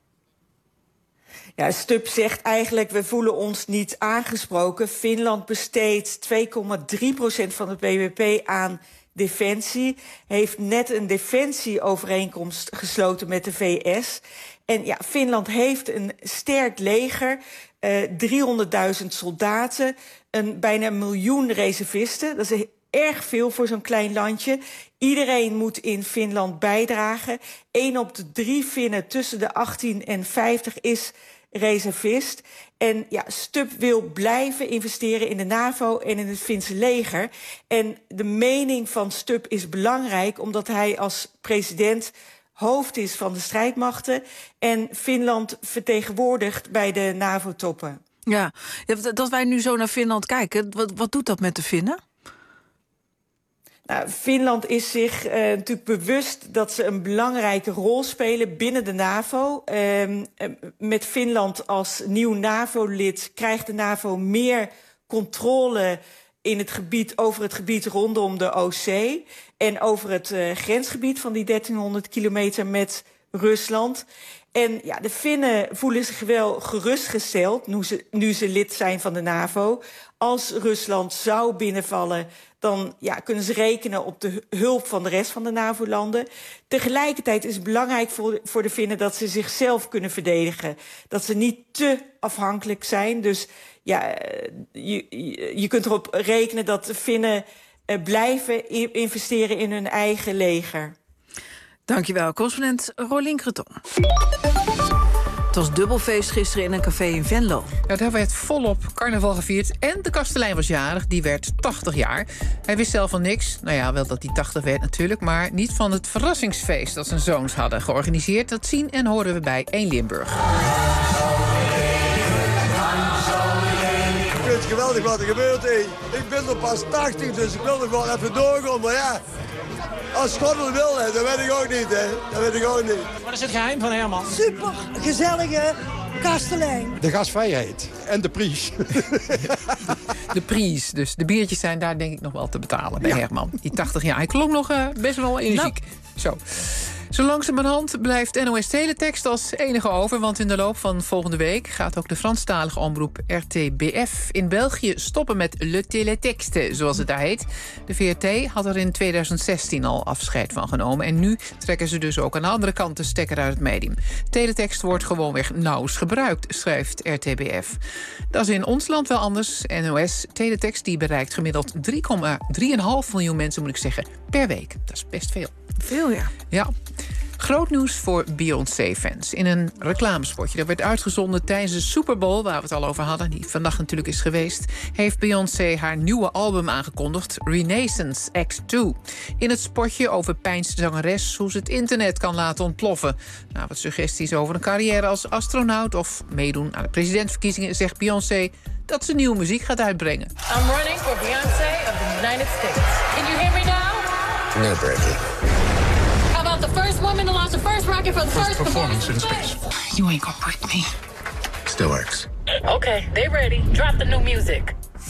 Ja, Stubb zegt eigenlijk, we voelen ons niet aangesproken. Finland besteedt 2,3% van het BBP aan defensie. Heeft net een defensieovereenkomst gesloten met de VS. En ja, Finland heeft een sterk leger, 300.000 soldaten, bijna 1 miljoen reservisten. Dat is erg veel voor zo'n klein landje. Iedereen moet in Finland bijdragen. 1 op de 3 Finnen tussen de 18 en 50 is reservist. En ja, Stubb wil blijven investeren in de NAVO en in het Finse leger. En de mening van Stubb is belangrijk omdat hij als president hoofd is van de strijdmachten en Finland vertegenwoordigt bij de NAVO-toppen.
Ja, dat wij nu zo naar Finland kijken, wat doet dat met de Finnen?
Nou, Finland is zich natuurlijk bewust dat ze een belangrijke rol spelen binnen de NAVO. Met Finland als nieuw NAVO-lid krijgt de NAVO meer controle in het gebied, over het gebied rondom de Oostzee en over het grensgebied van die 1300 kilometer met Rusland. En ja, de Finnen voelen zich wel gerustgesteld nu ze lid zijn van de NAVO. Als Rusland zou binnenvallen, dan kunnen ze rekenen op de hulp van de rest van de NAVO-landen. Tegelijkertijd is het belangrijk voor de Finnen dat ze zichzelf kunnen verdedigen. Dat ze niet te afhankelijk zijn. Dus ja, je kunt erop rekenen dat de Finnen blijven investeren in hun eigen leger.
Dankjewel, correspondent Rolien Creton. Het was dubbelfeest gisteren in een café in Venlo.
Ja, daar werd volop carnaval gevierd en de kastelein was jarig. Die werd 80 jaar. Hij wist zelf van niks. Nou ja, wel dat hij 80 werd natuurlijk, maar niet van het verrassingsfeest dat zijn zoons hadden georganiseerd. Dat zien en horen we bij 1 Limburg.
Ik vind het geweldig wat er gebeurt. Ik ben nog pas 80, dus ik wil nog wel even doorgaan. Maar ja, als God het wil, dat weet ik ook niet. Dat weet ik ook niet.
Wat is het geheim van Herman?
Super gezellige kastelein.
De gastvrijheid en de prijs.
De prijs, dus de biertjes zijn daar denk ik nog wel te betalen bij Herman. Die 80 jaar. Hij klonk nog best wel energiek. Zo. Zo langzamerhand blijft NOS Teletext als enige over, want in de loop van volgende week gaat ook de Franstalige omroep RTBF in België stoppen met Le Télétexte, zoals het daar heet. De VRT had er in 2016 al afscheid van genomen en nu trekken ze dus ook aan de andere kant de stekker uit het medium. Teletext wordt gewoonweg nauwelijks gebruikt, schrijft RTBF. Dat is in ons land wel anders. NOS Teletext die bereikt gemiddeld 3,5 miljoen mensen, moet ik zeggen, per week. Dat is best veel.
Veel, ja.
Ja. Groot nieuws voor Beyoncé-fans. In een reclamespotje dat werd uitgezonden tijdens de Super Bowl, waar we het al over hadden, die vannacht natuurlijk is geweest, heeft Beyoncé haar nieuwe album aangekondigd, Renaissance Act 2. In het spotje overpeinst de zangeres hoe ze het internet kan laten ontploffen. Nou, wat suggesties over een carrière als astronaut of meedoen aan de presidentsverkiezingen, zegt Beyoncé dat ze nieuwe muziek gaat uitbrengen.
I'm running for Beyoncé of the United States. Can you hear me now?
No, Bertie.
How about the first woman to launch the first rocket for the first
performance in space.
You ain't gonna break me.
Still works.
Okay, they ready. Drop the new music.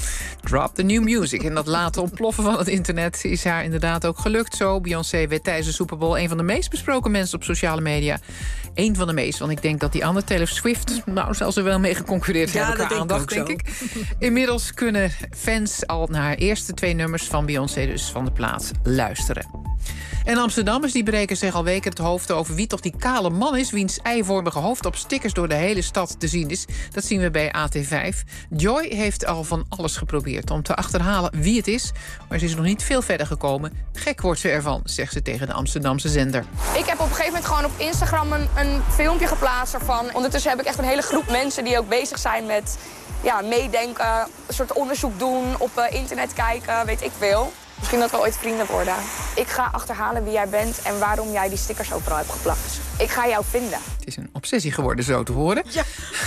Drop the new music. En dat laten ontploffen van het internet is haar inderdaad ook gelukt zo. Beyoncé werd tijdens de Super Bowl een van de meest besproken mensen op sociale media. Eén van de meest, want ik denk dat die andere Taylor Swift... nou, zal ze wel mee geconcurreerd hebben qua aandacht, denk ik. Inmiddels kunnen fans al naar haar eerste 2 nummers van Beyoncé... dus van de plaat luisteren. En Amsterdammers die breken zich al weken het hoofd over wie toch die kale man is... wiens eivormige hoofd op stickers door de hele stad te zien is. Dat zien we bij AT5. Joy heeft al van alles geprobeerd om te achterhalen wie het is... maar ze is nog niet veel verder gekomen. Gek wordt ze ervan, zegt ze tegen de Amsterdamse zender.
Ik heb op een gegeven moment gewoon op Instagram een filmpje geplaatst ervan. Ondertussen heb ik echt een hele groep mensen die ook bezig zijn met... meedenken, een soort onderzoek doen, op internet kijken, weet ik veel. Misschien dat we ooit vrienden worden. Ik ga achterhalen wie jij bent en waarom jij die stickers overal hebt geplakt. Ik ga jou vinden.
Het is een obsessie geworden, zo te horen. Ja.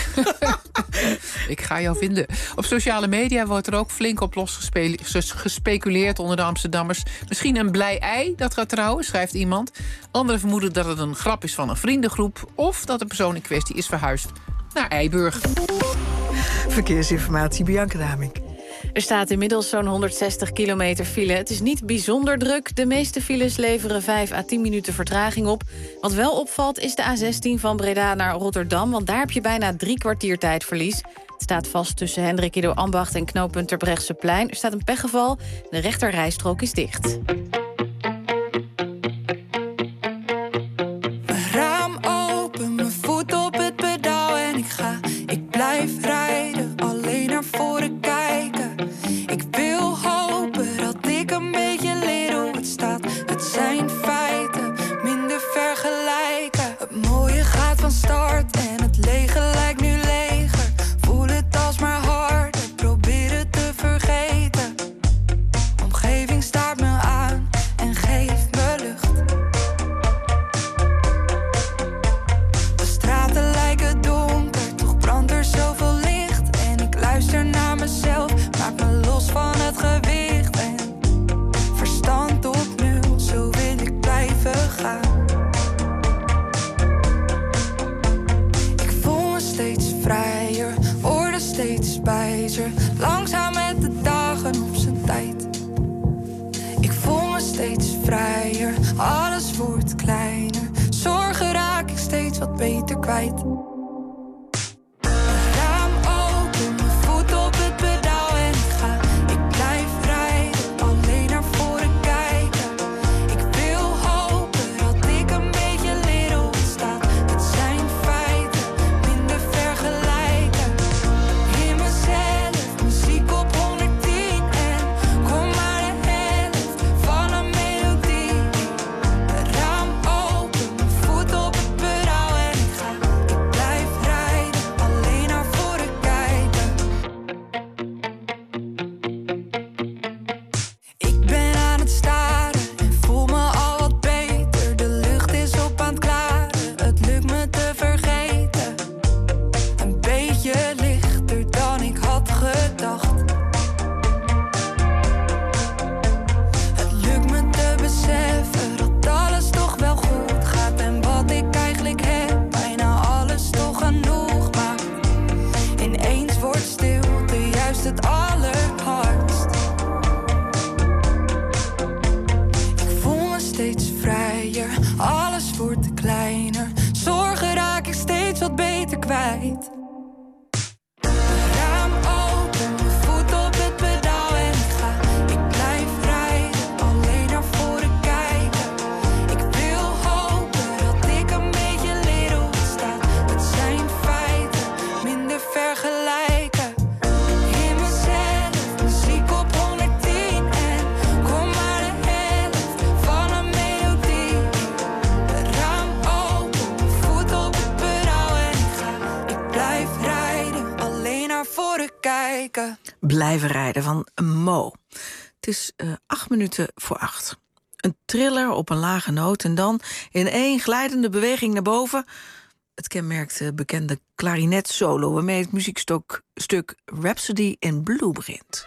Ik ga jou vinden. Op sociale media wordt er ook flink op gespeculeerd onder de Amsterdammers. Misschien een blij ei dat gaat trouwen, schrijft iemand. Anderen vermoeden dat het een grap is van een vriendengroep... of dat de persoon in kwestie is verhuisd naar Eiburg.
Verkeersinformatie, Bianca Damink.
Er staat inmiddels zo'n 160 kilometer file. Het is niet bijzonder druk. De meeste files leveren 5 à 10 minuten vertraging op. Wat wel opvalt is de A16 van Breda naar Rotterdam... want daar heb je bijna 3 kwartier tijdverlies. Het staat vast tussen Hendrik Ido Ambacht en knooppunt Terbrechtseplein. Er staat een pechgeval. De rechterrijstrook is dicht.
Mijn raam open, mijn voet op het pedaal en ik blijf rijden, alleen naar voren kijken. Ik wil hopen dat ik een beetje leer hoe het staat. Het zijn feiten, minder vergelijken. Het mooie gaat van start en het lege lijkt nu leger. Voel het alsmaar harder, probeer het te vergeten. Omgeving staart me aan en geeft me lucht. De straten lijken donker, toch brandt er zoveel licht. En ik luister naar mezelf, maak me los van het gewicht. En verstand op nul, zo wil ik blijven gaan. Ik voel me steeds vrijer, word steeds wijzer. Langzaam met de dagen op zijn tijd. Ik voel me steeds vrijer, alles wordt kleiner. Zorgen raak ik steeds wat beter kwijt. Raam open, mijn voet op het pedaal en ik blijf rijden, alleen naar voren kijken. Ik wil hopen dat ik een beetje leer hoe het staat. Het zijn feiten, minder vergelijken. In mezelf, muziek op 110 en kom maar de helft van een melodie. Raam open, mijn voet op het pedaal en ik blijf rijden, alleen naar voren kijken. Ik ben aan het staren en voel me al wat beter. De lucht is op aan het klaren, het lukt me te vergeten. Een beetje lichter dan ik had gedacht. Het lukt me te beseffen dat alles toch wel goed gaat. En wat ik eigenlijk heb, bijna alles toch genoeg maakt. Ineens wordt stilte juist het allerhardst. Ik voel me steeds vrijer, alles wordt kleiner. Zorgen raak ik steeds wat beter kwijt. Raam open, mijn voet op het pedaal en ik blijf rijden, alleen naar voren kijken. Ik wil hopen dat ik een beetje leer hoe het staat. Het zijn feiten, minder vergelijken. In mezelf, muziek op 110 en kom maar de helft van een melodie. Raam open, mijn voet op het pedaal en ik blijf rijden, alleen naar voren kijken.
Blijven rijden van Mo. Het is 8 minuten voor 8. Een triller op een lage noot en dan in één glijdende beweging naar boven. Het kenmerkt de bekende klarinetsolo waarmee het muziekstuk Rhapsody in Blue begint.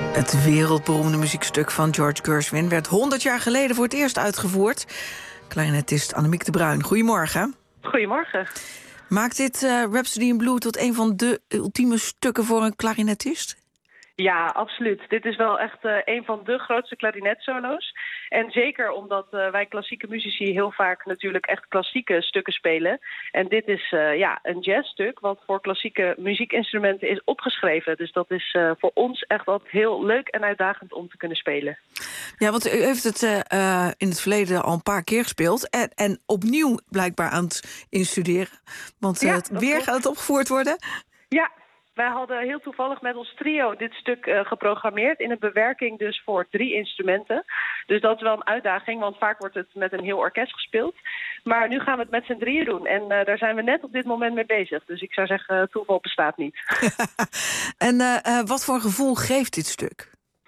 Het wereldberoemde muziekstuk van George Gershwin werd 100 jaar geleden voor het eerst uitgevoerd. Clarinetist Annemiek de Bruin, goedemorgen.
Goedemorgen.
Maakt dit Rhapsody in Blue tot een van de ultieme stukken voor een clarinetist?
Ja, absoluut. Dit is wel echt een van de grootste klarinetsolo's. En zeker omdat wij klassieke muzici heel vaak natuurlijk echt klassieke stukken spelen. En dit is een jazzstuk wat voor klassieke muziekinstrumenten is opgeschreven. Dus dat is voor ons echt altijd heel leuk en uitdagend om te kunnen spelen.
Ja, want u heeft het in het verleden al een paar keer gespeeld. En opnieuw blijkbaar aan het instuderen. Want weer gaat het opgevoerd worden.
Ja. Wij hadden heel toevallig met ons trio dit stuk geprogrammeerd in een bewerking dus voor 3 instrumenten. Dus dat is wel een uitdaging, want vaak wordt het met een heel orkest gespeeld. Maar nu gaan we het met z'n drieën doen en daar zijn we net op dit moment mee bezig. Dus ik zou zeggen, toeval bestaat niet.
En wat voor gevoel geeft dit stuk?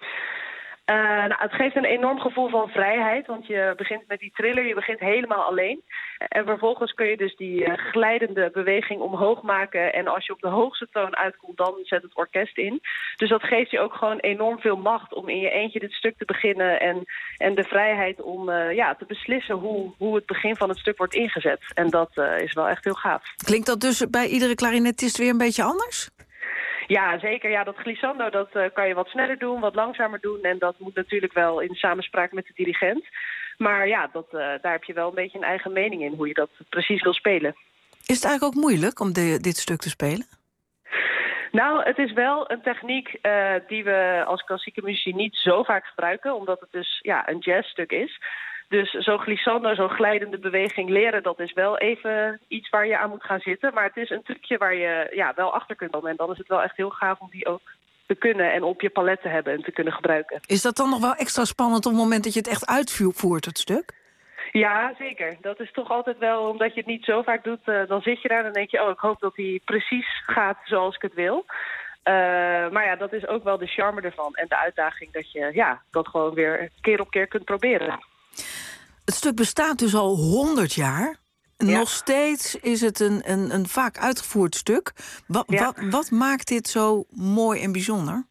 Het geeft een enorm gevoel van vrijheid, want je begint met die triller, je begint helemaal alleen. En vervolgens kun je dus die glijdende beweging omhoog maken. En als je op de hoogste toon uitkomt, dan zet het orkest in. Dus dat geeft je ook gewoon enorm veel macht om in je eentje dit stuk te beginnen. En de vrijheid om te beslissen hoe het begin van het stuk wordt ingezet. En dat is wel echt heel gaaf.
Klinkt dat dus bij iedere klarinetist weer een beetje anders?
Ja, zeker. Ja, dat glissando dat kan je wat sneller doen, wat langzamer doen. En dat moet natuurlijk wel in samenspraak met de dirigent. Maar ja, daar heb je wel een beetje een eigen mening in hoe je dat precies wil spelen.
Is het eigenlijk ook moeilijk om dit stuk te spelen?
Nou, het is wel een techniek die we als klassieke muzici niet zo vaak gebruiken. Omdat het dus een jazzstuk is. Dus zo'n glissando, zo'n glijdende beweging leren, dat is wel even iets waar je aan moet gaan zitten. Maar het is een trucje waar je wel achter kunt komen. En dan is het wel echt heel gaaf om die ook te kunnen en op je palet te hebben en te kunnen gebruiken.
Is dat dan nog wel extra spannend op het moment dat je het echt uitvoert, het stuk?
Ja, zeker. Dat is toch altijd wel, omdat je het niet zo vaak doet, dan zit je daar en dan denk je, ik hoop dat hij precies gaat zoals ik het wil. Maar ja, dat is ook wel de charme ervan en de uitdaging dat je dat gewoon weer keer op keer kunt proberen.
Het stuk bestaat dus al 100 jaar. Ja. Nog steeds is het een vaak uitgevoerd stuk. Wat maakt dit zo mooi en bijzonder?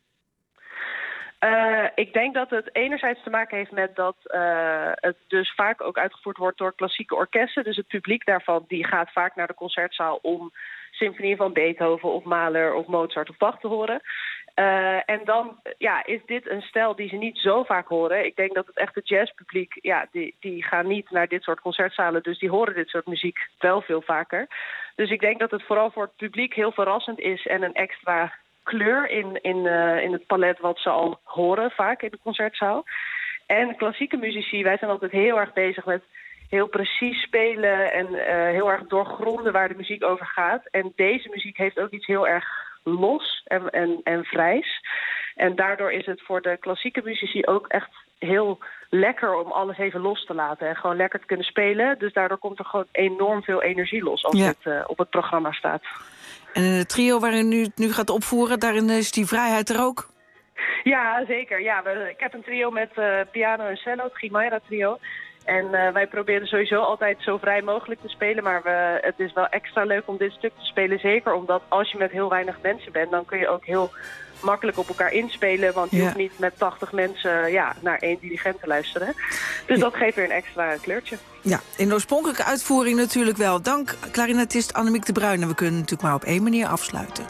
Ik denk dat het enerzijds te maken heeft met dat het dus vaak ook uitgevoerd wordt door klassieke orkesten. Dus het publiek daarvan die gaat vaak naar de concertzaal om symfonieën van Beethoven of Mahler of Mozart of Bach te horen. En dan is dit een stijl die ze niet zo vaak horen. Ik denk dat het echte jazzpubliek, die gaan niet naar dit soort concertzalen. Dus die horen dit soort muziek wel veel vaker. Dus ik denk dat het vooral voor het publiek heel verrassend is en een extra kleur in het palet wat ze al horen vaak in de concertzaal. En klassieke muzici, wij zijn altijd heel erg bezig met heel precies spelen en heel erg doorgronden waar de muziek over gaat. En deze muziek heeft ook iets heel erg los en vrijs. En daardoor is het voor de klassieke muzici ook echt heel lekker om alles even los te laten en gewoon lekker te kunnen spelen. Dus daardoor komt er gewoon enorm veel energie los als het op het programma staat.
En in het trio waarin u het nu gaat opvoeren, daarin is die vrijheid er ook?
Ja, zeker. Ja, ik heb een trio met piano en cello, het Chimaira trio. En wij proberen sowieso altijd zo vrij mogelijk te spelen. Maar het is wel extra leuk om dit stuk te spelen. Zeker omdat als je met heel weinig mensen bent, dan kun je ook heel makkelijk op elkaar inspelen. Want je hoeft niet met 80 mensen naar 1 dirigent te luisteren. Dus dat geeft weer een extra kleurtje.
Ja, in de oorspronkelijke uitvoering natuurlijk wel. Dank clarinetist Annemiek de Bruin. En we kunnen natuurlijk maar op 1 manier afsluiten.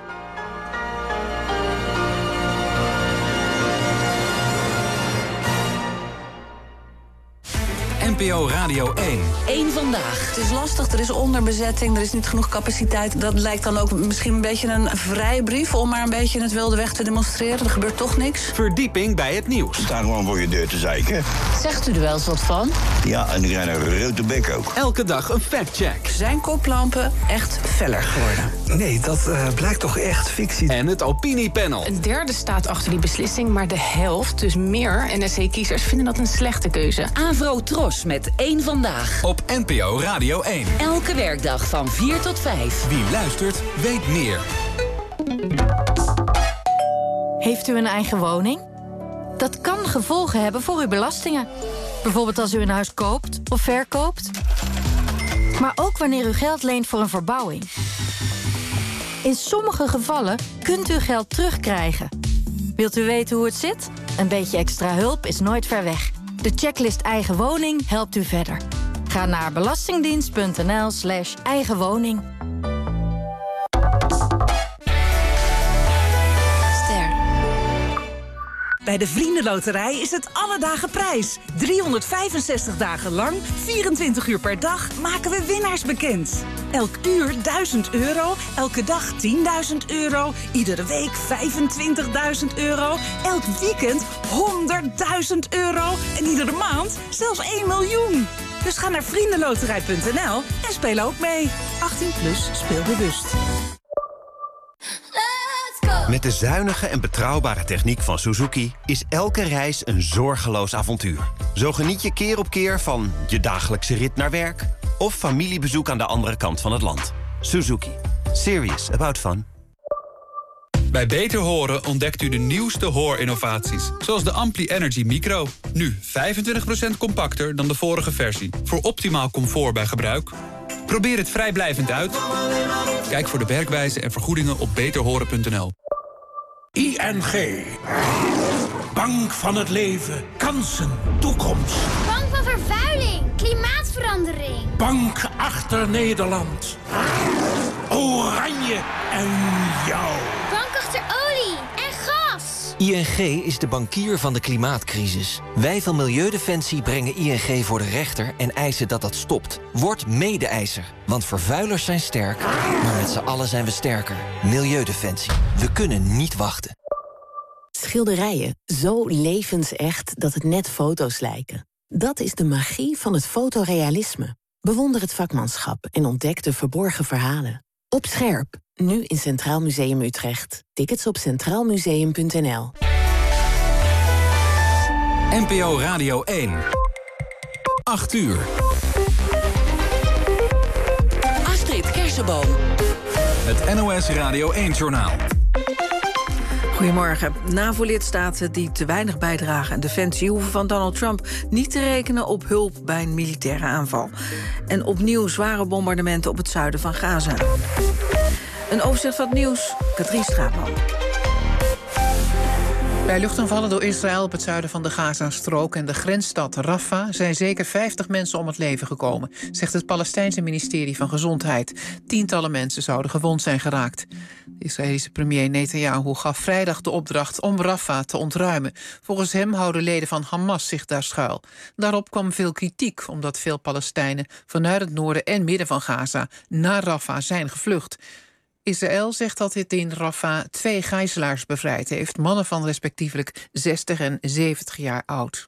NPO Radio 1.
Eén vandaag.
Het is lastig, er is onderbezetting, er is niet genoeg capaciteit. Dat lijkt dan ook misschien een beetje een vrijbrief om maar een beetje het wilde weg te demonstreren. Er gebeurt toch niks.
Verdieping bij het nieuws.
Sta gewoon voor je deur te zeiken.
Zegt u er wel eens wat van?
Ja, en die krijgen een rode bek ook.
Elke dag een factcheck.
Zijn koplampen echt feller geworden?
Nee, dat blijkt toch echt fictie.
En het opiniepanel.
Een derde staat achter die beslissing, maar de helft, dus meer NSC-kiezers, vinden dat een slechte keuze.
Avro Tros met 1 vandaag.
Op NPO Radio 1.
Elke werkdag van 4 tot 5.
Wie luistert, weet meer.
Heeft u een eigen woning? Dat kan gevolgen hebben voor uw belastingen. Bijvoorbeeld als u een huis koopt of verkoopt. Maar ook wanneer u geld leent voor een verbouwing. In sommige gevallen kunt u geld terugkrijgen. Wilt u weten hoe het zit? Een beetje extra hulp is nooit ver weg. De checklist Eigen Woning helpt u verder. Ga naar belastingdienst.nl/eigenwoning.
Bij de Vriendenloterij is het alle dagen prijs. 365 dagen lang, 24 uur per dag maken we winnaars bekend. Elk uur 1.000 euro, elke dag 10.000 euro, iedere week 25.000 euro, elk weekend 100.000 euro en iedere maand zelfs 1 miljoen. Dus ga naar vriendenloterij.nl en speel ook mee. 18 plus, speel bewust.
Met de zuinige en betrouwbare techniek van Suzuki is elke reis een zorgeloos avontuur. Zo geniet je keer op keer van je dagelijkse rit naar werk of familiebezoek aan de andere kant van het land. Suzuki. Serious about fun.
Bij Beter Horen ontdekt u de nieuwste hoorinnovaties, zoals de Ampli Energy Micro. Nu 25% compacter dan de vorige versie, voor optimaal comfort bij gebruik. Probeer het vrijblijvend uit. Kijk voor de werkwijze en vergoedingen op beterhoren.nl.
ING. Bank van het leven. Kansen. Toekomst.
Bank van vervuiling. Klimaatverandering.
Bank achter Nederland. Oranje en jou.
Bank achter olie en gas.
ING is de bankier van de klimaatcrisis. Wij van Milieudefensie brengen ING voor de rechter en eisen dat dat stopt. Word mede-eiser, want vervuilers zijn sterk, maar met z'n allen zijn we sterker. Milieudefensie. We kunnen niet wachten.
Schilderijen, zo levensecht dat het net foto's lijken. Dat is de magie van het fotorealisme. Bewonder het vakmanschap en ontdek de verborgen verhalen. Op scherp, nu in Centraal Museum Utrecht. Tickets op centraalmuseum.nl.
NPO Radio 1. 8 uur.
Astrid Kersenboom.
Het NOS Radio 1-journaal.
Goedemorgen. NAVO-lidstaten die te weinig bijdragen aan defensie hoeven van Donald Trump niet te rekenen op hulp bij een militaire aanval. En opnieuw zware bombardementen op het zuiden van Gaza. Een overzicht van het nieuws, Katrien Straatman.
Bij luchtaanvallen door Israël op het zuiden van de Gazastrook en de grensstad Rafah zijn zeker 50 mensen om het leven gekomen, zegt het Palestijnse ministerie van Gezondheid. Tientallen mensen zouden gewond zijn geraakt. De Israëlische premier Netanyahu gaf vrijdag de opdracht om Rafah te ontruimen. Volgens hem houden leden van Hamas zich daar schuil. Daarop kwam veel kritiek, omdat veel Palestijnen vanuit het noorden en midden van Gaza naar Rafah zijn gevlucht. Israël zegt dat het in Rafah 2 gijzelaars bevrijd heeft, mannen van respectievelijk 60 en 70 jaar oud.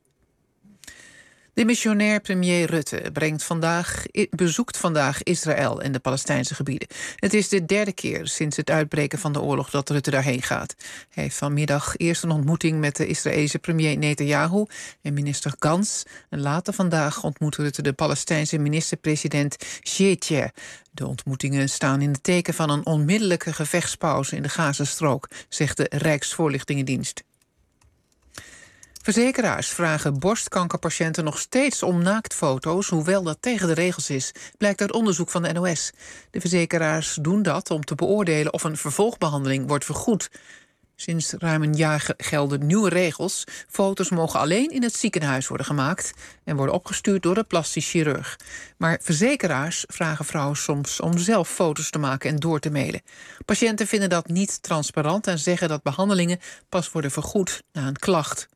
De missionair premier Rutte bezoekt vandaag Israël en de Palestijnse gebieden. Het is de 3e keer sinds het uitbreken van de oorlog dat Rutte daarheen gaat. Hij heeft vanmiddag eerst een ontmoeting met de Israëlische premier Netanyahu en minister Gantz. En later vandaag ontmoet Rutte de Palestijnse minister-president Shetia. De ontmoetingen staan in het teken van een onmiddellijke gevechtspauze in de Gazastrook, zegt de Rijksvoorlichtingendienst. Verzekeraars vragen borstkankerpatiënten nog steeds om naaktfoto's, hoewel dat tegen de regels is, blijkt uit onderzoek van de NOS. De verzekeraars doen dat om te beoordelen of een vervolgbehandeling wordt vergoed. Sinds ruim een jaar gelden nieuwe regels. Foto's mogen alleen in het ziekenhuis worden gemaakt en worden opgestuurd door de plastisch chirurg. Maar verzekeraars vragen vrouwen soms om zelf foto's te maken en door te mailen. Patiënten vinden dat niet transparant en zeggen dat behandelingen pas worden vergoed na een klacht.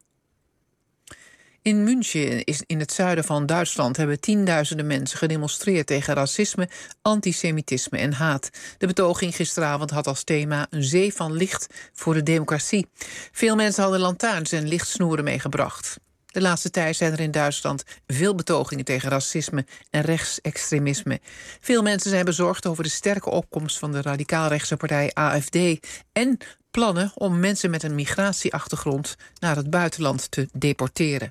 In München, in het zuiden van Duitsland, hebben tienduizenden mensen gedemonstreerd tegen racisme, antisemitisme en haat. De betoging gisteravond had als thema een zee van licht voor de democratie. Veel mensen hadden lantaarns en lichtsnoeren meegebracht. De laatste tijd zijn er in Duitsland veel betogingen tegen racisme en rechtsextremisme. Veel mensen zijn bezorgd over de sterke opkomst van de radicaalrechtse partij AfD en plannen om mensen met een migratieachtergrond naar het buitenland te deporteren.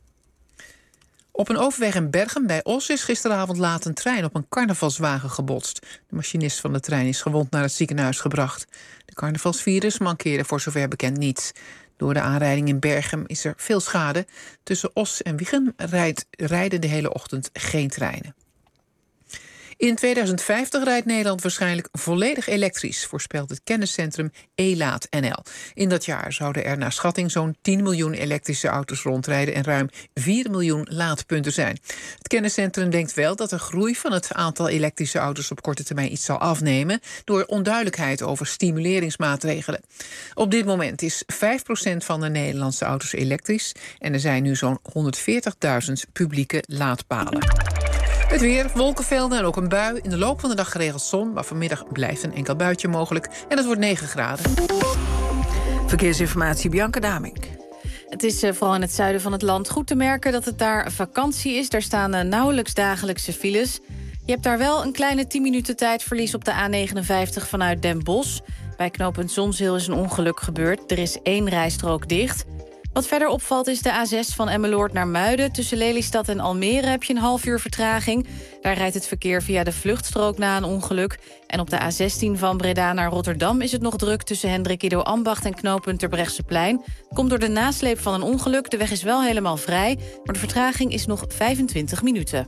Op een overweg in Bergen bij Os is gisteravond laat een trein op een carnavalswagen gebotst. De machinist van de trein is gewond naar het ziekenhuis gebracht. De carnavalsvirus mankeerde voor zover bekend niets. Door de aanrijding in Bergen is er veel schade. Tussen Os en Wijchen rijden de hele ochtend geen treinen. In 2050 rijdt Nederland waarschijnlijk volledig elektrisch, voorspelt het kenniscentrum E-Laat NL. In dat jaar zouden er naar schatting zo'n 10 miljoen elektrische auto's rondrijden en ruim 4 miljoen laadpunten zijn. Het kenniscentrum denkt wel dat de groei van het aantal elektrische auto's op korte termijn iets zal afnemen door onduidelijkheid over stimuleringsmaatregelen. Op dit moment is 5% van de Nederlandse auto's elektrisch en er zijn nu zo'n 140.000 publieke laadpalen. Het weer, wolkenvelden en ook een bui. In de loop van de dag geregeld zon, maar vanmiddag blijft een enkel buitje mogelijk. En het wordt 9 graden.
Verkeersinformatie, Bianca Damink.
Het is vooral in het zuiden van het land goed te merken dat het daar vakantie is. Daar staan nauwelijks dagelijkse files. Je hebt daar wel een kleine 10 minuten tijdverlies op de A59 vanuit Den Bosch. Bij knooppunt Zonzeel is een ongeluk gebeurd. Er is 1 rijstrook dicht. Wat verder opvalt is de A6 van Emmeloord naar Muiden. Tussen Lelystad en Almere heb je een half uur vertraging. Daar rijdt het verkeer via de vluchtstrook na een ongeluk. En op de A16 van Breda naar Rotterdam is het nog druk tussen Hendrik Ido Ambacht en knooppunt Terbrechtseplein. Komt door de nasleep van een ongeluk. De weg is wel helemaal vrij, maar de vertraging is nog 25 minuten.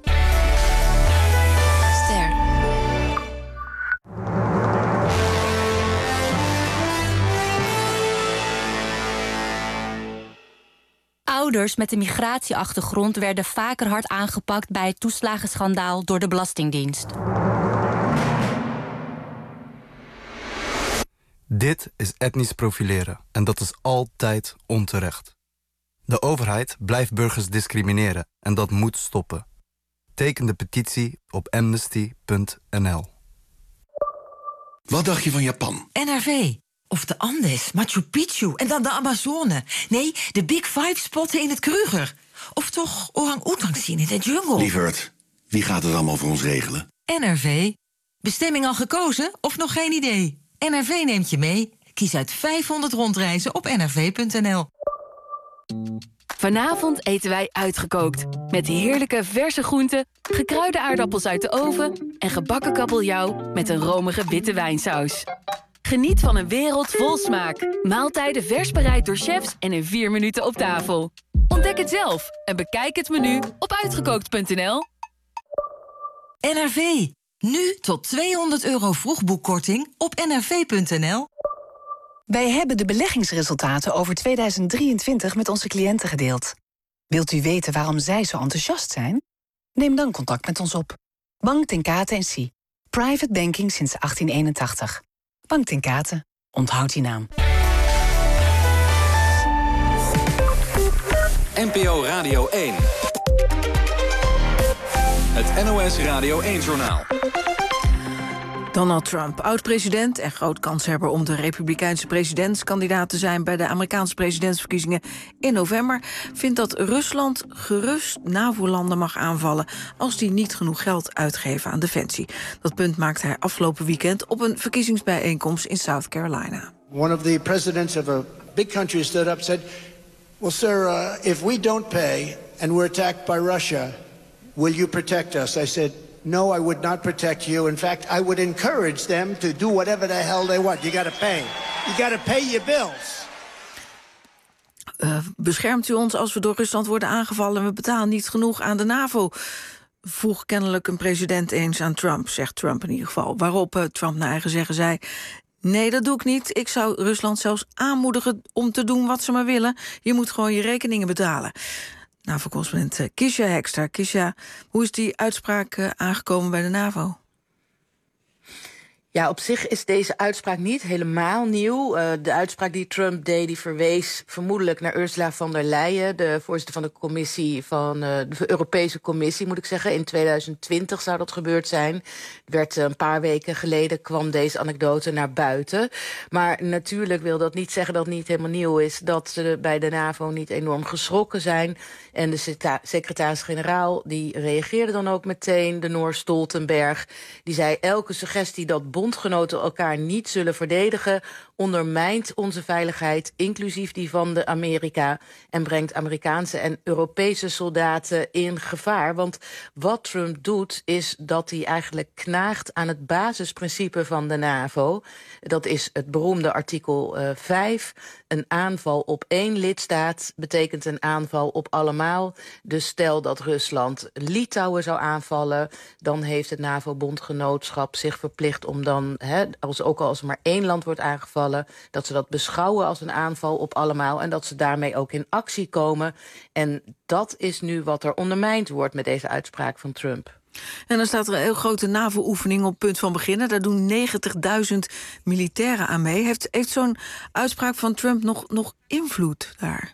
Ster.
Ouders met een migratieachtergrond werden vaker hard aangepakt bij het toeslagenschandaal door de Belastingdienst.
Dit is etnisch profileren en dat is altijd onterecht. De overheid blijft burgers discrimineren en dat moet stoppen. Teken de petitie op amnesty.nl.
Wat dacht je van Japan?
NRV. Of de Andes, Machu Picchu en dan de Amazone. Nee, de Big Five spotten in het Kruger. Of toch orang-oetangs zien in de jungle.
Lieverd, wie gaat het allemaal voor ons regelen?
NRV. Bestemming al gekozen of nog geen idee? NRV neemt je mee. Kies uit 500 rondreizen op nrv.nl.
Vanavond eten wij uitgekookt. Met heerlijke verse groenten, gekruide aardappels uit de oven en gebakken kabeljauw met een romige witte wijnsaus. Geniet van een wereld vol smaak. Maaltijden vers bereid door chefs en in 4 minuten op tafel. Ontdek het zelf en bekijk het menu op uitgekookt.nl.
NRV. Nu tot €200 vroegboekkorting op nrv.nl.
Wij hebben de beleggingsresultaten over 2023 met onze cliënten gedeeld. Wilt u weten waarom zij zo enthousiast zijn? Neem dan contact met ons op. Bank ten Kate & Cie. Private banking sinds 1881. Bank ten Kate. Onthoud die naam.
NPO Radio 1. Het NOS Radio 1-journaal.
Donald Trump, oud-president en groot kanshebber om de Republikeinse presidentskandidaat te zijn bij de Amerikaanse presidentsverkiezingen in november, vindt dat Rusland gerust NAVO-landen mag aanvallen als die niet genoeg geld uitgeven aan defensie. Dat punt maakte hij afgelopen weekend op een verkiezingsbijeenkomst in South Carolina.
One of the presidents of a big country stood up and said, well, sir, if we don't pay and we're attacked by Russia, will you protect us? I said, no, I would not protect you. In fact, I would encourage them to do whatever the hell they want. You got to pay. You got to pay your bills.
Beschermt u ons als we door Rusland worden aangevallen en we betalen niet genoeg aan de NAVO? Vroeg kennelijk een president eens aan Trump, zegt Trump in ieder geval. Waarop Trump naar eigen zeggen zei, nee, dat doe ik niet. Ik zou Rusland zelfs aanmoedigen om te doen wat ze maar willen. Je moet gewoon je rekeningen betalen. NAVO-correspondent Kisha Hekster. Kisha, hoe is die uitspraak aangekomen bij de NAVO?
Ja, op zich is deze uitspraak niet helemaal nieuw. De uitspraak die Trump deed, die verwees vermoedelijk naar Ursula von der Leyen, de voorzitter van de commissie van de Europese Commissie, moet ik zeggen. In 2020 zou dat gebeurd zijn. Een paar weken geleden kwam deze anekdote naar buiten. Maar natuurlijk wil dat niet zeggen dat het niet helemaal nieuw is, dat ze bij de NAVO niet enorm geschrokken zijn. En de secretaris-generaal die reageerde dan ook meteen, de Noor Stoltenberg. Die zei, elke suggestie dat bondgenoten elkaar niet zullen verdedigen ondermijnt onze veiligheid, inclusief die van de Amerika, en brengt Amerikaanse en Europese soldaten in gevaar. Want wat Trump doet, is dat hij eigenlijk knaagt aan het basisprincipe van de NAVO. Dat is het beroemde artikel 5. Een aanval op één lidstaat betekent een aanval op allemaal. Dus stel dat Rusland Litouwen zou aanvallen, dan heeft het NAVO-bondgenootschap zich verplicht om dan, ook als er maar één land wordt aangevallen, dat ze dat beschouwen als een aanval op allemaal en dat ze daarmee ook in actie komen. En dat is nu wat er ondermijnd wordt met deze uitspraak van Trump.
En dan staat er een heel grote NAVO-oefening op punt van beginnen. Daar doen 90.000 militairen aan mee. Heeft zo'n uitspraak van Trump nog invloed daar?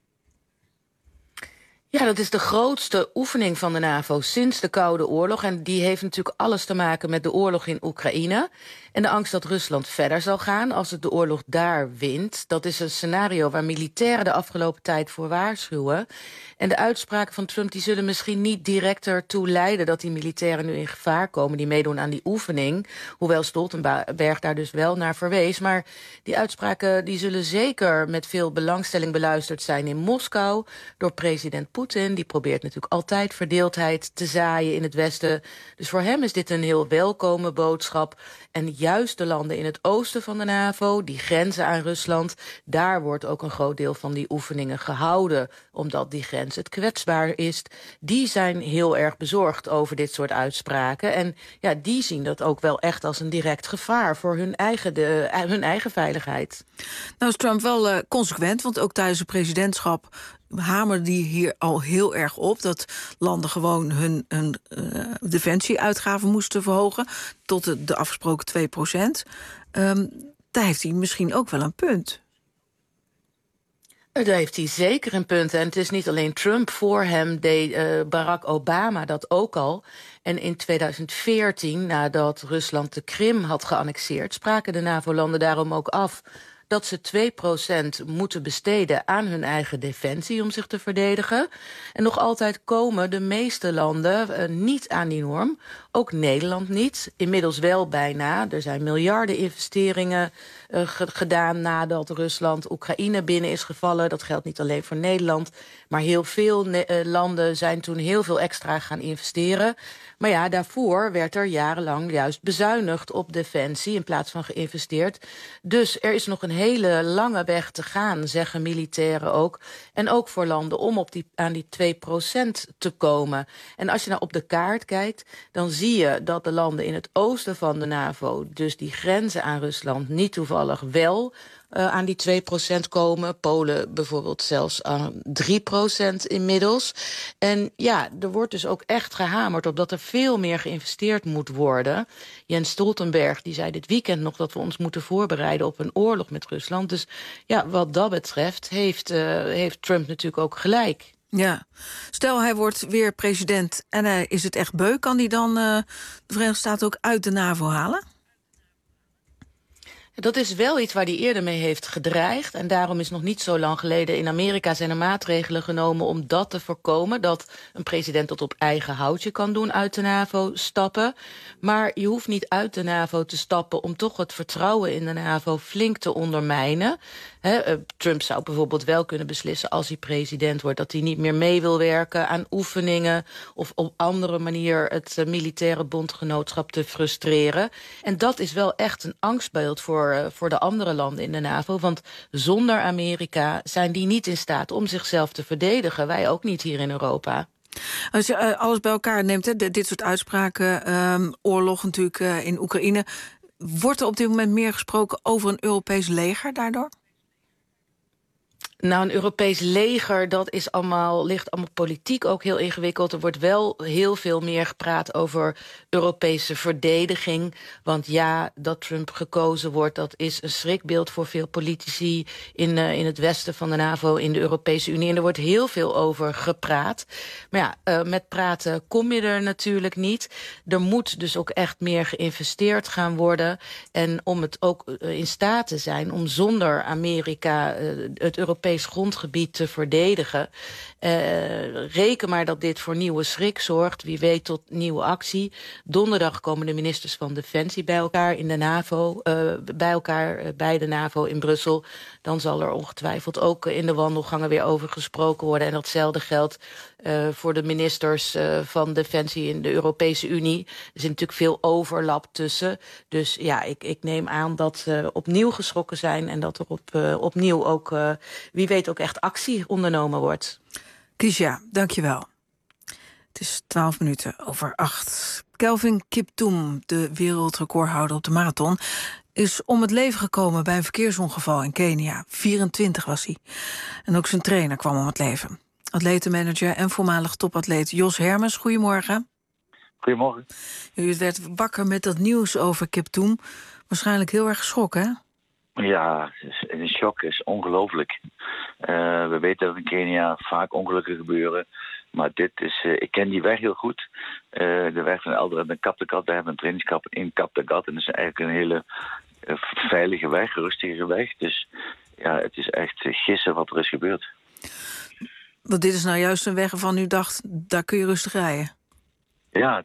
Ja, dat is de grootste oefening van de NAVO sinds de Koude Oorlog. En die heeft natuurlijk alles te maken met de oorlog in Oekraïne. En de angst dat Rusland verder zal gaan als het de oorlog daar wint. Dat is een scenario waar militairen de afgelopen tijd voor waarschuwen. En de uitspraken van Trump die zullen misschien niet direct ertoe leiden dat die militairen nu in gevaar komen die meedoen aan die oefening. Hoewel Stoltenberg daar dus wel naar verwees. Maar die uitspraken die zullen zeker met veel belangstelling beluisterd zijn in Moskou door president Poetin. Die probeert natuurlijk altijd verdeeldheid te zaaien in het Westen. Dus voor hem is dit een heel welkome boodschap. En juist de landen in het oosten van de NAVO, die grenzen aan Rusland, daar wordt ook een groot deel van die oefeningen gehouden, omdat die grens het kwetsbaar is. Die zijn heel erg bezorgd over dit soort uitspraken. En ja, die zien dat ook wel echt als een direct gevaar voor hun eigen veiligheid. Nou is Trump wel consequent, want ook tijdens het presidentschap hamerde die hier al heel erg op dat landen gewoon hun defensieuitgaven moesten verhogen tot de afgesproken 2%. Daar heeft hij misschien ook wel een punt. Daar heeft hij zeker een punt. En het is niet alleen Trump. Voor hem deed Barack Obama dat ook al. En in 2014, nadat Rusland de Krim had geannexeerd, spraken de NAVO-landen daarom ook af dat ze 2% moeten besteden aan hun eigen defensie om zich te verdedigen. En nog altijd komen de meeste landen niet aan die norm. Ook Nederland niet. Inmiddels wel bijna. Er zijn miljarden investeringen gedaan nadat Rusland Oekraïne binnen is gevallen. Dat geldt niet alleen voor Nederland. Maar heel veel landen zijn toen heel veel extra gaan investeren. Maar ja, daarvoor werd er jarenlang juist bezuinigd op defensie in plaats van geïnvesteerd. Dus er is nog een hele lange weg te gaan, zeggen militairen ook. En ook voor landen om aan die 2% te komen. En als je nou op de kaart kijkt, dan zie je dat de landen in het oosten van de NAVO, dus die grenzen aan Rusland, niet toevallig wel aan die 2% komen. Polen bijvoorbeeld zelfs aan 3% inmiddels. En ja, er wordt dus ook echt gehamerd op dat er veel meer geïnvesteerd moet worden. Jens Stoltenberg die zei dit weekend nog dat we ons moeten voorbereiden op een oorlog met Rusland. Dus ja, wat dat betreft heeft Trump natuurlijk ook gelijk.
Ja, stel hij wordt weer president en hij is het echt beu, kan hij dan de Verenigde Staten ook uit de NAVO halen?
Dat is wel iets waar hij eerder mee heeft gedreigd. En daarom is nog niet zo lang geleden in Amerika zijn er maatregelen genomen om dat te voorkomen. Dat een president dat op eigen houtje kan doen uit de NAVO stappen. Maar je hoeft niet uit de NAVO te stappen om toch het vertrouwen in de NAVO flink te ondermijnen. Trump zou bijvoorbeeld wel kunnen beslissen als hij president wordt dat hij niet meer mee wil werken aan oefeningen of op andere manier het militaire bondgenootschap te frustreren. En dat is wel echt een angstbeeld voor de andere landen in de NAVO. Want zonder Amerika zijn die niet in staat om zichzelf te verdedigen. Wij ook niet hier in Europa.
Als je alles bij elkaar neemt, dit soort uitspraken, oorlog natuurlijk in Oekraïne, wordt er op dit moment meer gesproken over een Europees leger daardoor?
Nou, een Europees leger, dat ligt allemaal politiek ook heel ingewikkeld. Er wordt wel heel veel meer gepraat over Europese verdediging. Want ja, dat Trump gekozen wordt, dat is een schrikbeeld voor veel politici in het westen van de NAVO, in de Europese Unie. En er wordt heel veel over gepraat. Maar ja, met praten kom je er natuurlijk niet. Er moet dus ook echt meer geïnvesteerd gaan worden. En om het ook in staat te zijn om zonder Amerika het Europese Europees grondgebied te verdedigen. Reken maar dat dit voor nieuwe schrik zorgt. Wie weet tot nieuwe actie. Donderdag komen de ministers van Defensie bij elkaar in de NAVO. Bij de NAVO in Brussel. Dan zal er ongetwijfeld ook in de wandelgangen weer over gesproken worden. En datzelfde geldt voor de ministers van Defensie in de Europese Unie. Er zit natuurlijk veel overlap tussen. Dus ja, ik neem aan dat ze opnieuw geschrokken zijn en dat er opnieuw ook, wie weet, ook echt actie ondernomen wordt.
Kisha, dankjewel. Het is 7:12. Kelvin Kiptum, de wereldrecordhouder op de marathon, is om het leven gekomen bij een verkeersongeval in Kenia. 24 was hij. En ook zijn trainer kwam om het leven. Atletenmanager en voormalig topatleet Jos Hermens, goedemorgen.
Goedemorgen.
U werd wakker met dat nieuws over Kiptum. Waarschijnlijk heel erg geschrokken, hè?
Ja, een shock is ongelooflijk. We weten dat in Kenia vaak ongelukken gebeuren. Maar dit is, ik ken die weg heel goed. De weg van Eldred en Kaptagat. We hebben een trainingskamp in Kaptagat. En dat is eigenlijk een hele veilige weg, rustige weg. Dus ja, het is echt gissen wat er is gebeurd.
Want dit is nou juist een weg waarvan u dacht, daar kun je rustig rijden.
Ja,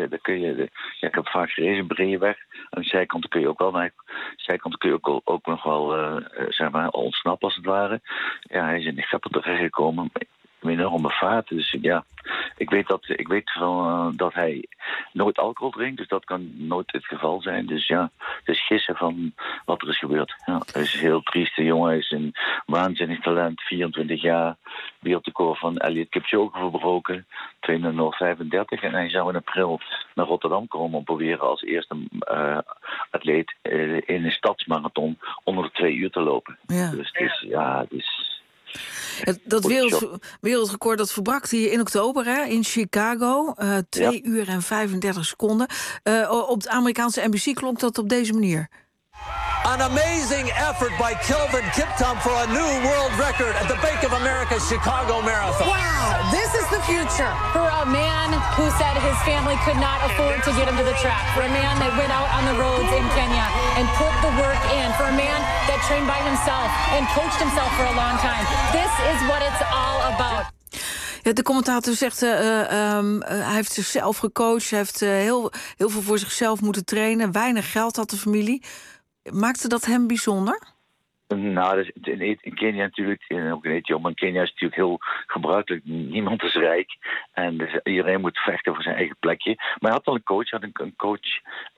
ik heb vaak gerezen, brede weg. Aan de zijkanten kun je ook wel, maar aan de zijkanten kun je ook nog wel, zeg maar, ontsnappen als het ware. Ja, hij is in de greppel terechtgekomen met een enorme vaart. Dus ja, ik weet dat hij nooit alcohol drinkt, dus dat kan nooit het geval zijn. Dus ja, het is gissen van wat er is gebeurd. Ja, hij is heel triest, de jongen is een waanzinnig talent, 24 jaar, wereldrecord van Eliud Kipchoge verbroken, 2:35. En hij zou in april naar Rotterdam komen om proberen als eerste atleet in een stadsmarathon onder de 2 uur te lopen. Ja. Dus het is
dat wereldrecord dat verbrak hij in oktober, hè, in Chicago. 2 uur en 35 seconden. Op de Amerikaanse NBC klonk dat op deze manier.
An amazing effort by Kelvin Kiptum for a new world record at the Bank of America Chicago Marathon.
Wow, this is the future. For a man who said his family could not afford to get him to the track. For a man that went out on the roads in Kenya and put the work in. For a man that trained by himself and coached himself for a long time. This is what it's all about.
Ja, de commentator zegt, hij heeft zichzelf gecoacht. Hij heeft heel veel voor zichzelf moeten trainen. Weinig geld had de familie. Maakte dat hem bijzonder?
Nou, dus in Kenia natuurlijk, en ook in Ethiopië, maar in Kenia is het natuurlijk heel gebruikelijk. Niemand is rijk en dus iedereen moet vechten voor zijn eigen plekje. Maar hij had al een coach, een coach,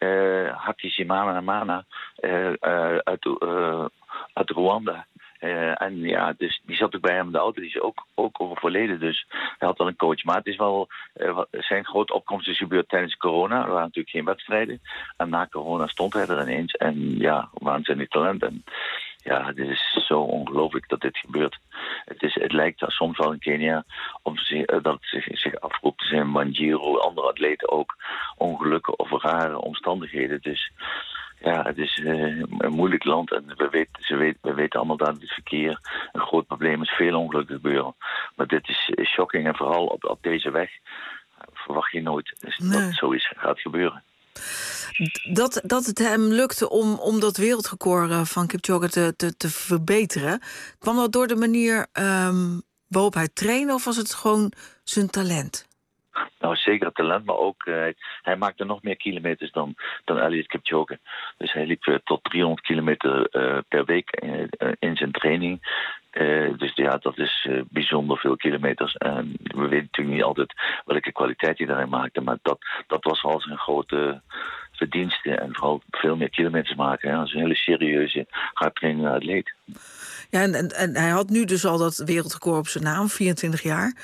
Hakizimana uit Rwanda. En ja, dus die zat ook bij hem in de auto, die is ook overleden. Dus hij had al een coach. Maar het is wel, zijn grote opkomst is gebeurd tijdens corona. Er waren natuurlijk geen wedstrijden. En na corona stond hij er ineens. En ja, waanzinnig talent. En ja, dit is zo ongelooflijk dat dit gebeurt. Het lijkt soms wel in Kenia dat het zich afroept. Er zijn Wanjiru, andere atleten ook, ongelukken of rare omstandigheden. Dus ja, het is een moeilijk land en we weten allemaal dat het verkeer een groot probleem is. Veel ongelukken gebeuren. Maar dit is shocking en vooral op deze weg verwacht je nooit dat het zoiets gaat gebeuren.
Dat het hem lukte om dat wereldrecord van Kipchoge te verbeteren, kwam dat door de manier waarop hij trainde of was het gewoon zijn talent?
Nou, zeker het talent, maar ook hij maakte nog meer kilometers dan Eliud Kipchoge. Dus hij liep tot 300 kilometer per week in zijn training. Dus ja, dat is bijzonder veel kilometers. En we weten natuurlijk niet altijd welke kwaliteit hij daarin maakte, maar dat was al zijn grote verdienste. En vooral veel meer kilometers maken. Ja. Dat is een hele serieuze, hardtrainende atleet.
Ja, en hij had nu dus al dat wereldrecord op zijn naam, 24 jaar.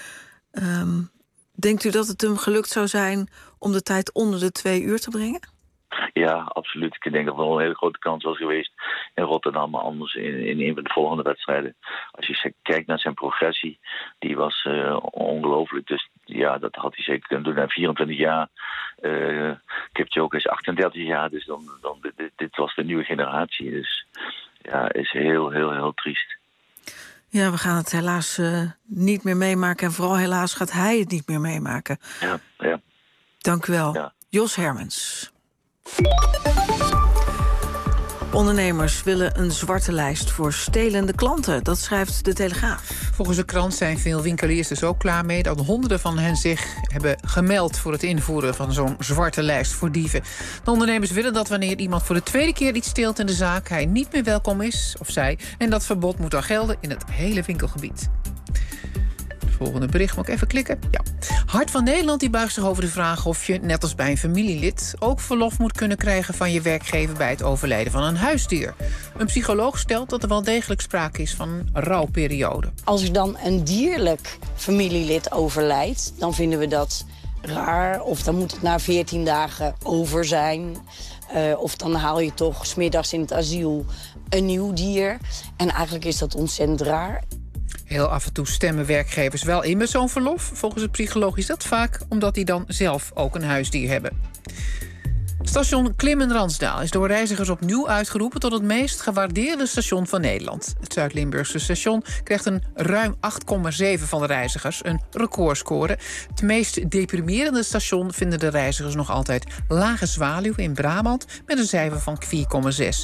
Denkt u dat het hem gelukt zou zijn om de tijd onder de 2 uur te brengen?
Ja, absoluut. Ik denk dat er wel een hele grote kans was geweest in Rotterdam, maar anders in een van de volgende wedstrijden. Als je kijkt naar zijn progressie, die was ongelooflijk. Dus ja, dat had hij zeker kunnen doen. En 24 jaar, Kipchoge is 38 jaar, dus dit was de nieuwe generatie. Dus ja, is heel, heel, heel triest.
Ja, we gaan het helaas niet meer meemaken. En vooral helaas gaat hij het niet meer meemaken.
Ja.
Dank u wel.
Ja.
Jos Hermens. Ondernemers willen een zwarte lijst voor stelende klanten. Dat schrijft De Telegraaf.
Volgens de krant zijn veel winkeliers er zo klaar mee dat honderden van hen zich hebben gemeld voor het invoeren van zo'n zwarte lijst voor dieven. De ondernemers willen dat wanneer iemand voor de tweede keer iets steelt in de zaak, hij niet meer welkom is, of zij. En dat verbod moet dan gelden in het hele winkelgebied. Volgende bericht, moet ik even klikken? Ja. Hart van Nederland die buigt zich over de vraag of je, net als bij een familielid, ook verlof moet kunnen krijgen van je werkgever bij het overlijden van een huisdier. Een psycholoog stelt dat er wel degelijk sprake is van een rouwperiode.
Als er dan een dierlijk familielid overlijdt, dan vinden we dat raar. Of dan moet het na 14 dagen over zijn. Of dan haal je toch 's middags in het asiel een nieuw dier. En eigenlijk is dat ontzettend raar.
Heel af en toe stemmen werkgevers wel in met zo'n verlof. Volgens de psycholoog is dat vaak omdat die dan zelf ook een huisdier hebben. Station Klimmen-Ransdaal is door reizigers opnieuw uitgeroepen tot het meest gewaardeerde station van Nederland. Het Zuid-Limburgse station krijgt een ruim 8,7 van de reizigers, een recordscore. Het meest deprimerende station vinden de reizigers nog altijd Lage Zwaluw in Brabant met een cijfer van 4,6.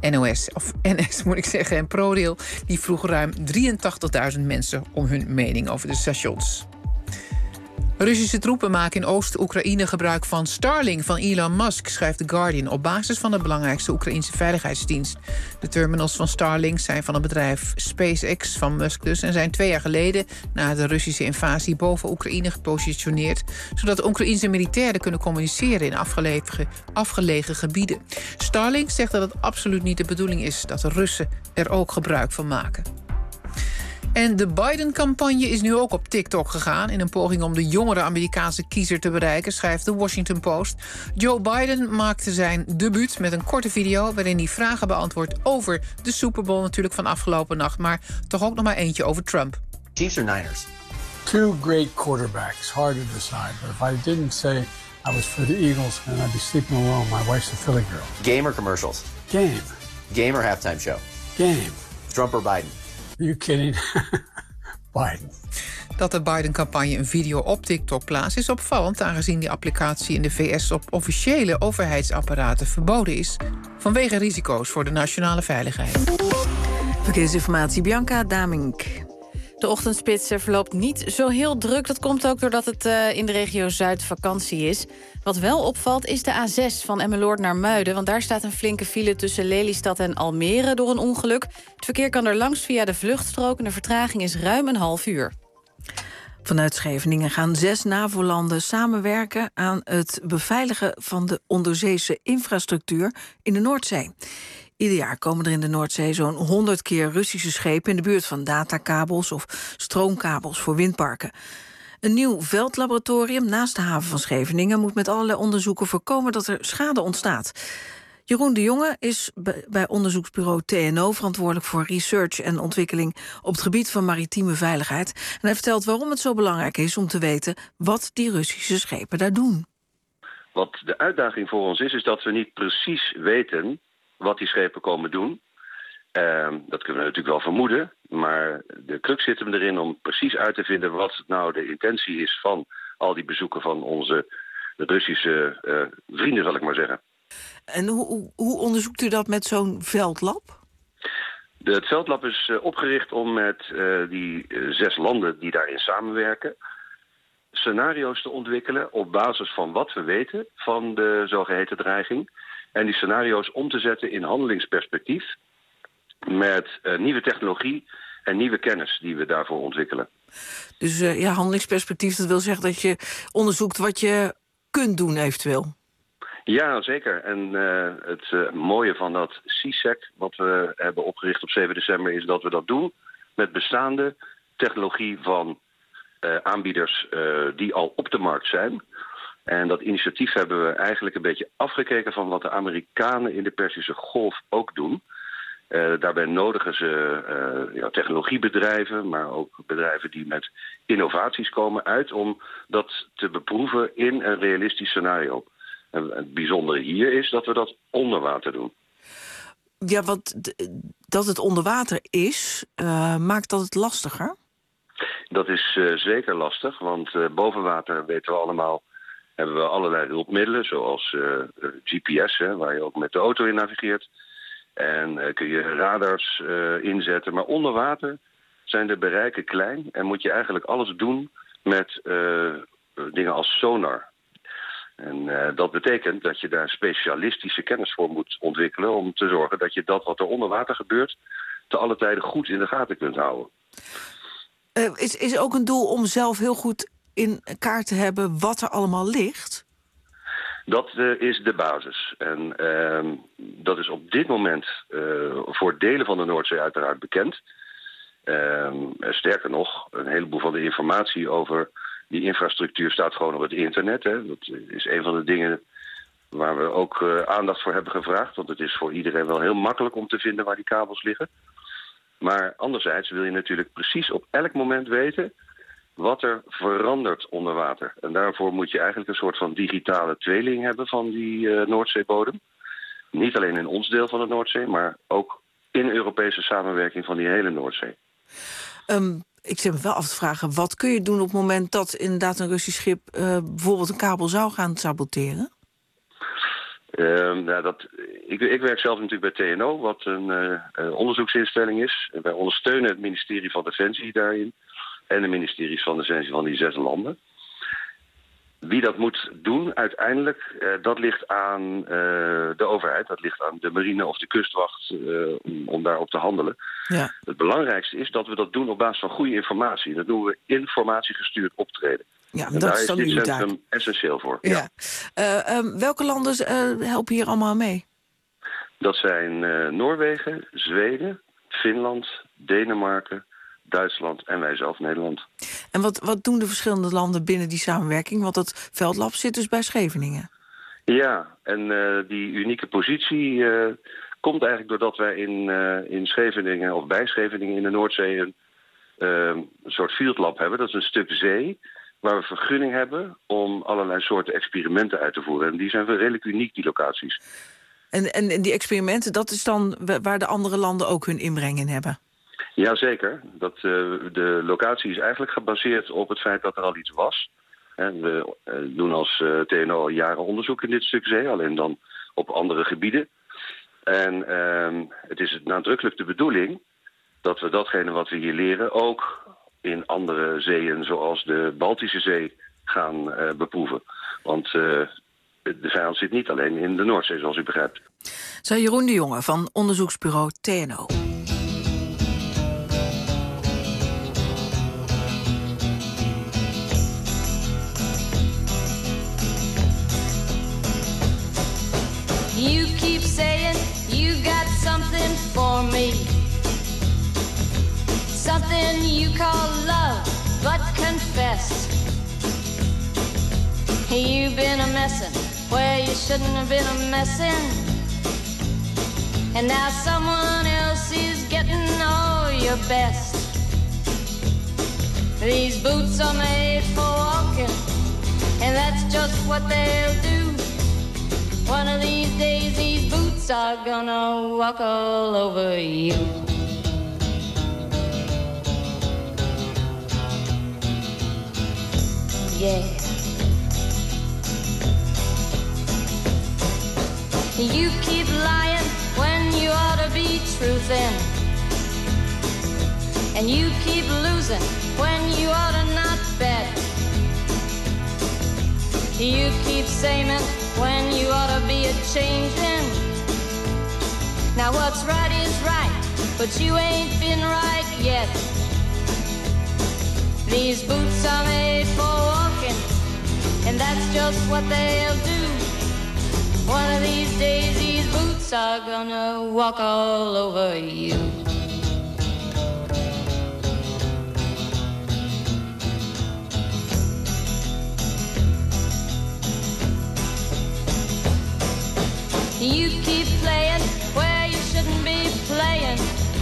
NS moet ik zeggen, en ProRail die vroeg ruim 83.000 mensen om hun mening over de stations. Russische troepen maken in Oost-Oekraïne gebruik van Starlink van Elon Musk, schrijft The Guardian, op basis van de belangrijkste Oekraïnse veiligheidsdienst. De terminals van Starlink zijn van het bedrijf SpaceX van Musk dus en zijn 2 jaar geleden na de Russische invasie boven Oekraïne gepositioneerd, zodat de Oekraïnse militairen kunnen communiceren in afgelegen gebieden. Starlink zegt dat het absoluut niet de bedoeling is dat de Russen er ook gebruik van maken. En de Biden-campagne is nu ook op TikTok gegaan in een poging om de jongere Amerikaanse kiezer te bereiken, schrijft de Washington Post. Joe Biden maakte zijn debuut met een korte video waarin hij vragen beantwoordt over de Super Bowl natuurlijk van afgelopen nacht, maar toch ook nog maar eentje over Trump.
Chiefs or Niners?
2 great quarterbacks, hard to decide. But if I didn't say I was for the Eagles, then I'd be sleeping alone. My wife's a Philly girl.
Game or commercials?
Game.
Game or halftime show?
Game.
Trump or Biden?
Are you kidding? Biden.
Dat de Biden-campagne een video op TikTok plaatst is opvallend, aangezien die applicatie in de VS op officiële overheidsapparaten verboden is vanwege risico's voor de nationale veiligheid.
Verkeersinformatie, Bianca Damink.
De ochtendspits verloopt niet zo heel druk. Dat komt ook doordat het in de regio Zuid vakantie is. Wat wel opvalt is de A6 van Emmeloord naar Muiden. Want daar staat een flinke file tussen Lelystad en Almere door een ongeluk. Het verkeer kan er langs via de vluchtstrook en de vertraging is ruim een half uur.
Vanuit Scheveningen gaan 6 NAVO-landen samenwerken aan het beveiligen van de onderzeese infrastructuur in de Noordzee. Ieder jaar komen er in de Noordzee zo'n 100 keer Russische schepen in de buurt van datakabels of stroomkabels voor windparken. Een nieuw veldlaboratorium naast de haven van Scheveningen moet met allerlei onderzoeken voorkomen dat er schade ontstaat. Jeroen de Jonge is bij onderzoeksbureau TNO verantwoordelijk voor research en ontwikkeling op het gebied van maritieme veiligheid. En hij vertelt waarom het zo belangrijk is om te weten wat die Russische schepen daar doen.
Wat de uitdaging voor ons is dat we niet precies weten wat die schepen komen doen. Dat kunnen we natuurlijk wel vermoeden, maar de crux zit hem erin om precies uit te vinden wat nou de intentie is van al die bezoeken van onze Russische vrienden, zal ik maar zeggen.
En hoe onderzoekt u dat met zo'n veldlab?
Het veldlab is opgericht om met die 6 landen die daarin samenwerken scenario's te ontwikkelen op basis van wat we weten van de zogeheten dreiging. En die scenario's om te zetten in handelingsperspectief met nieuwe technologie en nieuwe kennis die we daarvoor ontwikkelen.
Dus handelingsperspectief, dat wil zeggen dat je onderzoekt wat je kunt doen eventueel.
Ja, zeker. En het mooie van dat CSEC, wat we hebben opgericht op 7 december... is dat we dat doen met bestaande technologie van aanbieders die al op de markt zijn. En dat initiatief hebben we eigenlijk een beetje afgekeken van wat de Amerikanen in de Perzische Golf ook doen. Daarbij nodigen ze technologiebedrijven, maar ook bedrijven die met innovaties komen uit om dat te beproeven in een realistisch scenario. En het bijzondere hier is dat we dat onder water doen.
Ja, dat het onder water is, maakt dat het lastiger?
Dat is zeker lastig, want boven water weten we allemaal, hebben we allerlei hulpmiddelen, zoals GPS, waar je ook met de auto in navigeert. En kun je radars inzetten. Maar onder water zijn de bereiken klein en moet je eigenlijk alles doen met dingen als sonar. En dat betekent dat je daar specialistische kennis voor moet ontwikkelen om te zorgen dat je dat wat er onder water gebeurt te alle tijden goed in de gaten kunt houden.
Is ook een doel om zelf heel goed in kaart te hebben wat er allemaal ligt?
Dat is de basis. En dat is op dit moment voor delen van de Noordzee uiteraard bekend. Sterker nog, een heleboel van de informatie over die infrastructuur staat gewoon op het internet. Hè. Dat is een van de dingen waar we ook aandacht voor hebben gevraagd. Want het is voor iedereen wel heel makkelijk om te vinden waar die kabels liggen. Maar anderzijds wil je natuurlijk precies op elk moment weten wat er verandert onder water. En daarvoor moet je eigenlijk een soort van digitale tweeling hebben van die Noordzeebodem. Niet alleen in ons deel van de Noordzee, maar ook in Europese samenwerking van die hele Noordzee.
Ik zit me wel af te vragen, wat kun je doen op het moment dat inderdaad een Russisch schip bijvoorbeeld een kabel zou gaan saboteren?
Ik werk zelf natuurlijk bij TNO, wat een onderzoeksinstelling is. Wij ondersteunen het ministerie van Defensie daarin en de ministeries van Defensie van die 6 landen. Wie dat moet doen uiteindelijk, dat ligt aan de overheid. Dat ligt aan de marine of de kustwacht om daarop te handelen. Ja. Het belangrijkste is dat we dat doen op basis van goede informatie. Dat doen we informatiegestuurd optreden. Ja, en daar is dit centrum essentieel voor. Ja.
Welke landen helpen hier allemaal mee?
Dat zijn Noorwegen, Zweden, Finland, Denemarken, Duitsland en wij zelf Nederland.
En wat doen de verschillende landen binnen die samenwerking? Want dat veldlab zit dus bij Scheveningen.
Ja, en die unieke positie komt eigenlijk doordat wij in Scheveningen of bij Scheveningen in de Noordzee een soort fieldlab hebben. Dat is een stuk zee waar we vergunning hebben om allerlei soorten experimenten uit te voeren. En die zijn redelijk uniek, die locaties.
En die experimenten, dat is dan waar de andere landen ook hun inbreng in hebben?
Jazeker. De locatie is eigenlijk gebaseerd op het feit dat er al iets was. We doen als TNO al jaren onderzoek in dit stuk zee, alleen dan op andere gebieden. En het is nadrukkelijk de bedoeling dat we datgene wat we hier leren ook in andere zeeën, zoals de Baltische Zee, gaan beproeven. Want de vijand zit niet alleen in de Noordzee, zoals u begrijpt.
Zei Jeroen de Jonge van onderzoeksbureau TNO.
You keep saying you got something for me, something you call love, but confess you've been a messin' where you shouldn't have been a messin', and now someone else is getting all your best. These boots are made for walking, and that's just what they'll do. One of these days these boots are gonna walk all over you. Yeah. You keep lying when you ought to be truthin', and you keep losing when you ought to not bet. You keep saying when you ought to be a-changin'. Now what's right is right, but you ain't been right yet. These boots are made for walking, and that's just what they'll do. One of these days these boots are gonna walk all over you. You keep playing where you shouldn't be playing,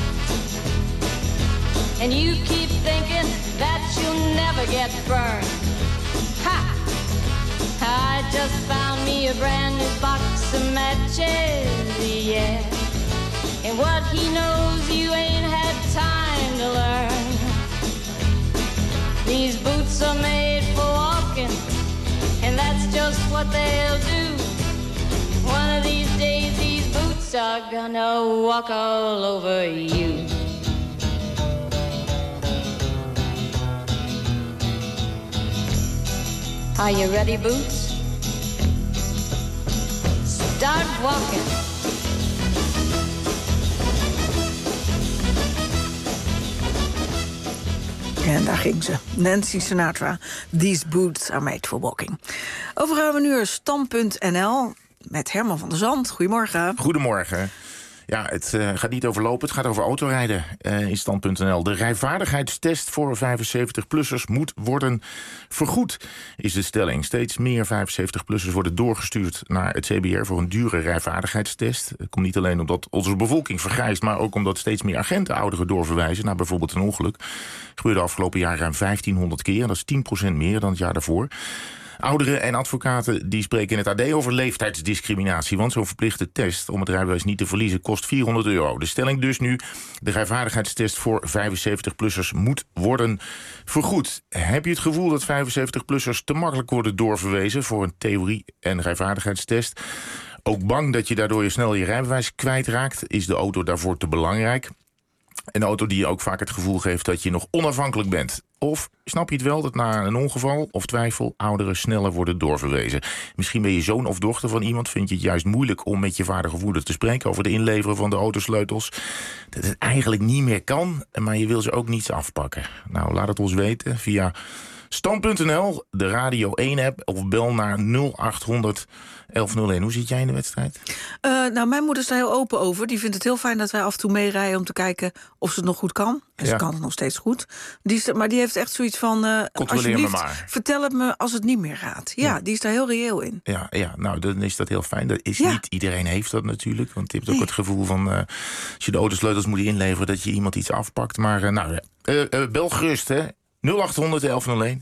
and you keep thinking that you'll never get burned. Ha! I just found me a brand new box of matches, yeah. And what he knows you ain't had time to learn. These boots are made for walking, and that's just what they'll do. One of these days these boots are gonna walk all over you. Are you ready, Boots? Start walking.
En daar ging ze. Nancy Sinatra. These boots are made for walking. Overgaan we nu naar Stand.nl met Herman van der Zand. Goedemorgen.
Goedemorgen. Ja, het gaat niet over lopen, het gaat over autorijden in Stand.nl. De rijvaardigheidstest voor 75-plussers moet worden vergoed, is de stelling. Steeds meer 75-plussers worden doorgestuurd naar het CBR voor een dure rijvaardigheidstest. Dat komt niet alleen omdat onze bevolking vergrijst, maar ook omdat steeds meer agenten ouderen doorverwijzen naar bijvoorbeeld een ongeluk. Dat gebeurde afgelopen jaar ruim 1500 keer, dat is 10% meer dan het jaar daarvoor. Ouderen en advocaten die spreken in het AD over leeftijdsdiscriminatie. Want zo'n verplichte test om het rijbewijs niet te verliezen kost €400. De stelling dus nu, de rijvaardigheidstest voor 75-plussers moet worden vergoed. Heb je het gevoel dat 75-plussers te makkelijk worden doorverwezen voor een theorie- en rijvaardigheidstest? Ook bang dat je daardoor snel je rijbewijs kwijtraakt? Is de auto daarvoor te belangrijk? Een auto die je ook vaak het gevoel geeft dat je nog onafhankelijk bent. Of snap je het wel dat na een ongeval of twijfel ouderen sneller worden doorverwezen? Misschien ben je zoon of dochter van iemand, vind je het juist moeilijk om met je vader moeder te spreken over de inleveren van de autosleutels. Dat het eigenlijk niet meer kan, maar je wil ze ook niets afpakken. Nou, laat het ons weten via Stand.nl, de Radio 1-app of bel naar 0800 1101. Hoe zit jij in de wedstrijd?
Nou, mijn moeder is daar heel open over. Die vindt het heel fijn dat wij af en toe meerijden om te kijken of ze het nog goed kan. En ze kan het nog steeds goed. Maar die heeft echt zoiets van,
controleer me maar.
Vertel het me als het niet meer gaat. Ja, die is daar heel reëel in.
Ja, nou, dan is dat heel fijn. Dat is niet iedereen heeft dat natuurlijk. Want je hebt ook het gevoel van, als je de autosleutels moet inleveren, dat je iemand iets afpakt. Maar bel gerust, hè. 0800 1101.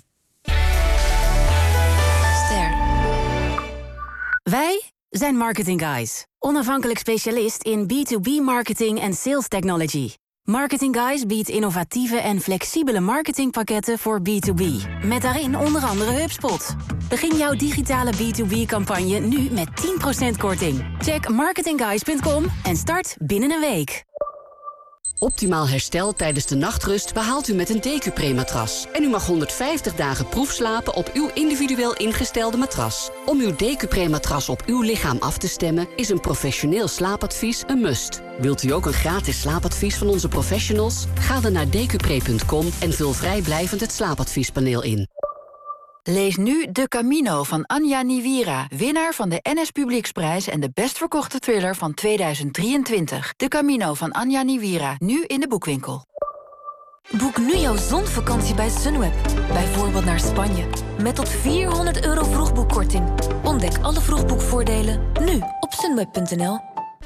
Wij zijn Marketing Guys, onafhankelijk specialist in B2B-marketing en sales technology. Marketing Guys biedt innovatieve en flexibele marketingpakketten voor B2B. Met daarin onder andere HubSpot. Begin jouw digitale B2B-campagne nu met 10% korting. Check marketingguys.com en start binnen een week.
Optimaal herstel tijdens de nachtrust behaalt u met een Decupre-matras. En u mag 150 dagen proefslapen op uw individueel ingestelde matras. Om uw Decupre-matras op uw lichaam af te stemmen is een professioneel slaapadvies een must. Wilt u ook een gratis slaapadvies van onze professionals? Ga dan naar decupre.com en vul vrijblijvend het slaapadviespaneel in.
Lees nu De Camino van Anja Niwira, winnaar van de NS Publieksprijs en de best verkochte thriller van 2023. De Camino van Anja Niwira, nu in de boekwinkel.
Boek nu jouw zonvakantie bij Sunweb. Bijvoorbeeld naar Spanje. Met tot €400 vroegboekkorting. Ontdek alle vroegboekvoordelen nu op sunweb.nl.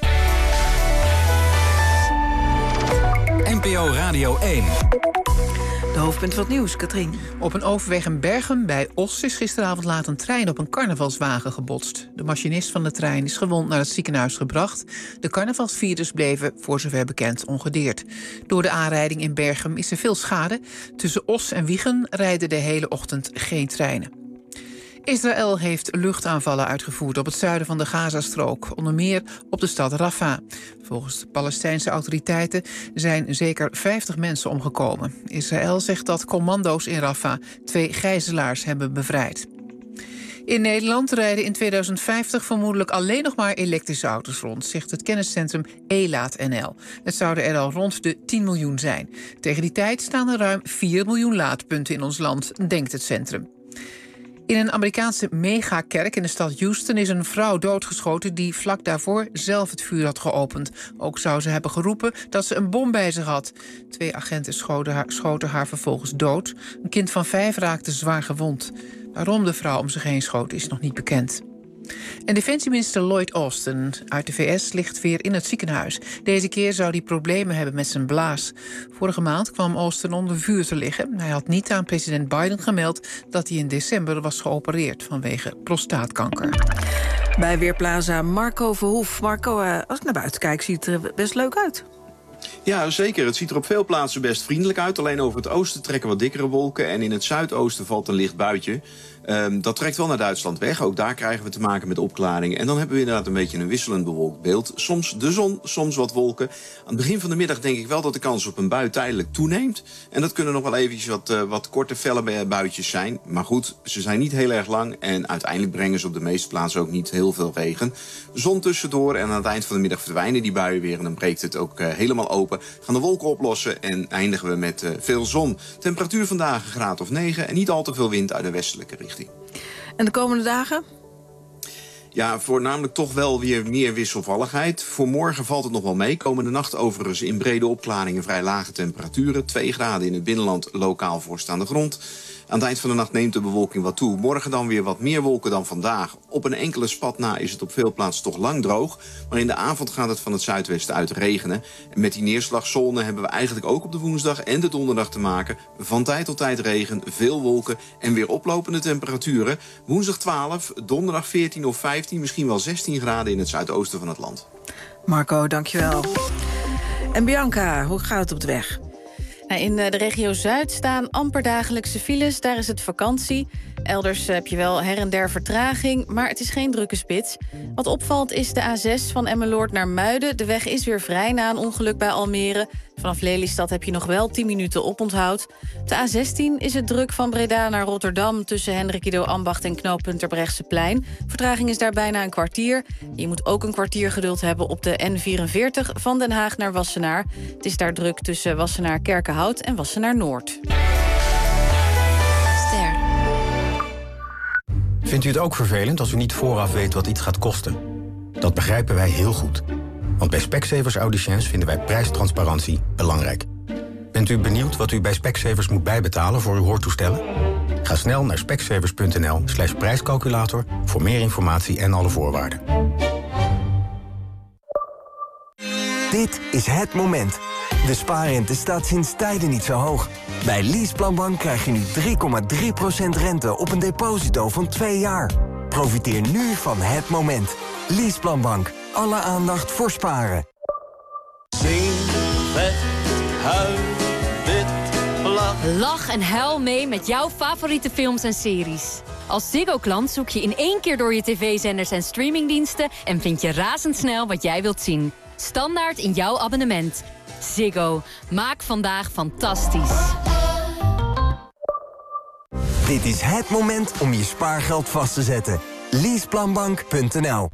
NPO Radio 1.
De hoofdpunt van het nieuws, Katrien.
Op een overweg in Berchem bij Os is gisteravond laat een trein op een carnavalswagen gebotst. De machinist van de trein is gewond naar het ziekenhuis gebracht. De carnavalsvierders bleven, voor zover bekend, ongedeerd. Door de aanrijding in Berchem is er veel schade. Tussen Os en Wijchen rijden de hele ochtend geen treinen. Israël heeft luchtaanvallen uitgevoerd op het zuiden van de Gazastrook, onder meer op de stad Rafah. Volgens de Palestijnse autoriteiten zijn zeker 50 mensen omgekomen. Israël zegt dat commando's in Rafah 2 gijzelaars hebben bevrijd. In Nederland rijden in 2050 vermoedelijk alleen nog maar elektrische auto's rond, zegt het kenniscentrum E-Laat.nl. Het zouden er al rond de 10 miljoen zijn. Tegen die tijd staan er ruim 4 miljoen laadpunten in ons land, denkt het centrum. In een Amerikaanse megakerk in de stad Houston is een vrouw doodgeschoten die vlak daarvoor zelf het vuur had geopend. Ook zou ze hebben geroepen dat ze een bom bij zich had. 2 agenten schoten haar vervolgens dood. Een kind van 5 raakte zwaar gewond. Waarom de vrouw om zich heen schoot is nog niet bekend. En defensieminister Lloyd Austin uit de VS ligt weer in het ziekenhuis. Deze keer zou hij problemen hebben met zijn blaas. Vorige maand kwam Austin onder vuur te liggen. Hij had niet aan president Biden gemeld dat hij in december was geopereerd vanwege prostaatkanker.
Bij Weerplaza Marco Verhoef. Marco, als ik naar buiten kijk, ziet het er best leuk uit.
Ja, zeker. Het ziet er op veel plaatsen best vriendelijk uit. Alleen over het oosten trekken wat dikkere wolken. En in het zuidoosten valt een licht buitje. Dat trekt wel naar Duitsland weg. Ook daar krijgen we te maken met opklaringen. En dan hebben we inderdaad een beetje een wisselend bewolkt beeld. Soms de zon, soms wat wolken. Aan het begin van de middag denk ik wel dat de kans op een bui tijdelijk toeneemt. En dat kunnen nog wel eventjes wat korte, felle buitjes zijn. Maar goed, ze zijn niet heel erg lang. En uiteindelijk brengen ze op de meeste plaatsen ook niet heel veel regen. Zon tussendoor en aan het eind van de middag verdwijnen die buien weer. En dan breekt het ook helemaal open. Gaan de wolken oplossen en eindigen we met veel zon. Temperatuur vandaag een graad of 9 en niet al te veel wind uit de westelijke richting.
En de komende dagen?
Ja, voornamelijk toch wel weer meer wisselvalligheid. Voor morgen valt het nog wel mee. Komende nacht overigens in brede opklaringen vrij lage temperaturen. 2 graden in het binnenland, lokaal vorst aan de grond. Aan het eind van de nacht neemt de bewolking wat toe. Morgen dan weer wat meer wolken dan vandaag. Op een enkele spat na is het op veel plaatsen toch lang droog. Maar in de avond gaat het van het zuidwesten uit regenen. En met die neerslagzone hebben we eigenlijk ook op de woensdag en de donderdag te maken. Van tijd tot tijd regen, veel wolken en weer oplopende temperaturen. Woensdag 12, donderdag 14 of 15, misschien wel 16 graden in het zuidoosten van het land.
Marco, dankjewel. En Bianca, hoe gaat het op de weg?
In de regio Zuid staan amper dagelijkse files. Daar is het vakantie. Elders heb je wel her en der vertraging, maar het is geen drukke spits. Wat opvalt is de A6 van Emmeloord naar Muiden. De weg is weer vrij na een ongeluk bij Almere. Vanaf Lelystad heb je nog wel 10 minuten oponthoud. Op de A16 is het druk van Breda naar Rotterdam tussen Hendrik Ambacht en knooppunt Terbrechtseplein. Vertraging is daar bijna een kwartier. Je moet ook een kwartier geduld hebben op de N44 van Den Haag naar Wassenaar. Het is daar druk tussen Wassenaar-Kerkenhout en Wassenaar-Noord.
Vindt u het ook vervelend als u niet vooraf weet wat iets gaat kosten? Dat begrijpen wij heel goed. Want bij Specsavers Audiciëns vinden wij prijstransparantie belangrijk. Bent u benieuwd wat u bij Specsavers moet bijbetalen voor uw hoortoestellen? Ga snel naar specsavers.nl/prijscalculator voor meer informatie en alle voorwaarden.
Dit is het moment. De spaarrente staat sinds tijden niet zo hoog. Bij Leaseplanbank krijg je nu 3,3% rente op een deposito van 2 jaar. Profiteer nu van het moment. Leaseplanbank. Alle aandacht voor sparen.
Zing, vet, huil, wit, lach.
Lach en huil mee met jouw favoriete films en series. Als Ziggo-klant zoek je in 1 keer door je tv-zenders en streamingdiensten en vind je razendsnel wat jij wilt zien. Standaard in jouw abonnement. Ziggo. Maak vandaag fantastisch.
Dit is het moment om je spaargeld vast te zetten. Leaseplanbank.nl.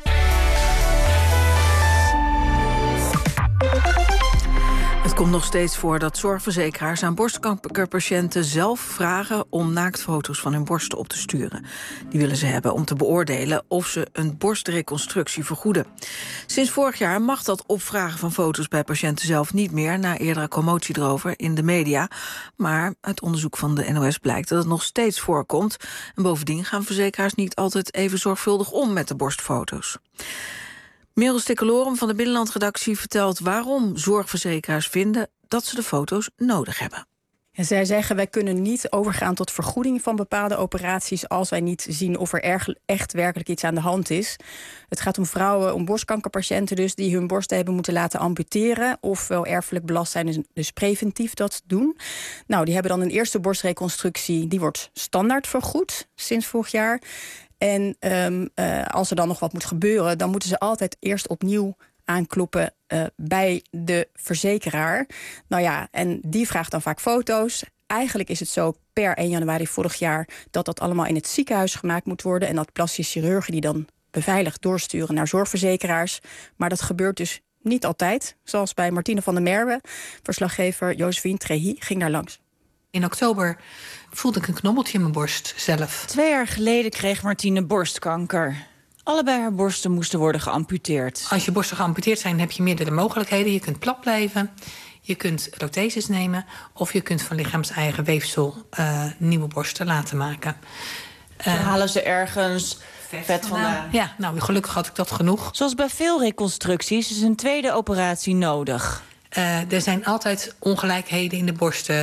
Het komt nog steeds voor dat zorgverzekeraars aan borstkankerpatiënten zelf vragen om naaktfoto's van hun borsten op te sturen. Die willen ze hebben om te beoordelen of ze een borstreconstructie vergoeden. Sinds vorig jaar mag dat opvragen van foto's bij patiënten zelf niet meer, na eerdere commotie erover in de media. Maar uit onderzoek van de NOS blijkt dat het nog steeds voorkomt. En bovendien gaan verzekeraars niet altijd even zorgvuldig om met de borstfoto's. Merel Stikkelorum van de Binnenlandredactie vertelt waarom zorgverzekeraars vinden dat ze de foto's nodig hebben.
En zij zeggen, wij kunnen niet overgaan tot vergoeding van bepaalde operaties als wij niet zien of er echt werkelijk iets aan de hand is. Het gaat om vrouwen, om borstkankerpatiënten dus, die hun borsten hebben moeten laten amputeren of wel erfelijk belast zijn, dus preventief dat doen. Nou, die hebben dan een eerste borstreconstructie, die wordt standaard vergoed sinds vorig jaar. En als er dan nog wat moet gebeuren, dan moeten ze altijd eerst opnieuw aankloppen bij de verzekeraar. Nou ja, en die vraagt dan vaak foto's. Eigenlijk is het zo per 1 januari vorig jaar dat dat allemaal in het ziekenhuis gemaakt moet worden en dat plastische chirurgen die dan beveiligd doorsturen naar zorgverzekeraars. Maar dat gebeurt dus niet altijd. Zoals bij Martine van der Merwe, verslaggever Josephine Trehi ging daar langs.
In oktober voelde ik een knobbeltje in mijn borst zelf.
2 jaar geleden kreeg Martine borstkanker. Allebei haar borsten moesten worden geamputeerd.
Als je borsten geamputeerd zijn, heb je meerdere mogelijkheden. Je kunt plat blijven, je kunt protheses nemen, of je kunt van lichaams-eigen weefsel nieuwe borsten laten maken.
Halen ze ergens vet vandaan?
Ja, nou, gelukkig had ik dat genoeg.
Zoals bij veel reconstructies is een tweede operatie nodig.
Er zijn altijd ongelijkheden in de borsten.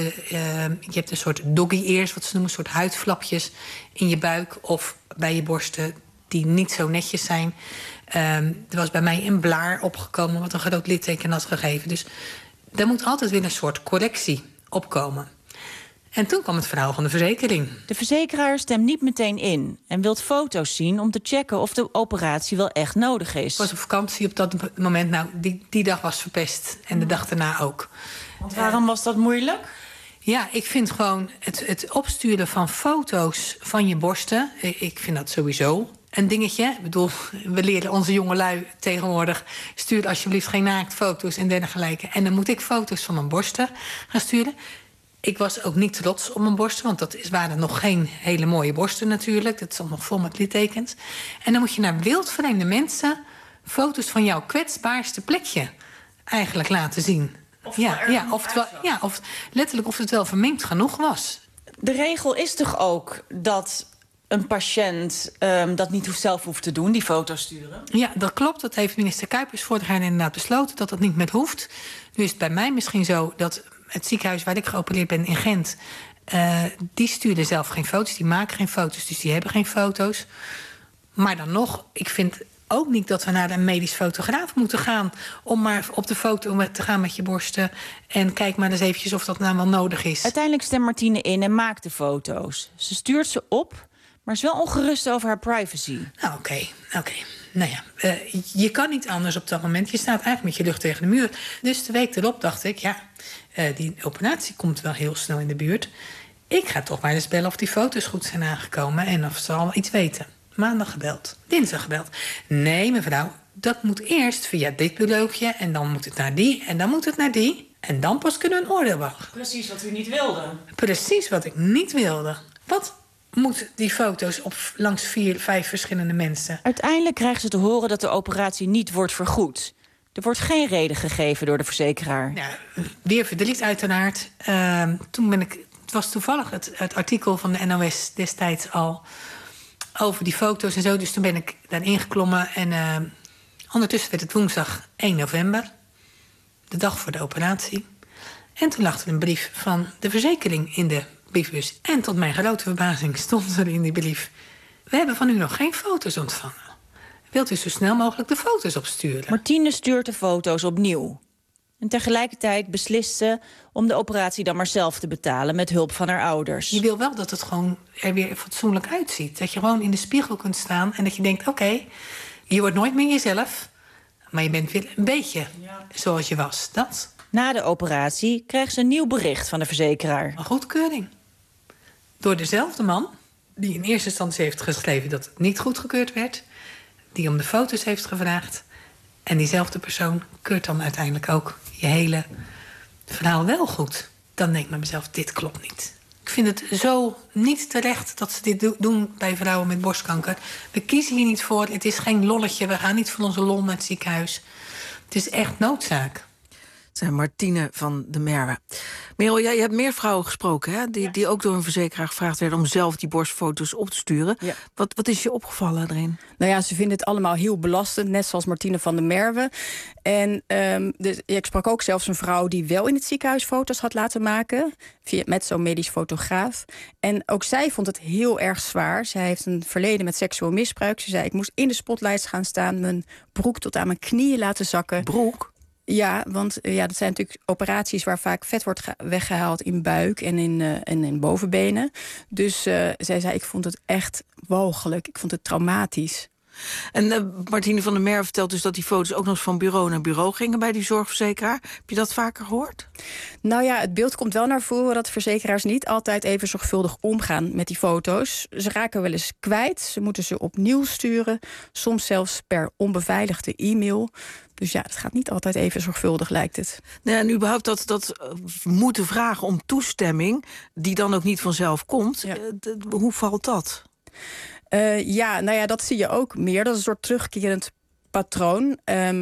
Je hebt een soort doggy ears, wat ze noemen, een soort huidflapjes in je buik of bij je borsten die niet zo netjes zijn. Er was bij mij een blaar opgekomen wat een groot litteken had gegeven. Dus Daar moet altijd weer een soort correctie opkomen. En toen kwam het verhaal van de verzekering.
De verzekeraar stemt niet meteen in en wil foto's zien om te checken of de operatie wel echt nodig is.
Ik was op vakantie op dat moment. Nou, die dag was verpest. En de dag daarna ook.
Want waarom was dat moeilijk?
Ja, ik vind gewoon het opsturen van foto's van je borsten... Ik vind dat sowieso een dingetje. Ik bedoel, we leren onze jongelui tegenwoordig... stuur alsjeblieft geen naaktfoto's en dergelijke. En dan moet ik foto's van mijn borsten gaan sturen. Ik was ook niet trots op mijn borsten... want dat waren nog geen hele mooie borsten natuurlijk. Dat stond nog vol met littekens. En dan moet je naar wildvreemde mensen... foto's van jouw kwetsbaarste plekje eigenlijk laten zien... Of letterlijk of het wel verminkt genoeg was.
De regel is toch ook dat een patiënt dat niet zelf hoeft te doen, die foto's sturen?
Ja, dat klopt. Dat heeft minister Kuipers vorig jaar inderdaad besloten... dat dat niet meer hoeft. Nu is het bij mij misschien zo dat het ziekenhuis waar ik geopereerd ben in Gent... die sturen zelf geen foto's, die maken geen foto's... dus die hebben geen foto's. Maar dan nog, ik vind... ook niet dat we naar een medisch fotograaf moeten gaan... om maar op de foto te gaan met je borsten... en kijk maar eens eventjes of dat nou wel nodig is.
Uiteindelijk stemt Martine in en maakt de foto's. Ze stuurt ze op, maar is wel ongerust over haar privacy.
Nou, oké. Nou ja, je kan niet anders op dat moment. Je staat eigenlijk met je rug tegen de muur. Dus de week erop dacht ik, die operatie komt wel heel snel in de buurt. Ik ga toch maar eens bellen of die foto's goed zijn aangekomen... en of ze al iets weten. Maandag gebeld, dinsdag gebeld. Nee, mevrouw, dat moet eerst via dit bureautje... en dan moet het naar die, en dan moet het naar die... en dan pas kunnen we een oordeel wachten.
Precies wat u niet wilde.
Precies wat ik niet wilde. Wat moet die foto's langs 4, 5 verschillende mensen?
Uiteindelijk krijgen ze te horen dat de operatie niet wordt vergoed. Er wordt geen reden gegeven door de verzekeraar.
Ja, weer verdriet uiteraard. Het was toevallig het artikel van de NOS destijds al... over die foto's en zo. Dus toen ben ik daarin geklommen. En ondertussen werd het woensdag 1 november. De dag voor de operatie. En toen lag er een brief van de verzekering in de briefbus. En tot mijn grote verbazing stond er in die brief... we hebben van u nog geen foto's ontvangen. Wilt u zo snel mogelijk de foto's opsturen?
Martine stuurt de foto's opnieuw. En tegelijkertijd beslist ze om de operatie dan maar zelf te betalen... met hulp van haar ouders.
Je wil wel dat het gewoon er weer fatsoenlijk uitziet. Dat je gewoon in de spiegel kunt staan en dat je denkt... oké, je wordt nooit meer jezelf, maar je bent weer een beetje zoals je was. Dat.
Na de operatie krijgt ze een nieuw bericht van de verzekeraar.
Een goedkeuring. Door dezelfde man die in eerste instantie heeft geschreven... dat het niet goedgekeurd werd. Die om de foto's heeft gevraagd. En diezelfde persoon keurt dan uiteindelijk ook je hele verhaal wel goed. Dan denk ik bij mezelf, dit klopt niet. Ik vind het zo niet terecht dat ze dit doen bij vrouwen met borstkanker. We kiezen hier niet voor, het is geen lolletje. We gaan niet van onze lol naar het ziekenhuis. Het is echt noodzaak.
Het zijn Martine van der Merwe. Merel, je hebt meer vrouwen gesproken, hè? Die ook door een verzekeraar gevraagd werden... om zelf die borstfoto's op te sturen. Ja. Wat is je opgevallen erin?
Nou ja, ze vinden het allemaal heel belastend, net zoals Martine van der Merwe. En ik sprak ook zelfs een vrouw die wel in het ziekenhuis foto's had laten maken... met zo'n medisch fotograaf. En ook zij vond het heel erg zwaar. Zij heeft een verleden met seksueel misbruik. Ze zei, ik moest in de spotlights gaan staan... mijn broek tot aan mijn knieën laten zakken.
Broek?
Ja, want dat zijn natuurlijk operaties waar vaak vet wordt weggehaald in buik en in bovenbenen. Dus zij zei, ik vond het echt walgelijk. Ik vond het traumatisch.
En Martine van der Merwe vertelt dus dat die foto's ook nog eens van bureau naar bureau gingen bij die zorgverzekeraar. Heb je dat vaker gehoord?
Nou ja, het beeld komt wel naar voren dat verzekeraars niet altijd even zorgvuldig omgaan met die foto's. Ze raken wel eens kwijt, ze moeten ze opnieuw sturen, soms zelfs per onbeveiligde e-mail. Dus ja, het gaat niet altijd even zorgvuldig, lijkt het.
Nou, en überhaupt dat moeten vragen om toestemming, die dan ook niet vanzelf komt. Ja. Hoe valt dat?
Dat zie je ook meer. Dat is een soort terugkerend patroon.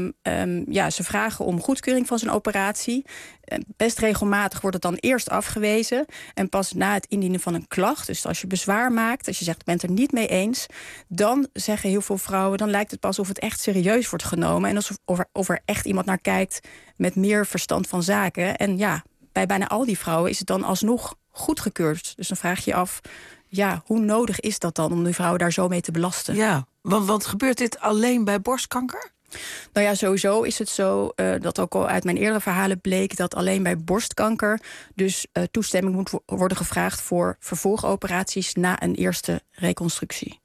Ze vragen om goedkeuring van zijn operatie. Best regelmatig wordt het dan eerst afgewezen. En pas na het indienen van een klacht, dus als je bezwaar maakt, als je zegt, ik ben het er niet mee eens, dan zeggen heel veel vrouwen, dan lijkt het pas of het echt serieus wordt genomen. En of er echt iemand naar kijkt met meer verstand van zaken. En ja, bij bijna al die vrouwen is het dan alsnog goedgekeurd. Dus dan vraag je je af, hoe nodig is dat dan om die vrouwen daar zo mee te belasten?
Ja, want gebeurt dit alleen bij borstkanker?
Nou ja, sowieso is het zo dat ook al uit mijn eerdere verhalen bleek dat alleen bij borstkanker dus toestemming moet worden gevraagd voor vervolgoperaties na een eerste reconstructie.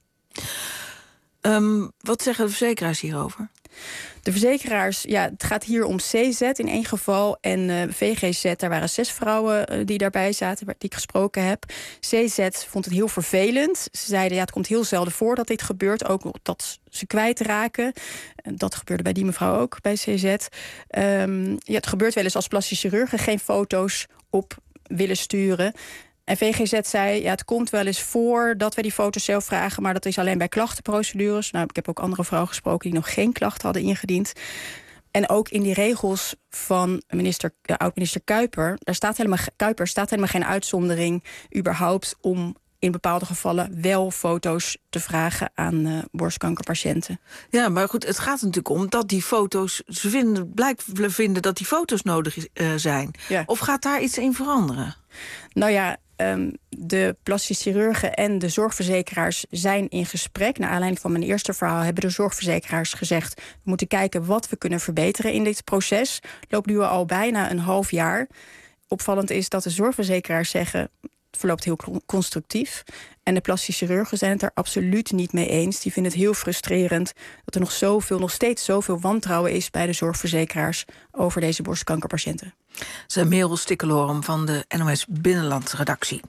Wat zeggen de verzekeraars hierover?
De verzekeraars, het gaat hier om CZ in één geval en VGZ, daar waren 6 vrouwen die daarbij zaten, die ik gesproken heb. CZ vond het heel vervelend. Ze zeiden, het komt heel zelden voor dat dit gebeurt, ook dat ze kwijtraken. Dat gebeurde bij die mevrouw ook, bij CZ. Het gebeurt wel eens als plastisch chirurgen geen foto's op willen sturen. En VGZ zei, het komt wel eens voor dat we die foto's zelf vragen, maar dat is alleen bij klachtenprocedures. Nou, ik heb ook andere vrouwen gesproken die nog geen klachten hadden ingediend. En ook in die regels van oud-minister Kuiper, daar staat helemaal geen uitzondering überhaupt om in bepaalde gevallen wel foto's te vragen aan borstkankerpatiënten. Ja, maar goed, het gaat natuurlijk om dat die foto's, ze vinden dat die foto's nodig zijn. Ja. Of gaat daar iets in veranderen? Nou ja, de plastisch chirurgen en de zorgverzekeraars zijn in gesprek. Naar aanleiding van mijn eerste verhaal hebben de zorgverzekeraars gezegd, we moeten kijken wat we kunnen verbeteren in dit proces. Loopt nu al bijna een half jaar. Opvallend is dat de zorgverzekeraars zeggen, het verloopt heel constructief. En de plastisch chirurgen zijn het er absoluut niet mee eens. Die vinden het heel frustrerend dat er nog steeds zoveel wantrouwen is bij de zorgverzekeraars over deze borstkankerpatiënten.
Ze Merel Stikkelorum van de NOS Binnenlandredactie.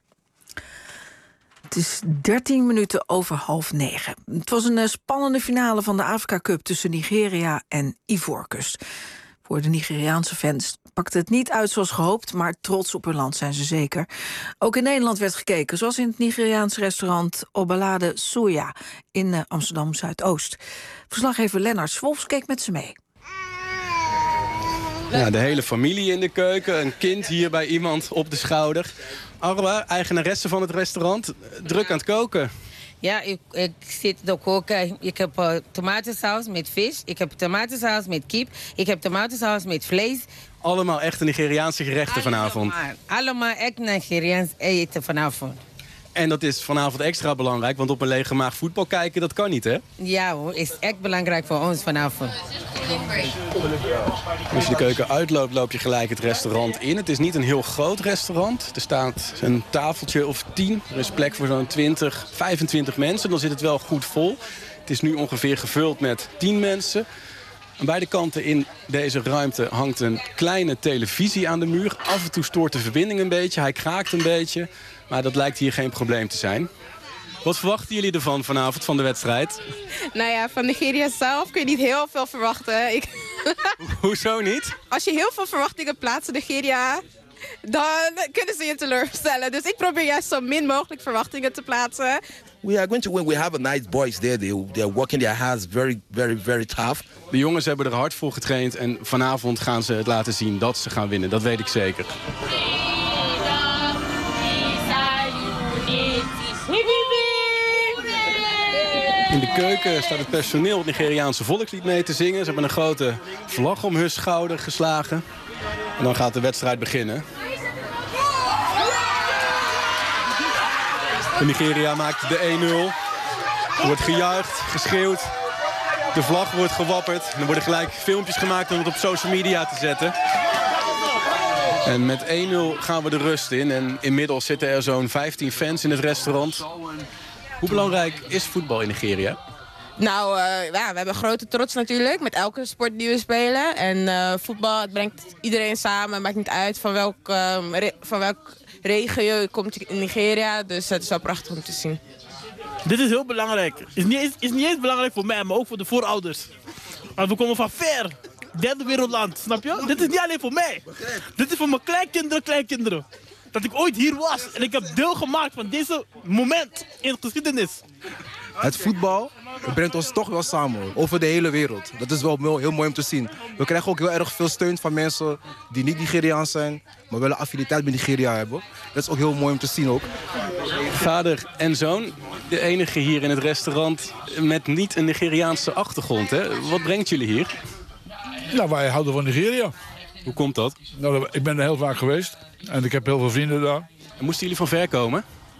Het is 13 minuten over 8:30. Het was een spannende finale van de Afrika Cup tussen Nigeria en Ivoorkust. Voor de Nigeriaanse fans pakte het niet uit zoals gehoopt, maar trots op hun land zijn ze zeker. Ook in Nederland werd gekeken, zoals in het Nigeriaanse restaurant Obalade Soya in Amsterdam Zuidoost. Verslaggever Lennart Swolfs keek met ze mee.
Ja, de hele familie in de keuken, een kind hier bij iemand op de schouder. Arwa, eigenaresse van het restaurant, druk aan het koken.
Ja, ik zit te koken. Ik heb tomatensaus met vis. Ik heb tomatensaus met kip. Ik heb tomatensaus met vlees.
Allemaal echte Nigeriaanse gerechten vanavond.
Allemaal echt Nigeriaans eten vanavond.
En dat is vanavond extra belangrijk, want op een lege maag voetbal kijken, dat kan niet, hè?
Ja hoor, is echt belangrijk voor ons vanavond.
Als je de keuken uitloopt, loop je gelijk het restaurant in. Het is niet een heel groot restaurant. Er staat een tafeltje of 10. Er is plek voor zo'n 20, 25 mensen. Dan zit het wel goed vol. Het is nu ongeveer gevuld met 10 mensen. Aan beide kanten in deze ruimte hangt een kleine televisie aan de muur. Af en toe stoort de verbinding een beetje, hij kraakt een beetje. Maar dat lijkt hier geen probleem te zijn. Wat verwachten jullie ervan vanavond, van de wedstrijd?
Nou ja, van Nigeria zelf kun je niet heel veel verwachten.
Hoezo niet?
Als je heel veel verwachtingen plaatst in Nigeria, dan kunnen ze je teleurstellen. Dus ik probeer juist zo min mogelijk verwachtingen te plaatsen.
We are going to win. We have a nice boys there. They're working their hands very, very, very tough.
De jongens hebben er hard voor getraind en vanavond gaan ze het laten zien dat ze gaan winnen. Dat weet ik zeker. In de keuken staat het personeel het Nigeriaanse volkslied mee te zingen. Ze hebben een grote vlag om hun schouder geslagen. En dan gaat de wedstrijd beginnen. En Nigeria maakt de 1-0. Er wordt gejuicht, geschreeuwd. De vlag wordt gewapperd. En er worden gelijk filmpjes gemaakt om het op social media te zetten. En met 1-0 gaan we de rust in. En inmiddels zitten er zo'n 15 fans in het restaurant. Hoe belangrijk is voetbal in Nigeria?
Nou, we hebben grote trots natuurlijk met elke sport die we spelen. En voetbal, het brengt iedereen samen. Maakt niet uit van welk regio je komt in Nigeria. Dus het is wel prachtig om te zien.
Dit is heel belangrijk. Het is niet eens belangrijk voor mij, maar ook voor de voorouders. Want we komen van ver. Derde wereldland, snap je? Dit is niet alleen voor mij. Dit is voor mijn kleinkinderen. Dat ik ooit hier was en ik heb deel gemaakt van deze moment in de geschiedenis.
Het voetbal brengt ons toch wel samen, over de hele wereld. Dat is wel heel mooi om te zien. We krijgen ook heel erg veel steun van mensen die niet Nigeriaans zijn, maar wel een affiniteit met Nigeria hebben. Dat is ook heel mooi om te zien ook.
Vader en zoon, de enige hier in het restaurant met niet een Nigeriaanse achtergrond, hè? Wat brengt jullie hier?
Nou, wij houden van Nigeria.
Hoe komt dat?
Nou, ik ben er heel vaak geweest en ik heb heel veel vrienden daar.
En moesten jullie van ver komen?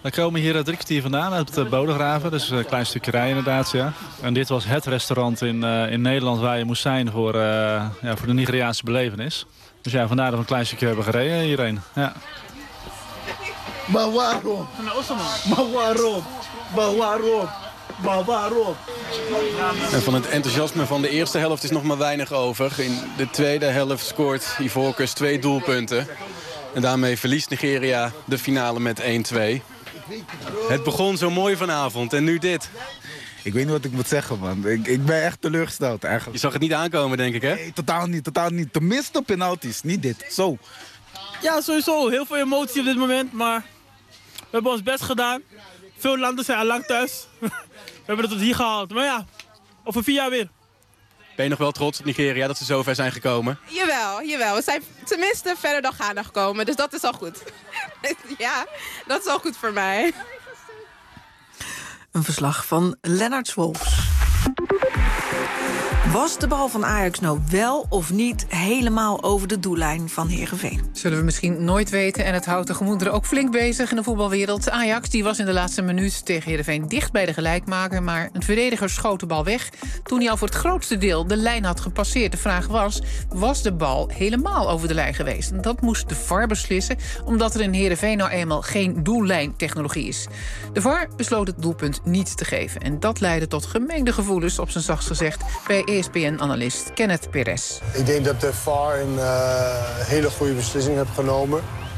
We komen hier 3 kwartier vandaan uit Bodegraven. Dus een klein stukje rijden inderdaad, ja. En dit was het restaurant in Nederland waar je moest zijn voor de Nigeriaanse belevenis. Dus ja, vandaar dat we een klein stukje hebben gereden hierheen. Ja.
Maar waarom? Maar waarom? Maar waarom? Maar waarom?
En van het enthousiasme van de eerste helft is nog maar weinig over. In de tweede helft scoort Ivoorkust 2 doelpunten. En daarmee verliest Nigeria de finale met 1-2. Het begon zo mooi vanavond en nu dit.
Ik weet niet wat ik moet zeggen, man. Ik ben echt teleurgesteld, eigenlijk.
Je zag het niet aankomen, denk ik, hè?
Nee, totaal niet. Tenminste penalties, niet dit. Zo.
Ja, sowieso. Heel veel emotie op dit moment, maar we hebben ons best gedaan. Veel landen zijn al lang thuis. We hebben het tot hier gehaald. Maar ja, over 4 jaar weer.
Ben je nog wel trots op Nigeria dat ze zo ver zijn gekomen?
Jawel. We zijn tenminste verder dan Ghana gekomen, dus dat is al goed. Ja, dat is al goed voor mij.
Een verslag van Lennart Swolfs. Was de bal van Ajax nou wel of niet helemaal over de doellijn van Heerenveen?
Zullen we misschien nooit weten. En het houdt de gemoederen ook flink bezig in de voetbalwereld. Ajax die was in de laatste minuut tegen Heerenveen dicht bij de gelijkmaker. Maar een verdediger schoot de bal weg toen hij al voor het grootste deel de lijn had gepasseerd. De vraag was de bal helemaal over de lijn geweest? En dat moest de VAR beslissen, omdat er in Heerenveen nou eenmaal geen doellijntechnologie is. De VAR besloot het doelpunt niet te geven. En dat leidde tot gemengde gevoelens, op zijn zachtst gezegd, bij ESPN-analyst Kenneth Perez.
Ik denk dat de VAR een hele goede beslissing heeft genomen.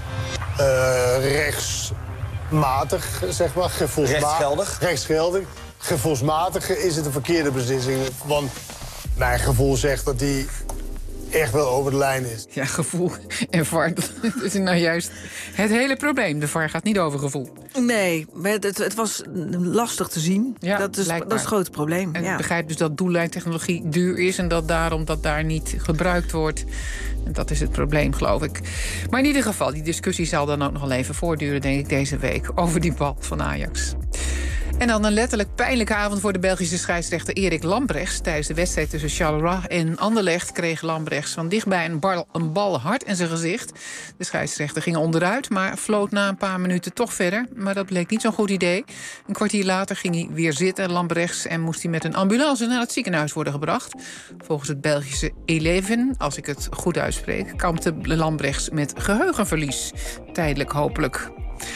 Rechtsmatig, zeg maar. Rechtsgeldig. Gevoelsmatig is het een verkeerde beslissing. Want mijn gevoel zegt dat hij echt wel over de lijn is.
Ja, gevoel en VAR, dat is nou juist het hele probleem. De VAR gaat niet over gevoel.
Nee, het was lastig te zien.
Ja,
dat is het grote probleem.
En ik begrijp dus dat doellijntechnologie duur is en dat daarom dat daar niet gebruikt wordt. En dat is het probleem, geloof ik. Maar in ieder geval, die discussie zal dan ook nog wel even voortduren, denk ik, deze week over die bal van Ajax. En dan een letterlijk pijnlijke avond voor de Belgische scheidsrechter Erik Lambrechts. Tijdens de wedstrijd tussen Charleroi en Anderlecht kreeg Lambrechts van dichtbij een bal hard in zijn gezicht. De scheidsrechter ging onderuit, maar floot na een paar minuten toch verder. Maar dat bleek niet zo'n goed idee. Een kwartier later ging hij weer zitten, Lambrechts, en moest hij met een ambulance naar het ziekenhuis worden gebracht. Volgens het Belgische Eleven, als ik het goed uitspreek, kampte Lambrechts met geheugenverlies. Tijdelijk hopelijk.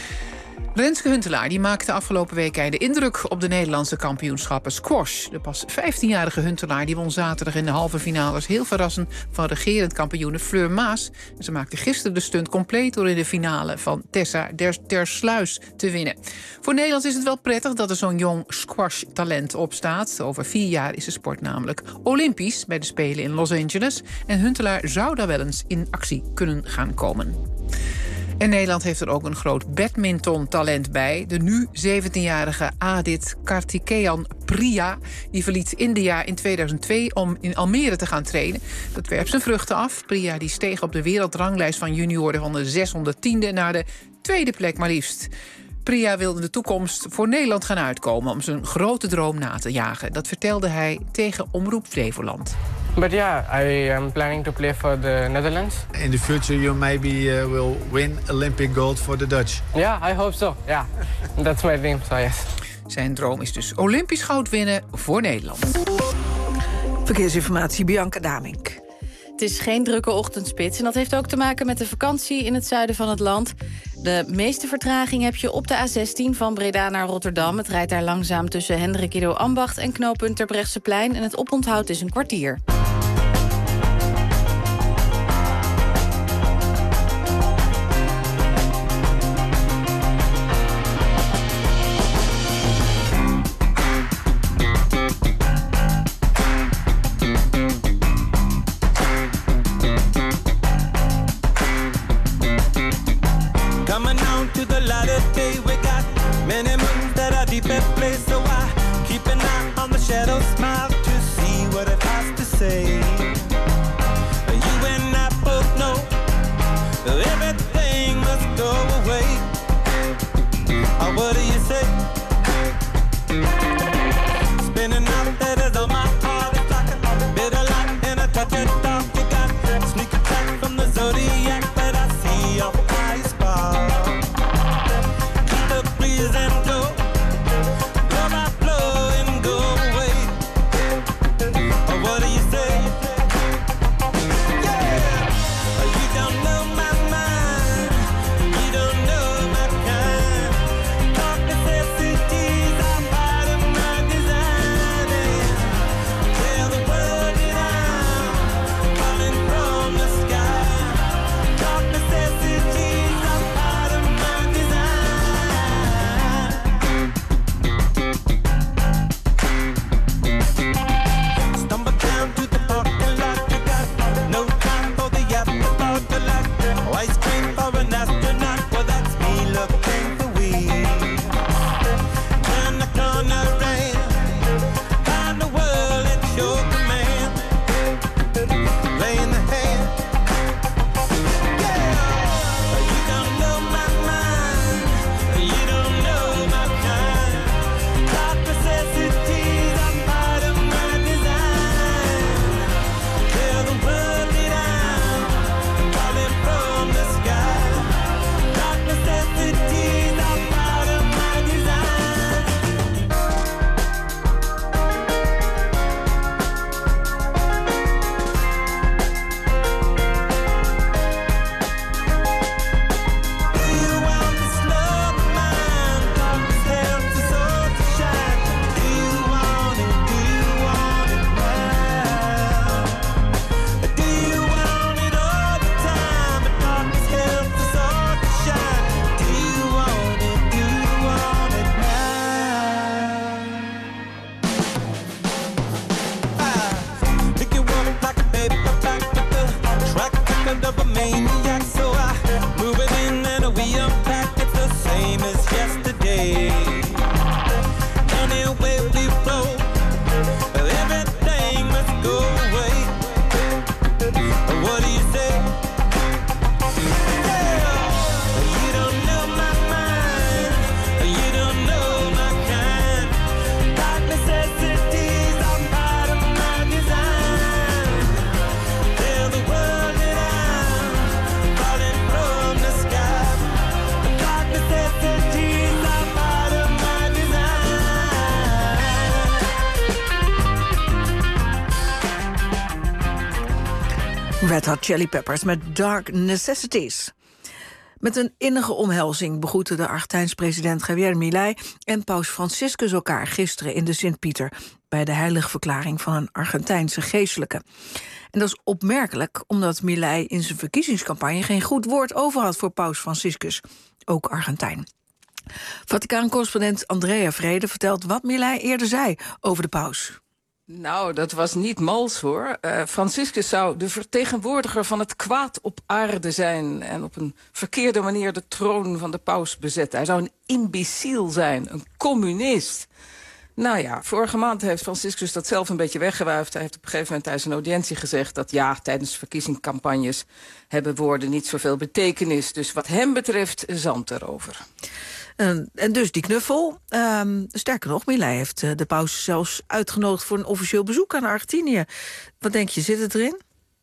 Renske Huntelaar die maakte afgelopen week de indruk op de Nederlandse kampioenschappen squash. De pas 15-jarige Huntelaar die won zaterdag in de halve finales heel verrassend van regerend kampioene Fleur Maas. En ze maakte gisteren de stunt compleet door in de finale van Tessa Tersluis te winnen. Voor Nederland is het wel prettig dat er zo'n jong squash-talent opstaat. Over 4 jaar is de sport namelijk olympisch bij de Spelen in Los Angeles. En Huntelaar zou daar wel eens in actie kunnen gaan komen. En Nederland heeft er ook een groot badmintontalent bij. De nu 17-jarige Adit Kartikeyan Priya. Die verliet India in 2002 om in Almere te gaan trainen. Dat werpt zijn vruchten af. Priya die steeg op de wereldranglijst van junioren van de 610e naar de 2e plek maar liefst. Priya wil in de toekomst voor Nederland gaan uitkomen om zijn grote droom na te jagen. Dat vertelde hij tegen Omroep Flevoland.
But yeah, I am planning to play for the Netherlands.
In the future you maybe will win Olympic gold for the Dutch.
Yeah, I hope so. Yeah, that's my dream, so yes.
Zijn droom is dus Olympisch goud winnen voor Nederland.
Verkeersinformatie, Bianca Damink.
Het is geen drukke ochtendspits en dat heeft ook te maken met de vakantie in het zuiden van het land. De meeste vertraging heb je op de A16 van Breda naar Rotterdam. Het rijdt daar langzaam tussen Hendrik Ido Ambacht en knooppunt Terbrechtseplein en het oponthoud is een kwartier.
Red Hot Chili Peppers met Dark Necessities. Met een innige omhelzing begroeten de Argentijnse president Javier Milei en paus Franciscus elkaar gisteren in de Sint-Pieter bij de heiligverklaring van een Argentijnse geestelijke. En dat is opmerkelijk omdat Milei in zijn verkiezingscampagne geen goed woord over had voor paus Franciscus, ook Argentijn. Vaticaan-correspondent Andrea Vrede vertelt wat Milei eerder zei over de paus.
Nou, dat was niet mals, hoor. Franciscus zou de vertegenwoordiger van het kwaad op aarde zijn en op een verkeerde manier de troon van de paus bezetten. Hij zou een imbeciel zijn, een communist. Nou ja, vorige maand heeft Franciscus dat zelf een beetje weggewuifd. Hij heeft op een gegeven moment tijdens een audiëntie gezegd dat ja, tijdens verkiezingscampagnes hebben woorden niet zoveel betekenis. Dus wat hem betreft, zand erover.
En dus die knuffel. Sterker nog, Milei heeft de paus zelfs uitgenodigd voor een officieel bezoek aan Argentinië. Wat denk je, zit het erin?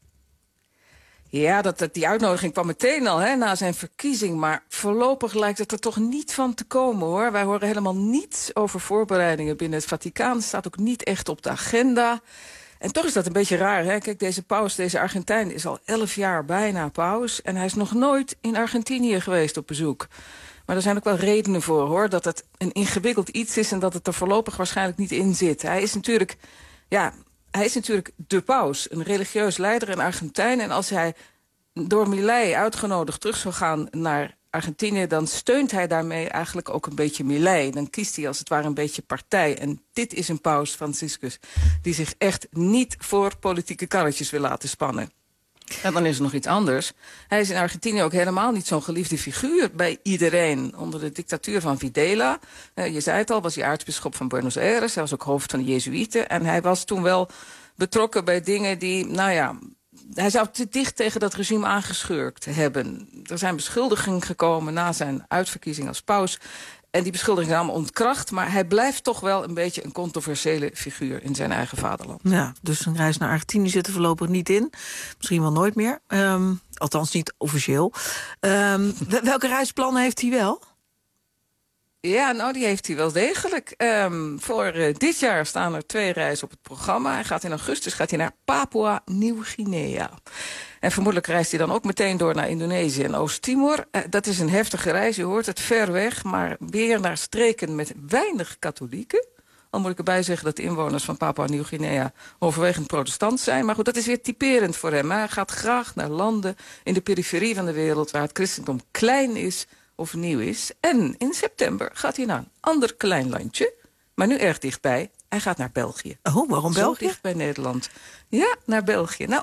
Ja, die uitnodiging kwam meteen al na zijn verkiezing. Maar voorlopig lijkt het er toch niet van te komen, hoor. Wij horen helemaal niets over voorbereidingen binnen het Vaticaan. Staat ook niet echt op de agenda. En toch is dat een beetje raar, hè? Kijk, deze paus, deze Argentijn, is al 11 jaar bijna paus. En hij is nog nooit in Argentinië geweest op bezoek. Maar er zijn ook wel redenen voor, hoor. Dat het een ingewikkeld iets is en dat het er voorlopig waarschijnlijk niet in zit. Hij is natuurlijk de paus, een religieus leider in Argentijn. En als hij door Milei uitgenodigd terug zou gaan naar Argentinië, dan steunt hij daarmee eigenlijk ook een beetje Milei. Dan kiest hij als het ware een beetje partij. En dit is een paus, Franciscus, die zich echt niet voor politieke karretjes wil laten spannen. En dan is er nog iets anders. Hij is in Argentinië ook helemaal niet zo'n geliefde figuur bij iedereen. Onder de dictatuur van Videla, je zei het al, was hij aartsbisschop van Buenos Aires. Hij was ook hoofd van de Jezuïeten. En hij was toen wel betrokken bij dingen die, nou ja, hij zou te dicht tegen dat regime aangeschurkt hebben. Er zijn beschuldigingen gekomen na zijn uitverkiezing als paus. En die beschuldigingen zijn allemaal ontkracht. Maar hij blijft toch wel een beetje een controversiële figuur in zijn eigen vaderland.
Ja, dus een reis naar Argentinië zit er voorlopig niet in. Misschien wel nooit meer. Althans niet officieel. Welke reisplannen heeft hij wel?
Ja, nou, die heeft hij wel degelijk. Voor dit jaar staan er 2 reizen op het programma. Hij gaat in augustus naar Papua Nieuw-Guinea. En vermoedelijk reist hij dan ook meteen door naar Indonesië en Oost-Timor. Dat is een heftige reis, je hoort het, ver weg. Maar weer naar streken met weinig katholieken. Al moet ik erbij zeggen dat de inwoners van Papua Nieuw-Guinea overwegend protestant zijn. Maar goed, dat is weer typerend voor hem. Hij gaat graag naar landen in de periferie van de wereld waar het christendom klein is of nieuw is. En in september gaat hij naar een ander klein landje, maar nu erg dichtbij. Hij gaat naar België.
Oh, waarom België?
Zo dicht bij Nederland. Ja, naar België. Nou,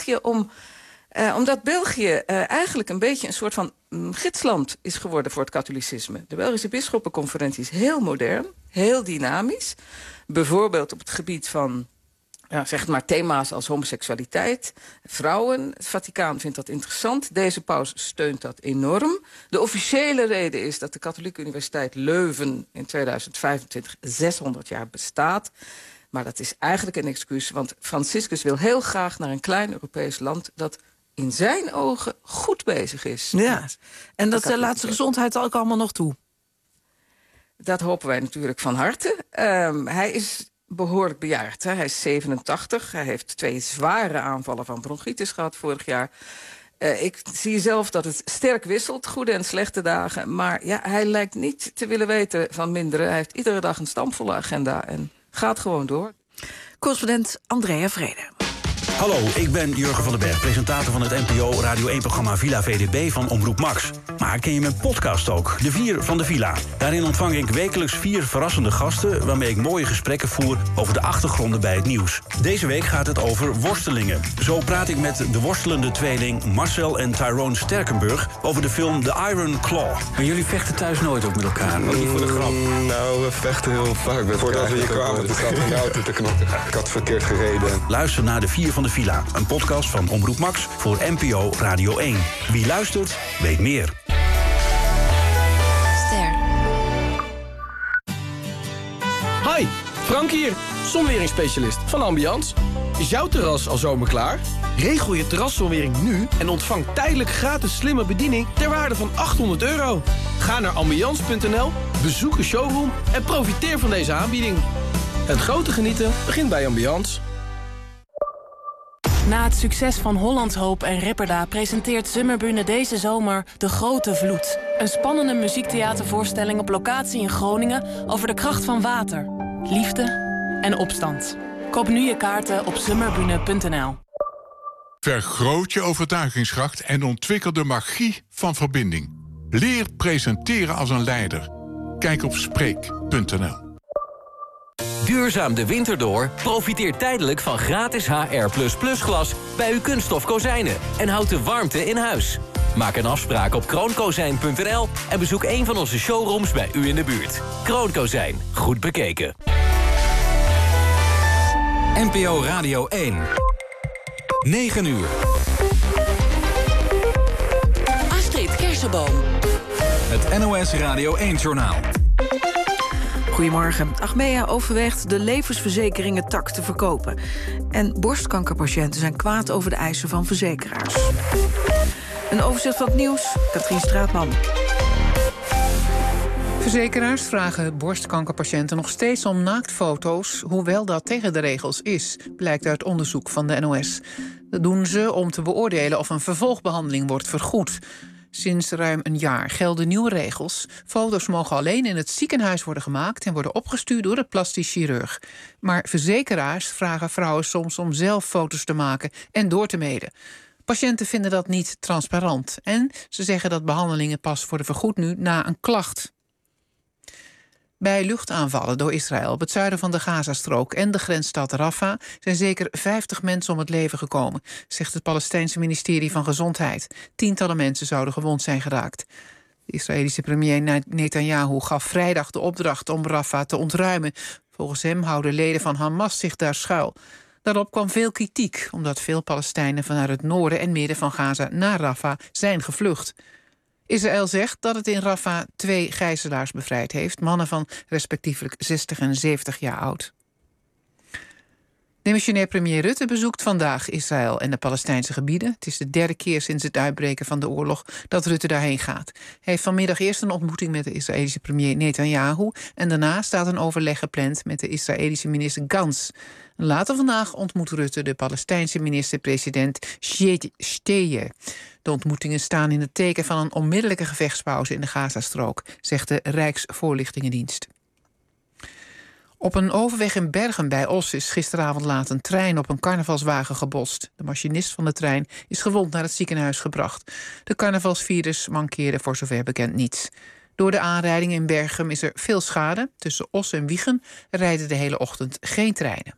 omdat België eigenlijk een beetje een soort van gidsland is geworden voor het katholicisme. De Belgische Bisschoppenconferentie is heel modern, heel dynamisch. Bijvoorbeeld op het gebied van zeg maar thema's als homoseksualiteit, vrouwen. Het Vaticaan vindt dat interessant. Deze paus steunt dat enorm. De officiële reden is dat de Katholieke Universiteit Leuven in 2025 600 jaar bestaat. Maar dat is eigenlijk een excuus, want Franciscus wil heel graag naar een klein Europees land dat in zijn ogen goed bezig is.
Ja, en dat laat zijn gezondheid ook allemaal nog toe.
Dat hopen wij natuurlijk van harte. Hij is behoorlijk bejaard. Hè? Hij is 87. Hij heeft 2 zware aanvallen van bronchitis gehad vorig jaar. Ik zie zelf dat het sterk wisselt, goede en slechte dagen. Maar ja, hij lijkt niet te willen weten van minderen. Hij heeft iedere dag een stampvolle agenda en gaat gewoon door.
Correspondent Andrea Vrede.
Hallo, ik ben Jurgen van den Berg, presentator van het NPO Radio 1-programma Villa VDB van Omroep Max. Maar ken je mijn podcast ook, De 4 van de Villa? Daarin ontvang ik wekelijks 4 verrassende gasten, waarmee ik mooie gesprekken voer over de achtergronden bij het nieuws. Deze week gaat het over worstelingen. Zo praat ik met de worstelende tweeling Marcel en Tyrone Sterkenburg over de film The Iron Claw. Maar jullie vechten thuis nooit ook met elkaar, ook niet voor de grap?
Nou, we vechten heel vaak met voordat we hier kwamen, toen zat in de auto te knokken. Ik had verkeerd gereden.
Luister naar De 4 van de Villa, een podcast van Omroep Max voor NPO Radio 1. Wie luistert, weet meer.
Ster.
Hi, Frank hier, zonweringsspecialist van Ambiance. Is jouw terras al zomerklaar? Regel je terraszonwering nu en ontvang tijdelijk gratis slimme bediening ter waarde van €800. Ga naar ambiance.nl, bezoek een showroom en profiteer van deze aanbieding. Het grote genieten begint bij Ambiance.
Na het succes van Hollands Hoop en Ripperda presenteert Summerbühne deze zomer De Grote Vloed. Een spannende muziektheatervoorstelling op locatie in Groningen over de kracht van water, liefde en opstand. Koop nu je kaarten op summerbühne.nl.
Vergroot je overtuigingskracht en ontwikkel de magie van verbinding. Leer presenteren als een leider. Kijk op Spreek.nl.
Duurzaam de winter door? Profiteer tijdelijk van gratis HR++ glas bij uw kunststof kozijnen. En houd de warmte in huis. Maak een afspraak op kroonkozijn.nl en bezoek een van onze showrooms bij u in de buurt. Kroonkozijn. Goed bekeken.
NPO Radio 1. 9 uur.
Astrid Kersenboom.
Het NOS Radio 1-journaal.
Goedemorgen. Achmea overweegt de levensverzekeringen-tak te verkopen. En borstkankerpatiënten zijn kwaad over de eisen van verzekeraars. Een overzicht van het nieuws, Katrien Straatman.
Verzekeraars vragen borstkankerpatiënten nog steeds om naaktfoto's, hoewel dat tegen de regels is, blijkt uit onderzoek van de NOS. Dat doen ze om te beoordelen of een vervolgbehandeling wordt vergoed. Sinds ruim een jaar gelden nieuwe regels. Foto's mogen alleen in het ziekenhuis worden gemaakt en worden opgestuurd door de plastisch chirurg. Maar verzekeraars vragen vrouwen soms om zelf foto's te maken en door te meten. Patiënten vinden dat niet transparant en ze zeggen dat behandelingen pas worden vergoed nu na een klacht. Bij luchtaanvallen door Israël op het zuiden van de Gazastrook en de grensstad Rafah zijn zeker 50 mensen om het leven gekomen, zegt het Palestijnse ministerie van Gezondheid. Tientallen mensen zouden gewond zijn geraakt. De Israëlische premier Netanyahu gaf vrijdag de opdracht om Rafah te ontruimen. Volgens hem houden leden van Hamas zich daar schuil. Daarop kwam veel kritiek, omdat veel Palestijnen vanuit het noorden en midden van Gaza naar Rafah zijn gevlucht. Israël zegt dat het in Rafah 2 gijzelaars bevrijd heeft, mannen van respectievelijk 60 en 70 jaar oud. Demissionair premier Rutte bezoekt vandaag Israël en de Palestijnse gebieden. Het is de 3e keer sinds het uitbreken van de oorlog dat Rutte daarheen gaat. Hij heeft vanmiddag eerst een ontmoeting met de Israëlische premier Netanyahu en daarna staat een overleg gepland met de Israëlische minister Gantz. Later vandaag ontmoet Rutte de Palestijnse minister-president Shteye. De ontmoetingen staan in het teken van een onmiddellijke gevechtspauze in de Gazastrook, zegt de Rijksvoorlichtingendienst. Op een overweg in Bergen bij Os is gisteravond laat een trein op een carnavalswagen gebotst. De machinist van de trein is gewond naar het ziekenhuis gebracht. De carnavalsvierders mankeerden voor zover bekend niets. Door de aanrijding in Bergen is er veel schade. Tussen Os en Wijchen rijden de hele ochtend geen treinen.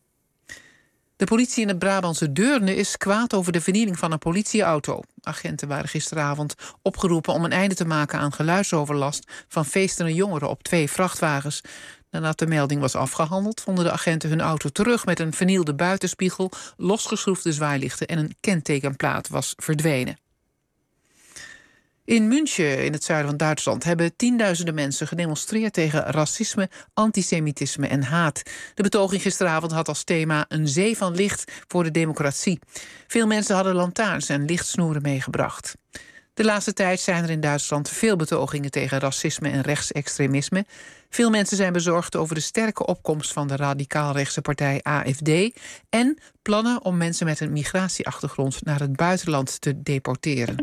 De politie in het Brabantse Deurne is kwaad over de vernieling van een politieauto. Agenten waren gisteravond opgeroepen om een einde te maken aan geluidsoverlast van feestende jongeren op 2 vrachtwagens. Nadat de melding was afgehandeld, vonden de agenten hun auto terug met een vernielde buitenspiegel, losgeschroefde zwaailichten en een kentekenplaat was verdwenen. In München, in het zuiden van Duitsland, hebben tienduizenden mensen gedemonstreerd tegen racisme, antisemitisme en haat. De betoging gisteravond had als thema een zee van licht voor de democratie. Veel mensen hadden lantaarns en lichtsnoeren meegebracht. De laatste tijd zijn er in Duitsland veel betogingen tegen racisme en rechtsextremisme. Veel mensen zijn bezorgd over de sterke opkomst van de radicaal-rechtse partij AfD en plannen om mensen met een migratieachtergrond naar het buitenland te deporteren.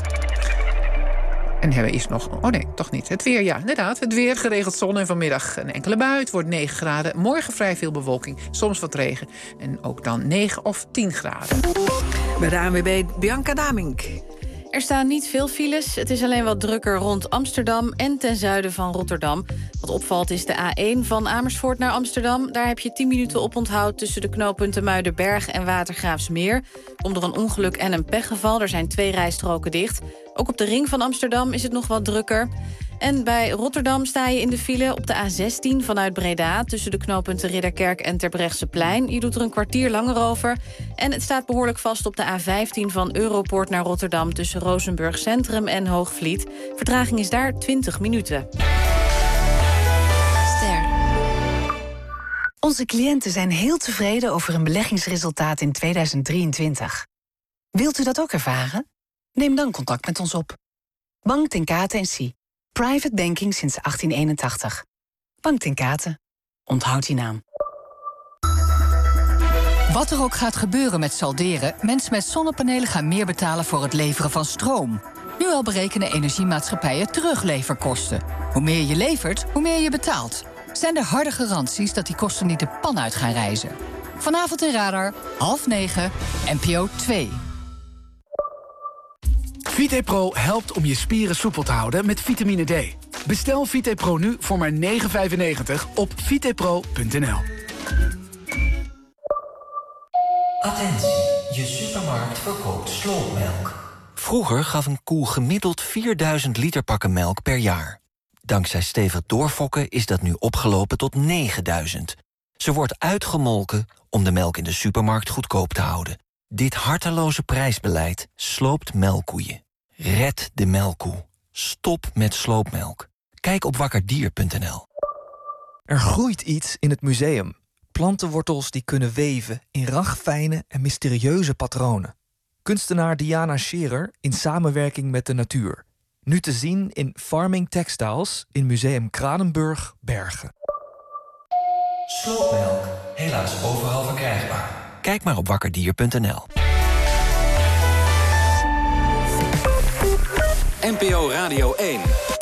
En hebben we eerst nog... Oh nee, toch niet. Het weer, ja, inderdaad. Het weer, geregeld zon en vanmiddag een enkele bui. Het wordt 9 graden. Morgen vrij veel bewolking, soms wat regen. En ook dan 9 of 10 graden.
Bij de ANWB Bianca Damink.
Er staan niet veel files. Het is alleen wat drukker rond Amsterdam en ten zuiden van Rotterdam. Wat opvalt is de A1 van Amersfoort naar Amsterdam. Daar heb je 10 minuten oponthoud tussen de knooppunten Muiderberg en Watergraafsmeer. Komt door een ongeluk en een pechgeval. Er zijn 2 rijstroken dicht. Ook op de ring van Amsterdam is het nog wat drukker. En bij Rotterdam sta je in de file op de A16 vanuit Breda... tussen de knooppunten Ridderkerk en Terbrechtseplein. Je doet er een kwartier langer over. En het staat behoorlijk vast op de A15 van Europoort naar Rotterdam... tussen Rozenburg Centrum en Hoogvliet. Vertraging is daar 20 minuten.
Onze cliënten zijn heel tevreden over hun beleggingsresultaat in 2023. Wilt u dat ook ervaren? Neem dan contact met ons op. Bank Ten Kate & Cie. Private banking sinds 1881. Bank Ten Kate. Onthoud die naam.
Wat er ook gaat gebeuren met salderen, mensen met zonnepanelen gaan meer betalen voor het leveren van stroom. Nu al berekenen energiemaatschappijen terugleverkosten. Hoe meer je levert, hoe meer je betaalt. Zijn er harde garanties dat die kosten niet de pan uit gaan reizen? Vanavond in Radar, 20:30, NPO 2.
VitePro helpt om je spieren soepel te houden met vitamine D. Bestel VitePro nu voor maar €9,95 op vitepro.nl.
Attentie, je supermarkt verkoopt slootmelk. Vroeger gaf een koe gemiddeld 4000 liter pakken melk per jaar. Dankzij stevig doorfokken is dat nu opgelopen tot 9000. Ze wordt uitgemolken om de melk in de supermarkt goedkoop te houden. Dit harteloze prijsbeleid sloopt melkkoeien. Red de melkkoe. Stop met sloopmelk. Kijk op wakkerdier.nl.
Er groeit iets in het museum. Plantenwortels die kunnen weven in ragfijne en mysterieuze patronen. Kunstenaar Diana Scherer in samenwerking met de natuur. Nu te zien in Farming Textiles in Museum Kranenburg, Bergen.
Sloopmelk, helaas overal verkrijgbaar. Kijk maar op wakkerdier.nl.
NPO Radio 1.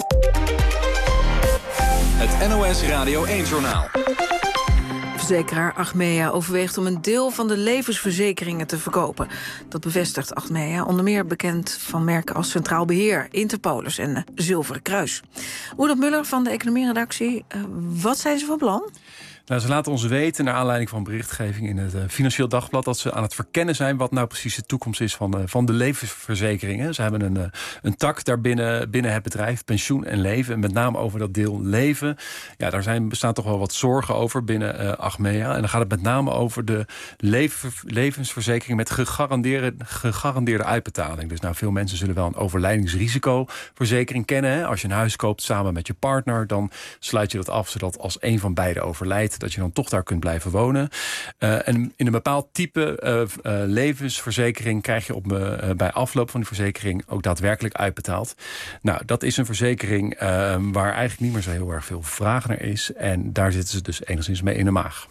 Het NOS Radio 1-journaal.
Verzekeraar Achmea overweegt om een deel van de levensverzekeringen te verkopen. Dat bevestigt Achmea, onder meer bekend van merken als Centraal Beheer, Interpolis en Zilveren Kruis. Roelof Muller van de economieredactie, wat zijn ze van plan?
Nou, ze laten ons weten, naar aanleiding van berichtgeving in het Financieel Dagblad, dat ze aan het verkennen zijn wat nou precies de toekomst is van de levensverzekeringen. Ze hebben een tak daarbinnen binnen het bedrijf, pensioen en leven. En met name over dat deel leven. Ja, daar bestaan toch wel wat zorgen over binnen Achmea. En dan gaat het met name over de levensverzekering met gegarandeerde uitbetaling. Dus nou, veel mensen zullen wel een overlijdingsrisicoverzekering kennen. Hè? Als je een huis koopt samen met je partner, dan sluit je dat af zodat als een van beiden overlijdt, dat je dan toch daar kunt blijven wonen. En in een bepaald type levensverzekering krijg je bij afloop van die verzekering ook daadwerkelijk uitbetaald. Nou, dat is een verzekering waar eigenlijk niet meer zo heel erg veel vraag naar is. En daar zitten ze dus enigszins mee in de maag.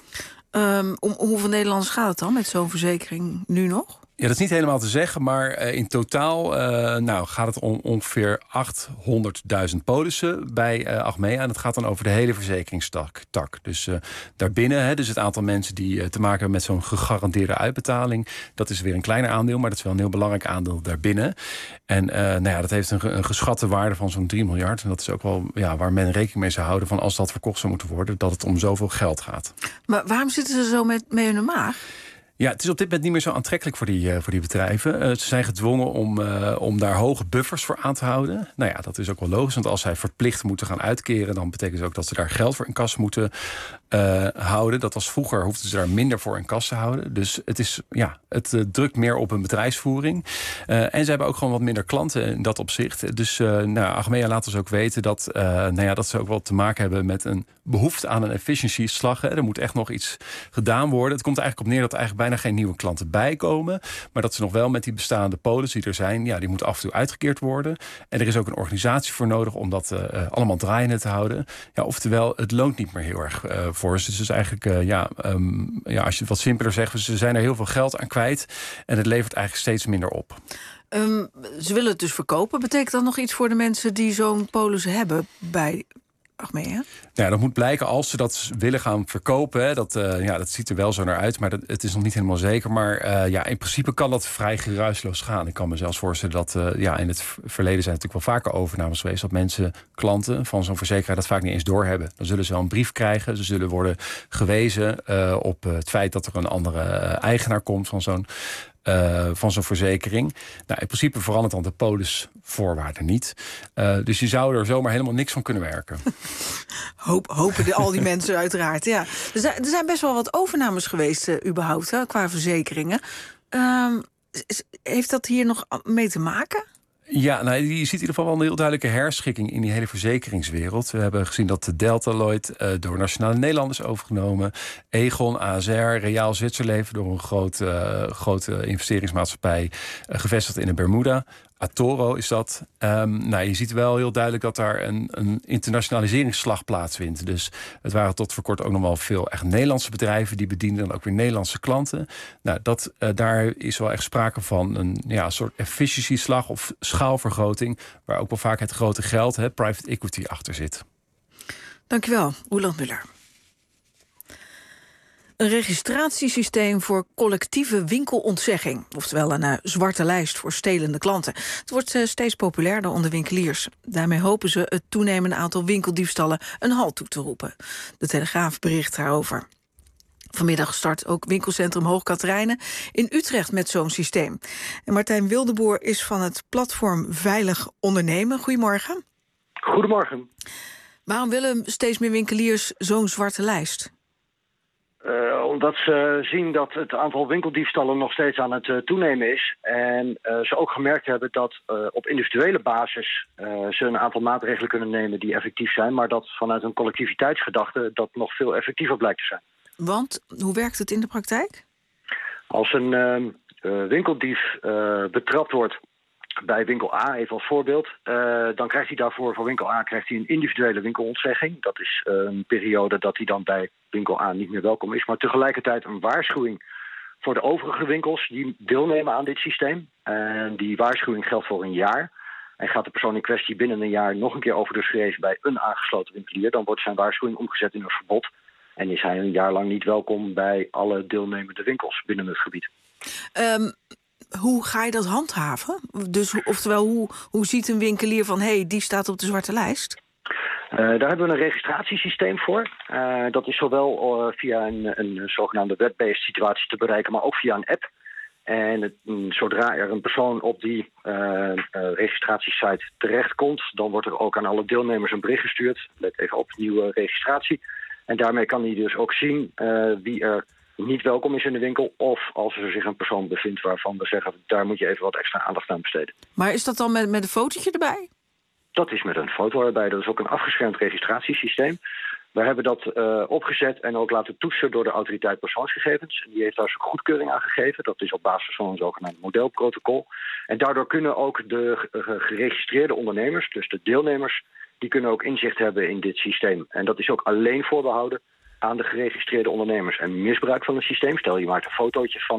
Om hoeveel Nederlanders gaat het dan met zo'n verzekering nu nog?
Ja, dat is niet helemaal te zeggen, maar in totaal gaat het om ongeveer 800.000 polissen bij Achmea. En dat gaat dan over de hele verzekeringstak. Dus daarbinnen, dus het aantal mensen die te maken hebben met zo'n gegarandeerde uitbetaling, dat is weer een kleiner aandeel, maar dat is wel een heel belangrijk aandeel daarbinnen. En dat heeft een geschatte waarde van zo'n 3 miljard. En dat is ook wel waar men rekening mee zou houden van als dat verkocht zou moeten worden, dat het om zoveel geld gaat.
Maar waarom zitten ze zo mee in de maag?
Ja, het is op dit moment niet meer zo aantrekkelijk voor die bedrijven. Ze zijn gedwongen om daar hoge buffers voor aan te houden. Nou ja, dat is ook wel logisch, want als zij verplicht moeten gaan uitkeren, dan betekent het ook dat ze daar geld voor in kas moeten houden. Dat was vroeger, hoefden ze daar minder voor in kas te houden. Dus het drukt meer op hun bedrijfsvoering. En ze hebben ook gewoon wat minder klanten in dat opzicht. Dus Achmea laat ons ook weten dat ze ook wel te maken hebben met een behoefte aan een efficiency-slag. Er moet echt nog iets gedaan worden. Het komt er eigenlijk op neer dat er eigenlijk bijna geen nieuwe klanten bijkomen, maar dat ze nog wel met die bestaande polissen die er zijn, die moeten af en toe uitgekeerd worden. En er is ook een organisatie voor nodig om dat allemaal draaiende te houden. Ja, oftewel, het loont niet meer heel erg voor ze. Dus het is eigenlijk, als je het wat simpeler zegt, ze zijn er heel veel geld aan kwijt en het levert eigenlijk steeds minder op.
Ze willen het dus verkopen. Betekent dat nog iets voor de mensen die zo'n polis hebben bij Achmea?
Ja, dat moet blijken als ze dat willen gaan verkopen. Hè. Dat ziet er wel zo naar uit, maar het is nog niet helemaal zeker. Maar in principe kan dat vrij geruisloos gaan. Ik kan me zelfs voorstellen dat in het verleden zijn natuurlijk wel vaker overnames geweest, dat mensen, klanten van zo'n verzekeraar, dat vaak niet eens doorhebben. Dan zullen ze wel een brief krijgen. Ze zullen worden gewezen op het feit dat er een andere eigenaar komt van zo'n verzekering. Nou, in principe verandert dan de polisvoorwaarden niet. Dus je zou er zomaar helemaal niks van kunnen werken.
Hopen al die mensen uiteraard, ja. Er zijn best wel wat overnames geweest überhaupt, qua verzekeringen. Heeft dat hier nog mee te maken?
Ja, je ziet in ieder geval wel een heel duidelijke herschikking in die hele verzekeringswereld. We hebben gezien dat de Deltaloid door Nationale Nederlanders overgenomen. Egon, ASR, Reaal Zwitserleven door een grote investeringsmaatschappij gevestigd in de Bermuda Atoro is dat. Je ziet wel heel duidelijk dat daar een internationaliseringsslag plaatsvindt. Dus het waren tot voor kort ook nog wel veel echt Nederlandse bedrijven. Die bedienden dan ook weer Nederlandse klanten. Daar is wel echt sprake van een soort efficiency-slag of schaalvergroting. Waar ook wel vaak het grote geld, private equity, achter zit.
Dankjewel, Roeland Muller. Een registratiesysteem voor collectieve winkelontzegging. Oftewel een zwarte lijst voor stelende klanten. Het wordt steeds populairder onder winkeliers. Daarmee hopen ze het toenemende aantal winkeldiefstallen een halt toe te roepen. De Telegraaf bericht daarover. Vanmiddag start ook winkelcentrum Hoog Catharijnen in Utrecht met zo'n systeem. En Martijn Wildeboer is van het platform Veilig Ondernemen. Goedemorgen.
Goedemorgen.
Waarom willen steeds meer winkeliers zo'n zwarte lijst?
Omdat ze zien dat het aantal winkeldiefstallen nog steeds aan het toenemen is. En ze ook gemerkt hebben dat op individuele basis ze een aantal maatregelen kunnen nemen die effectief zijn. Maar dat vanuit een collectiviteitsgedachte dat nog veel effectiever blijkt te zijn. Want, hoe werkt het in de praktijk? Als een winkeldief betrapt wordt bij winkel A, even als voorbeeld, dan krijgt hij daarvoor voor winkel A een individuele winkelontzegging. Dat is een periode dat hij dan bij winkel A niet meer welkom is. Maar tegelijkertijd een waarschuwing voor de overige winkels die deelnemen aan dit systeem. En die waarschuwing geldt voor een jaar. En gaat de persoon in kwestie binnen een jaar nog een keer over de schreef bij een aangesloten winkelier, dan wordt zijn waarschuwing omgezet in een verbod. En is hij een jaar lang niet welkom bij alle deelnemende winkels binnen het gebied. Hoe ga je dat handhaven? Dus, oftewel, hoe ziet een winkelier van, die staat op de zwarte lijst? Daar hebben we een registratiesysteem voor. Dat is zowel via een zogenaamde web-based situatie te bereiken, maar ook via een app. En zodra er een persoon op die registratiesite terechtkomt, dan wordt er ook aan alle deelnemers een bericht gestuurd. Let even op, nieuwe registratie. En daarmee kan hij dus ook zien wie er niet welkom is in de winkel, of als er zich een persoon bevindt waarvan we zeggen, daar moet je even wat extra aandacht aan besteden. Maar is dat dan met een fotootje erbij? Dat is met een foto erbij. Dat is ook een afgeschermd registratiesysteem. We hebben dat opgezet en ook laten toetsen door de autoriteit persoonsgegevens. Die heeft daar zijn goedkeuring aan gegeven. Dat is op basis van een zogenaamd modelprotocol. En daardoor kunnen ook de geregistreerde ondernemers, dus de deelnemers, die kunnen ook inzicht hebben in dit systeem. En dat is ook alleen voorbehouden aan de geregistreerde ondernemers. En misbruik van het systeem, stel je maakt een fotootje van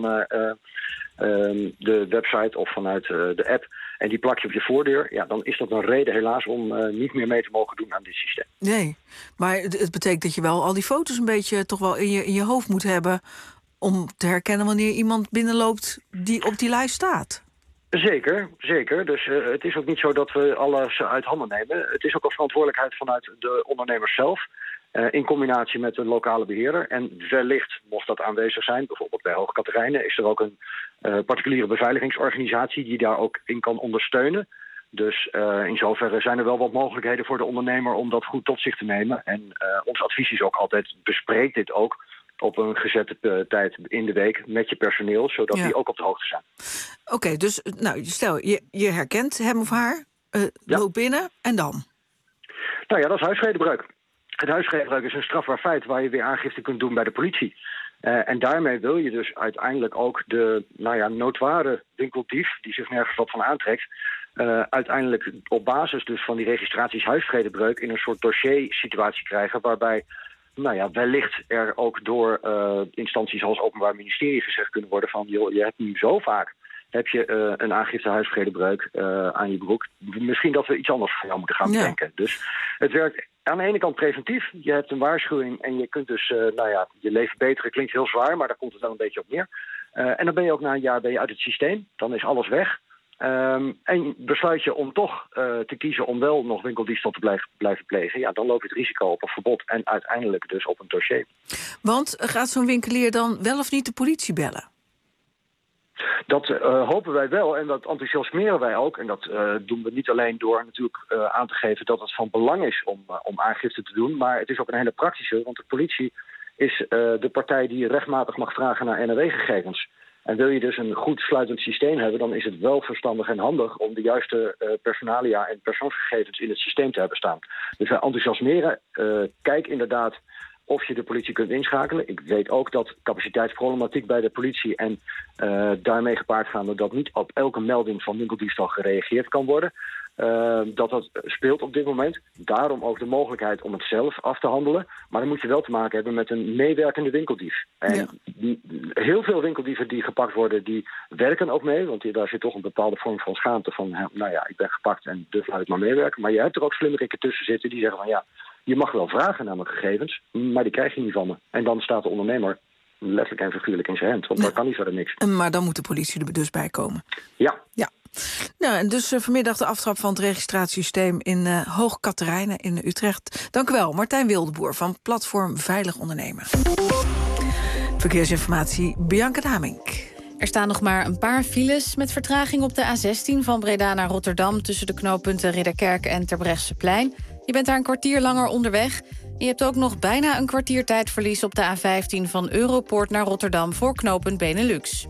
de website of vanuit de app en die plak je op je voordeur, ja, dan is dat een reden helaas om niet meer mee te mogen doen aan dit systeem. Nee, maar het betekent dat je wel al die foto's een beetje toch wel in je hoofd moet hebben om te herkennen wanneer iemand binnenloopt die op die lijst staat. Zeker, zeker. Dus het is ook niet zo dat we alles uit handen nemen. Het is ook een verantwoordelijkheid vanuit de ondernemers zelf, in combinatie met de lokale beheerder. En wellicht, mocht dat aanwezig zijn, bijvoorbeeld bij Hoog Catharijnen, is er ook een particuliere beveiligingsorganisatie die daar ook in kan ondersteunen. Dus in zoverre zijn er wel wat mogelijkheden voor de ondernemer om dat goed tot zich te nemen. En ons advies is ook altijd, bespreek dit ook op een gezette tijd in de week met je personeel, zodat die ook op de hoogte zijn. Oké, dus stel, je herkent hem of haar, loopt binnen en dan? Nou ja, dat is huisvredebreuk. Het huisvredebreuk is een strafbaar feit waar je weer aangifte kunt doen bij de politie. En daarmee wil je dus uiteindelijk ook de notoire winkeldief, die zich nergens wat van aantrekt, uiteindelijk op basis dus van die registraties huisvredebreuk in een soort dossiersituatie krijgen, waarbij wellicht er ook door instanties als het Openbaar Ministerie gezegd kunnen worden van, joh, je hebt nu zo vaak een aangifte huisvredebreuk aan je broek. Misschien dat we iets anders van jou moeten gaan bedenken. Dus het werkt aan de ene kant preventief. Je hebt een waarschuwing en je kunt dus je leven beteren. Klinkt heel zwaar, maar daar komt het dan een beetje op neer. En dan ben je ook na een jaar uit het systeem. Dan is alles weg. En besluit je om toch te kiezen om wel nog winkeldiefstal te blijven plegen. Ja, dan loop je het risico op een verbod en uiteindelijk dus op een dossier. Want gaat zo'n winkelier dan wel of niet de politie bellen? Dat hopen wij wel en dat enthousiasmeren wij ook. En dat doen we niet alleen door natuurlijk aan te geven dat het van belang is om aangifte te doen. Maar het is ook een hele praktische, want de politie is de partij die rechtmatig mag vragen naar NRW-gegevens. En wil je dus een goed sluitend systeem hebben, dan is het wel verstandig en handig om de juiste personalia en persoonsgegevens in het systeem te hebben staan. Dus wij enthousiasmeren. Kijk inderdaad of je de politie kunt inschakelen. Ik weet ook dat capaciteitsproblematiek bij de politie en daarmee gepaard gaande dat niet op elke melding van winkeldiefstal gereageerd kan worden. Dat speelt op dit moment. Daarom ook de mogelijkheid om het zelf af te handelen. Maar dan moet je wel te maken hebben met een meewerkende winkeldief. En heel veel winkeldieven die gepakt worden, die werken ook mee. Want daar zit toch een bepaalde vorm van schaamte van, nou ja, ik ben gepakt en dus laat ik maar meewerken. Maar je hebt er ook slimmerikken tussen zitten die zeggen van ja, je mag wel vragen naar mijn gegevens, maar die krijg je niet van me. En dan staat de ondernemer letterlijk en figuurlijk in zijn hand. Want daar kan niet verder niks.
Maar dan moet de politie er dus bij komen.
Ja.
Nou, en dus vanmiddag de aftrap van het registratiesysteem in Hoog Catharijnen in Utrecht. Dank u wel, Martijn Wildeboer van Platform Veilig Ondernemen. Verkeersinformatie, Bianca Damink.
Er staan nog maar een paar files met vertraging op de A16 van Breda naar Rotterdam tussen de knooppunten Ridderkerk en Terbrechtseplein. Je bent daar een kwartier langer onderweg. Je hebt ook nog bijna een kwartier tijdverlies op de A15 van Europoort naar Rotterdam voor knooppunt Benelux.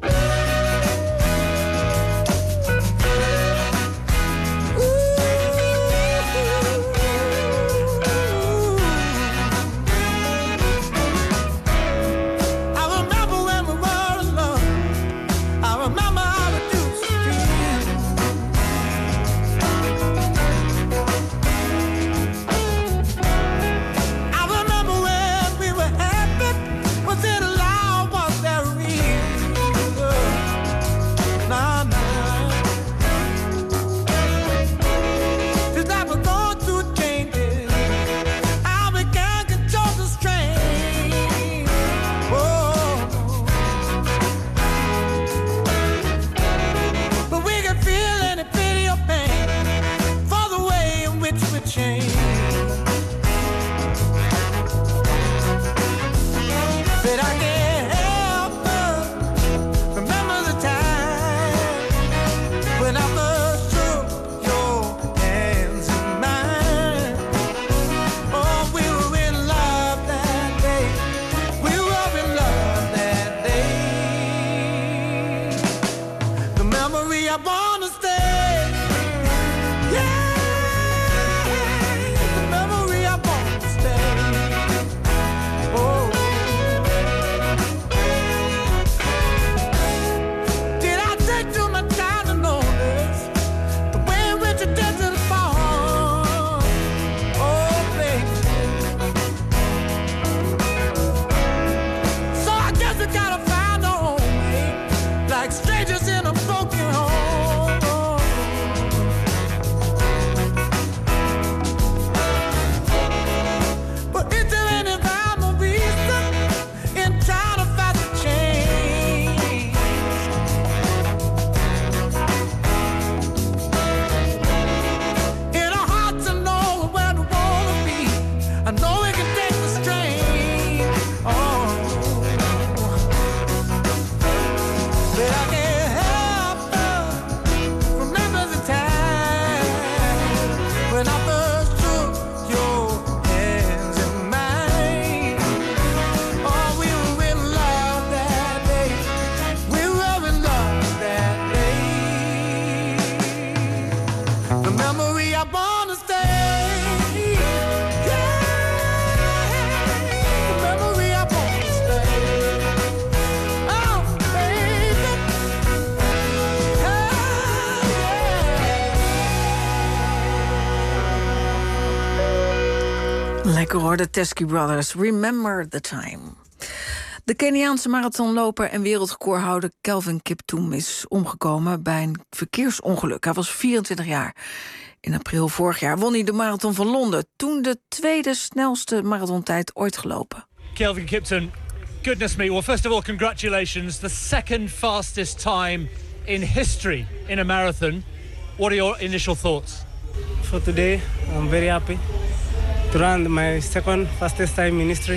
Lekker hoor, de Teskey Brothers. Remember the time. De Keniaanse marathonloper en wereldrecordhouder Kelvin Kiptum is omgekomen bij een verkeersongeluk. Hij was 24 jaar. In april vorig jaar won hij de marathon van Londen. Toen de tweede snelste marathontijd ooit gelopen.
Kelvin Kiptum, goodness me. Well, first of all, congratulations. The second fastest time in history in a marathon. What are your initial thoughts?
For today, I'm very happy to run my second fastest time in history.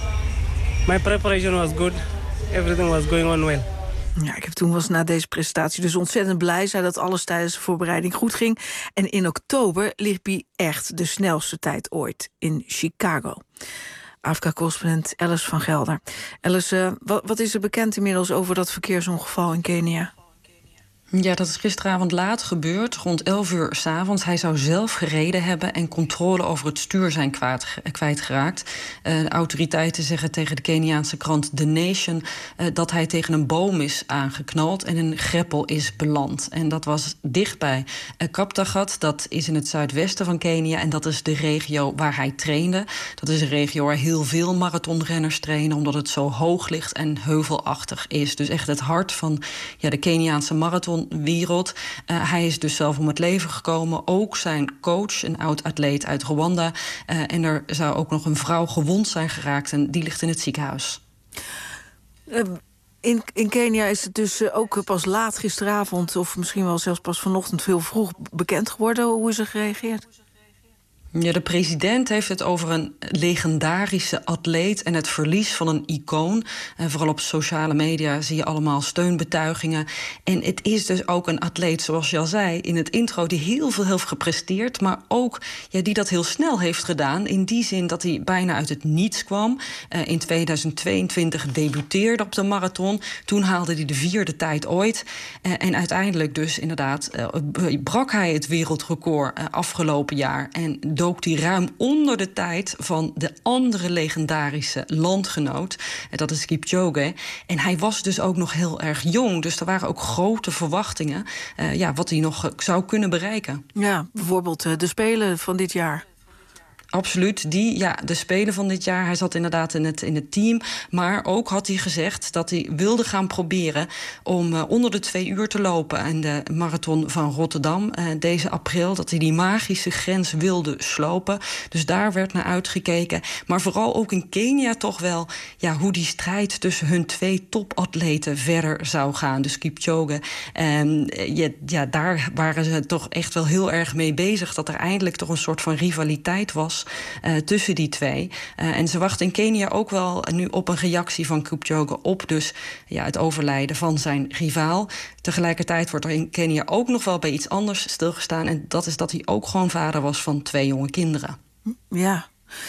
My preparation was good. Everything was going on well.
Ja, Kiptum was na deze presentatie dus ontzettend blij. Zei dat alles tijdens de voorbereiding goed ging. En in oktober liep hij echt de snelste tijd ooit in Chicago. Afrika-correspondent Alice van Gelder. Alice, wat is er bekend inmiddels over dat verkeersongeval in Kenia?
Ja, dat is gisteravond laat gebeurd, rond 11 uur 's avonds. Hij zou zelf gereden hebben en controle over het stuur zijn kwijtgeraakt. De autoriteiten zeggen tegen de Keniaanse krant The Nation dat hij tegen een boom is aangeknald en een greppel is beland. En dat was dichtbij Kaptagat, dat is in het zuidwesten van Kenia en dat is de regio waar hij trainde. Dat is een regio waar heel veel marathonrenners trainen, omdat het zo hoog ligt en heuvelachtig is. Dus echt het hart van de Keniaanse marathonwereld. Hij is dus zelf om het leven gekomen. Ook zijn coach, een oud-atleet uit Rwanda. En er zou ook nog een vrouw gewond zijn geraakt en die ligt in het ziekenhuis.
In Kenia is het dus ook pas laat gisteravond, of misschien wel zelfs pas vanochtend veel vroeg bekend geworden. Hoe is er gereageerd?
Ja, de president heeft het over een legendarische atleet en het verlies van een icoon. Vooral op sociale media zie je allemaal steunbetuigingen. En het is dus ook een atleet, zoals je al zei in het intro, die heel veel heeft gepresteerd, maar ook die dat heel snel heeft gedaan. In die zin dat hij bijna uit het niets kwam. In 2022 debuteerde op de marathon. Toen haalde hij de 4e tijd ooit. En uiteindelijk dus inderdaad brak hij het wereldrecord afgelopen jaar. En dook hij ruim onder de tijd van de andere legendarische landgenoot. Dat is Kipchoge. En hij was dus ook nog heel erg jong. Dus er waren ook grote verwachtingen wat hij nog zou kunnen bereiken.
Ja, bijvoorbeeld de Spelen van dit jaar.
Absoluut, de Spelen van dit jaar. Hij zat inderdaad in het team. Maar ook had hij gezegd dat hij wilde gaan proberen om onder de 2 uur te lopen. En de marathon van Rotterdam deze april. Dat hij die magische grens wilde slopen. Dus daar werd naar uitgekeken. Maar vooral ook in Kenia toch wel hoe die strijd tussen hun 2 topatleten verder zou gaan. Dus Kipchoge. Daar waren ze toch echt wel heel erg mee bezig. Dat er eindelijk toch een soort van rivaliteit was tussen die 2. En ze wachten in Kenia ook wel nu op een reactie van Kipchoge op dus het overlijden van zijn rivaal. Tegelijkertijd wordt er in Kenia ook nog wel bij iets anders stilgestaan. En dat is dat hij ook gewoon vader was van 2 jonge kinderen.
Ja.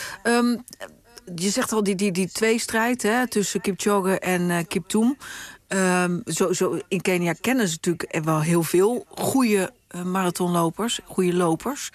Je zegt al die tweestrijd tussen Kipchoge en Kiptoum. Zo in Kenia kennen ze natuurlijk wel heel veel goede marathonlopers, goede lopers.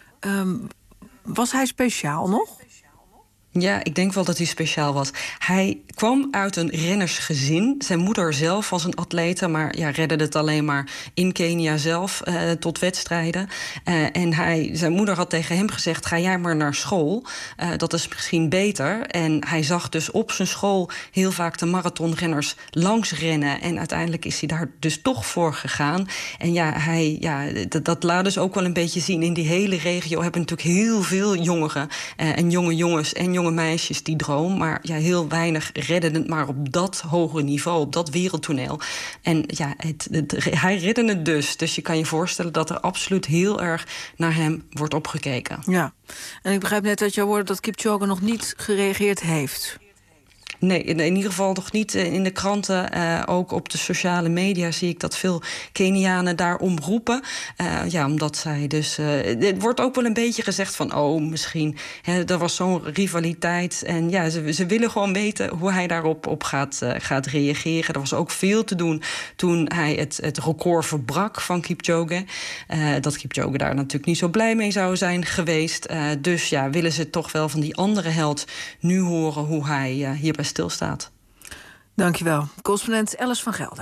Was hij speciaal nog?
Ja, ik denk wel dat hij speciaal was. Hij kwam uit een rennersgezin. Zijn moeder zelf was een atlete, maar redde het alleen maar in Kenia zelf tot wedstrijden. En zijn moeder had tegen hem gezegd, ga jij maar naar school. Dat is misschien beter. En hij zag dus op zijn school heel vaak de marathonrenners langs rennen. En uiteindelijk is hij daar dus toch voor gegaan. En dat laat dus ook wel een beetje zien. In die hele regio hebben natuurlijk heel veel jongeren en jonge jongens en jonge meisjes die droom, maar heel weinig redden het maar op dat hoge niveau, op dat wereldtoneel. En hij redde het dus. Dus je kan je voorstellen dat er absoluut heel erg naar hem wordt opgekeken.
Ja, en ik begrijp net uit jouw woorden dat Kipchoge nog niet gereageerd heeft.
Nee, in ieder geval nog niet in de kranten. Ook op de sociale media zie ik dat veel Kenianen daarom roepen. Omdat zij dus... Het wordt ook wel een beetje gezegd van... misschien, er was zo'n rivaliteit. En ze willen gewoon weten hoe hij daarop gaat reageren. Er was ook veel te doen toen hij het record verbrak van Kipchoge. Dat Kipchoge daar natuurlijk niet zo blij mee zou zijn geweest. Dus willen ze toch wel van die andere held nu horen hoe hij hierbij stilstaat.
Dankjewel. Correspondent Alice van Gelder.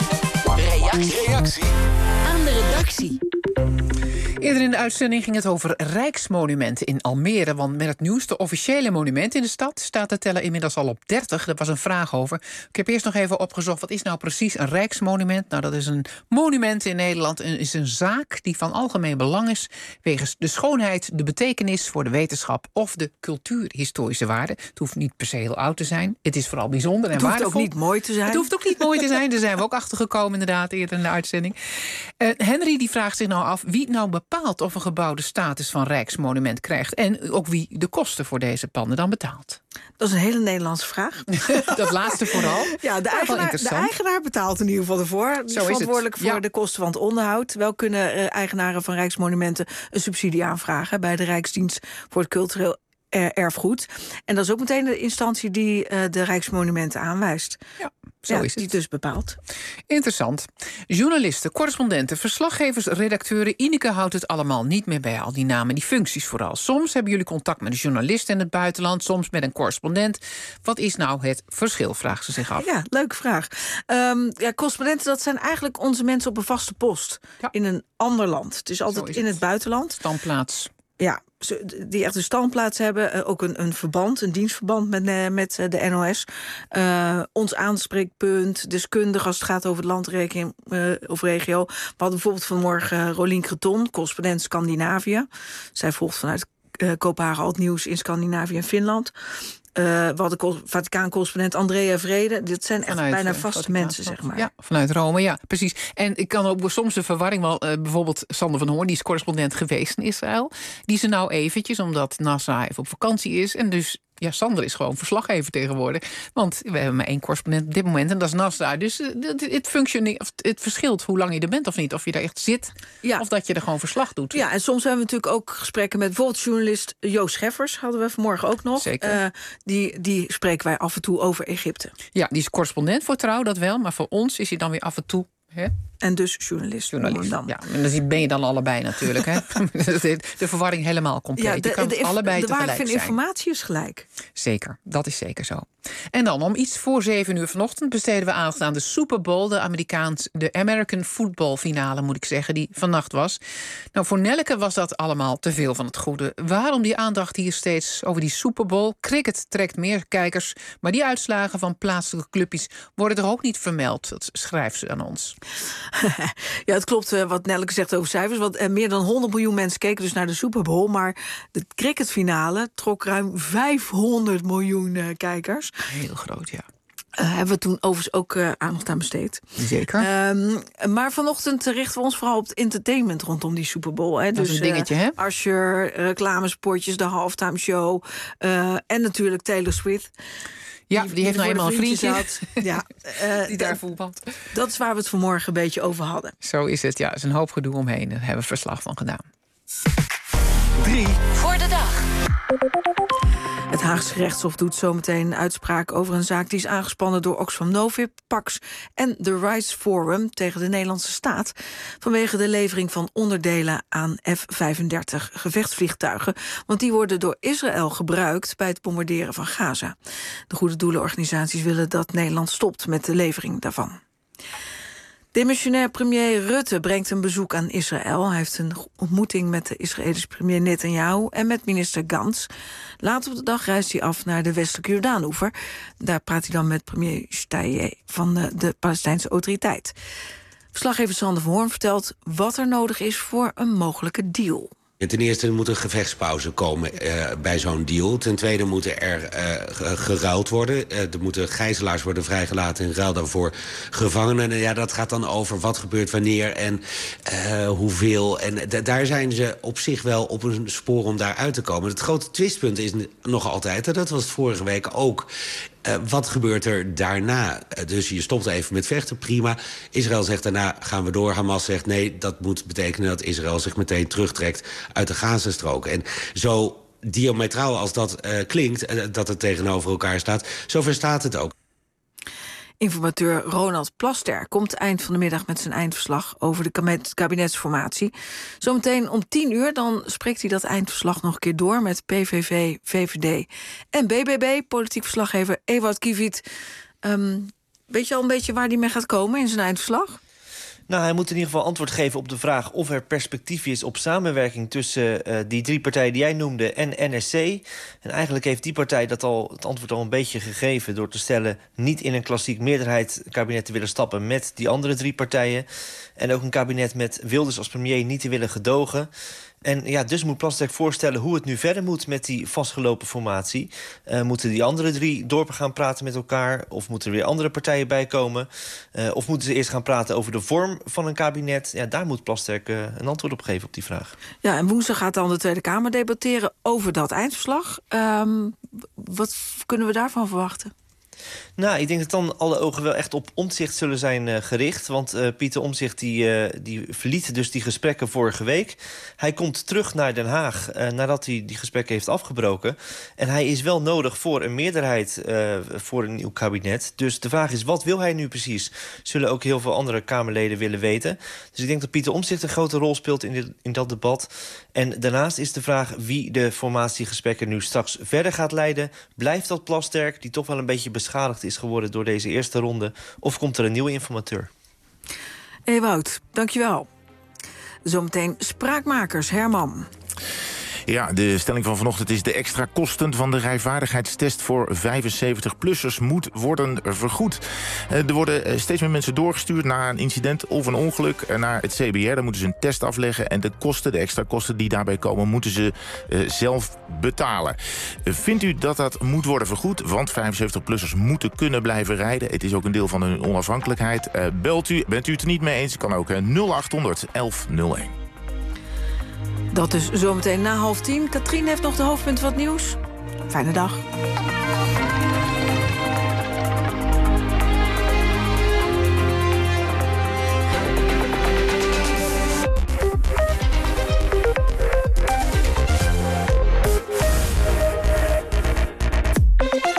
Reactie aan de redactie.
Eerder in de uitzending ging het over rijksmonumenten in Almere. Want met het nieuwste officiële monument in de stad staat de teller inmiddels al op 30. Er was een vraag over. Ik heb eerst nog even opgezocht, wat is nou precies een rijksmonument? Nou, dat is een monument in Nederland. Het is een zaak die van algemeen belang is wegens de schoonheid, de betekenis voor de wetenschap of de cultuurhistorische waarde. Het hoeft niet per se heel oud te zijn. Het is vooral bijzonder en waardevol.
Het hoeft ook niet mooi te zijn.
Het hoeft ook niet mooi te zijn. Daar zijn we ook achter gekomen inderdaad eerder in de uitzending. Henry die vraagt zich nou af wie nou bepaalt of een gebouw de status van rijksmonument krijgt en ook wie de kosten voor deze panden dan betaalt.
Dat is een hele Nederlandse vraag.
Dat laatste vooral.
Ja, de eigenaar betaalt in ieder geval ervoor. Die is verantwoordelijk voor de kosten van het onderhoud. Wel kunnen eigenaren van rijksmonumenten een subsidie aanvragen bij de Rijksdienst voor het cultureel erfgoed. En dat is ook meteen de instantie die de rijksmonumenten aanwijst.
Ja. Zo is het.
Die dus bepaalt.
Interessant. Journalisten, correspondenten, verslaggevers, redacteuren. Ineke houdt het allemaal niet meer bij, al die namen en die functies vooral. Soms hebben jullie contact met een journalist in het buitenland, soms met een correspondent. Wat is nou het verschil, vraagt ze zich af.
Ja, leuke vraag. Correspondenten, dat zijn eigenlijk onze mensen op een vaste post. Ja. In een ander land. Het is altijd in het buitenland.
Standplaats.
Ja, die echt een standplaats hebben. Ook een verband, een dienstverband met de NOS. Ons aanspreekpunt, deskundig als het gaat over het land of regio. We hadden bijvoorbeeld vanmorgen Rolien Creton, correspondent Scandinavië. Zij volgt vanuit Kopenhagen al het nieuws in Scandinavië en Finland. We hadden Vaticaan-correspondent Andrea Vrede. Dit zijn echt bijna vaste mensen, zeg maar.
Ja, vanuit Rome, ja, precies. En ik kan ook soms de verwarring wel... bijvoorbeeld Sander van Hoorn, die is correspondent geweest in Israël. Die is er nou eventjes, omdat Nasser even op vakantie is. En dus, ja, Sander is gewoon verslaggever tegenwoordig. Want we hebben maar 1 correspondent op dit moment en dat is Nasser. Dus het verschilt hoe lang je er bent of niet. Of je daar echt zit, of dat je er gewoon verslag doet.
Ja, en soms hebben we natuurlijk ook gesprekken met bijvoorbeeld journalist Joost Scheffers. Hadden we vanmorgen ook nog.
Zeker.
Die spreken wij af en toe over Egypte.
Ja, die is correspondent voor Trouw, dat wel. Maar voor ons is hij dan weer af en toe...
En dus journalist.
Dan. Ja, en dan ben je dan allebei natuurlijk. Hè? De verwarring helemaal compleet.
Ja,
de
waarde van informatie is gelijk.
Zeker, dat is zeker zo. En dan om iets voor 7 uur vanochtend besteden we aandacht aan de Super Bowl, de American Football finale, moet ik zeggen, die vannacht was. Nou, voor Nelleke was dat allemaal te veel van het goede. Waarom die aandacht hier steeds over die Super Bowl? Cricket trekt meer kijkers, maar die uitslagen van plaatselijke clubjes worden er ook niet vermeld. Dat schrijft ze aan ons.
Ja, het klopt wat Nelleke zegt over cijfers. Want meer dan 100 miljoen mensen keken dus naar de Super Bowl. Maar de cricketfinale trok ruim 500 miljoen kijkers.
Heel groot, ja.
Hebben we toen overigens ook aandacht aan besteed.
Zeker.
Maar vanochtend richten we ons vooral op het entertainment rondom die Super Bowl. Hè.
Dat is een dingetje, hè?
Usher, reclamespotjes, de halftime show. En natuurlijk Taylor Swift.
Ja, die heeft nou eenmaal een vriendje
die
daar voetbalt.
Dat is waar we het vanmorgen een beetje over hadden.
Zo is het, ja. Er is een hoop gedoe omheen. Daar hebben we verslag van gedaan.
3 voor de dag.
Het Haagse gerechtshof doet zometeen een uitspraak over een zaak die is aangespannen door Oxfam Novib, Pax en The Rights Forum tegen de Nederlandse staat vanwege de levering van onderdelen aan F-35 gevechtsvliegtuigen, want die worden door Israël gebruikt bij het bombarderen van Gaza. De goede doelenorganisaties willen dat Nederland stopt met de levering daarvan. Demissionair premier Rutte brengt een bezoek aan Israël. Hij heeft een ontmoeting met de Israëlische premier Netanyahu en met minister Gantz. Later op de dag reist hij af naar de westelijke Jordaanoever. Daar praat hij dan met premier Shtayyeh van de Palestijnse Autoriteit. Verslaggever Sander van Hoorn vertelt wat er nodig is voor een mogelijke deal.
Ten eerste moet er gevechtspauze komen bij zo'n deal. Ten tweede moeten er geruild worden. Er moeten gijzelaars worden vrijgelaten in ruil daarvoor gevangenen. En ja, dat gaat dan over wat gebeurt wanneer en hoeveel. En daar zijn ze op zich wel op een spoor om daar uit te komen. Het grote twistpunt is nog altijd, en dat was het vorige week ook, wat gebeurt er daarna? Dus je stopt even met vechten, prima. Israël zegt daarna gaan we door. Hamas zegt nee, dat moet betekenen dat Israël zich meteen terugtrekt uit de Gazastrook. En zo diametraal als dat klinkt, dat het tegenover elkaar staat, zo verstaat het ook.
Informateur Ronald Plasterk komt eind van de middag met zijn eindverslag over de kabinetsformatie. Zometeen om 10:00 dan spreekt hij dat eindverslag nog een keer door met PVV, VVD en BBB. Politiek verslaggever Ewout Kiviet. Weet je al een beetje waar hij mee gaat komen in zijn eindverslag?
Nou, hij moet in ieder geval antwoord geven op de vraag of er perspectief is op samenwerking tussen die 3 partijen die jij noemde en NSC. En eigenlijk heeft die partij het antwoord al een beetje gegeven door te stellen niet in een klassiek meerderheidskabinet te willen stappen met die andere 3 partijen. En ook een kabinet met Wilders als premier niet te willen gedogen. En ja, dus moet Plasterk voorstellen hoe het nu verder moet met die vastgelopen formatie. Moeten die andere 3 door gaan praten met elkaar? Of moeten er weer andere partijen bij komen? Of moeten ze eerst gaan praten over de vorm van een kabinet? Ja, daar moet Plasterk een antwoord op geven op die vraag.
Ja, en woensdag gaat dan de Tweede Kamer debatteren over dat eindverslag. Wat kunnen we daarvan verwachten?
Nou, ik denk dat dan alle ogen wel echt op Omtzigt zullen zijn gericht. Want Pieter Omtzigt die verliet dus die gesprekken vorige week. Hij komt terug naar Den Haag nadat hij die gesprekken heeft afgebroken. En hij is wel nodig voor een meerderheid voor een nieuw kabinet. Dus de vraag is, wat wil hij nu precies? Zullen ook heel veel andere Kamerleden willen weten. Dus ik denk dat Pieter Omtzigt een grote rol speelt in dat debat. En daarnaast is de vraag wie de formatiegesprekken nu straks verder gaat leiden. Blijft dat Plasterk, die toch wel een beetje beschadigd is geworden door deze eerste ronde, of komt er een nieuwe informateur?
Ewout, dankjewel. Zometeen Spraakmakers, Herman.
Ja, de stelling van vanochtend is: de extra kosten van de rijvaardigheidstest voor 75-plussers moet worden vergoed. Er worden steeds meer mensen doorgestuurd na een incident of een ongeluk naar het CBR. Dan moeten ze een test afleggen en de extra kosten die daarbij komen, moeten ze zelf betalen. Vindt u dat dat moet worden vergoed? Want 75-plussers moeten kunnen blijven rijden. Het is ook een deel van hun onafhankelijkheid. Belt u, bent u het er niet mee eens? Kan ook 0800 1101.
Dat is zometeen na 9:30. Katrien heeft nog de hoofdpunten van het nieuws. Fijne dag.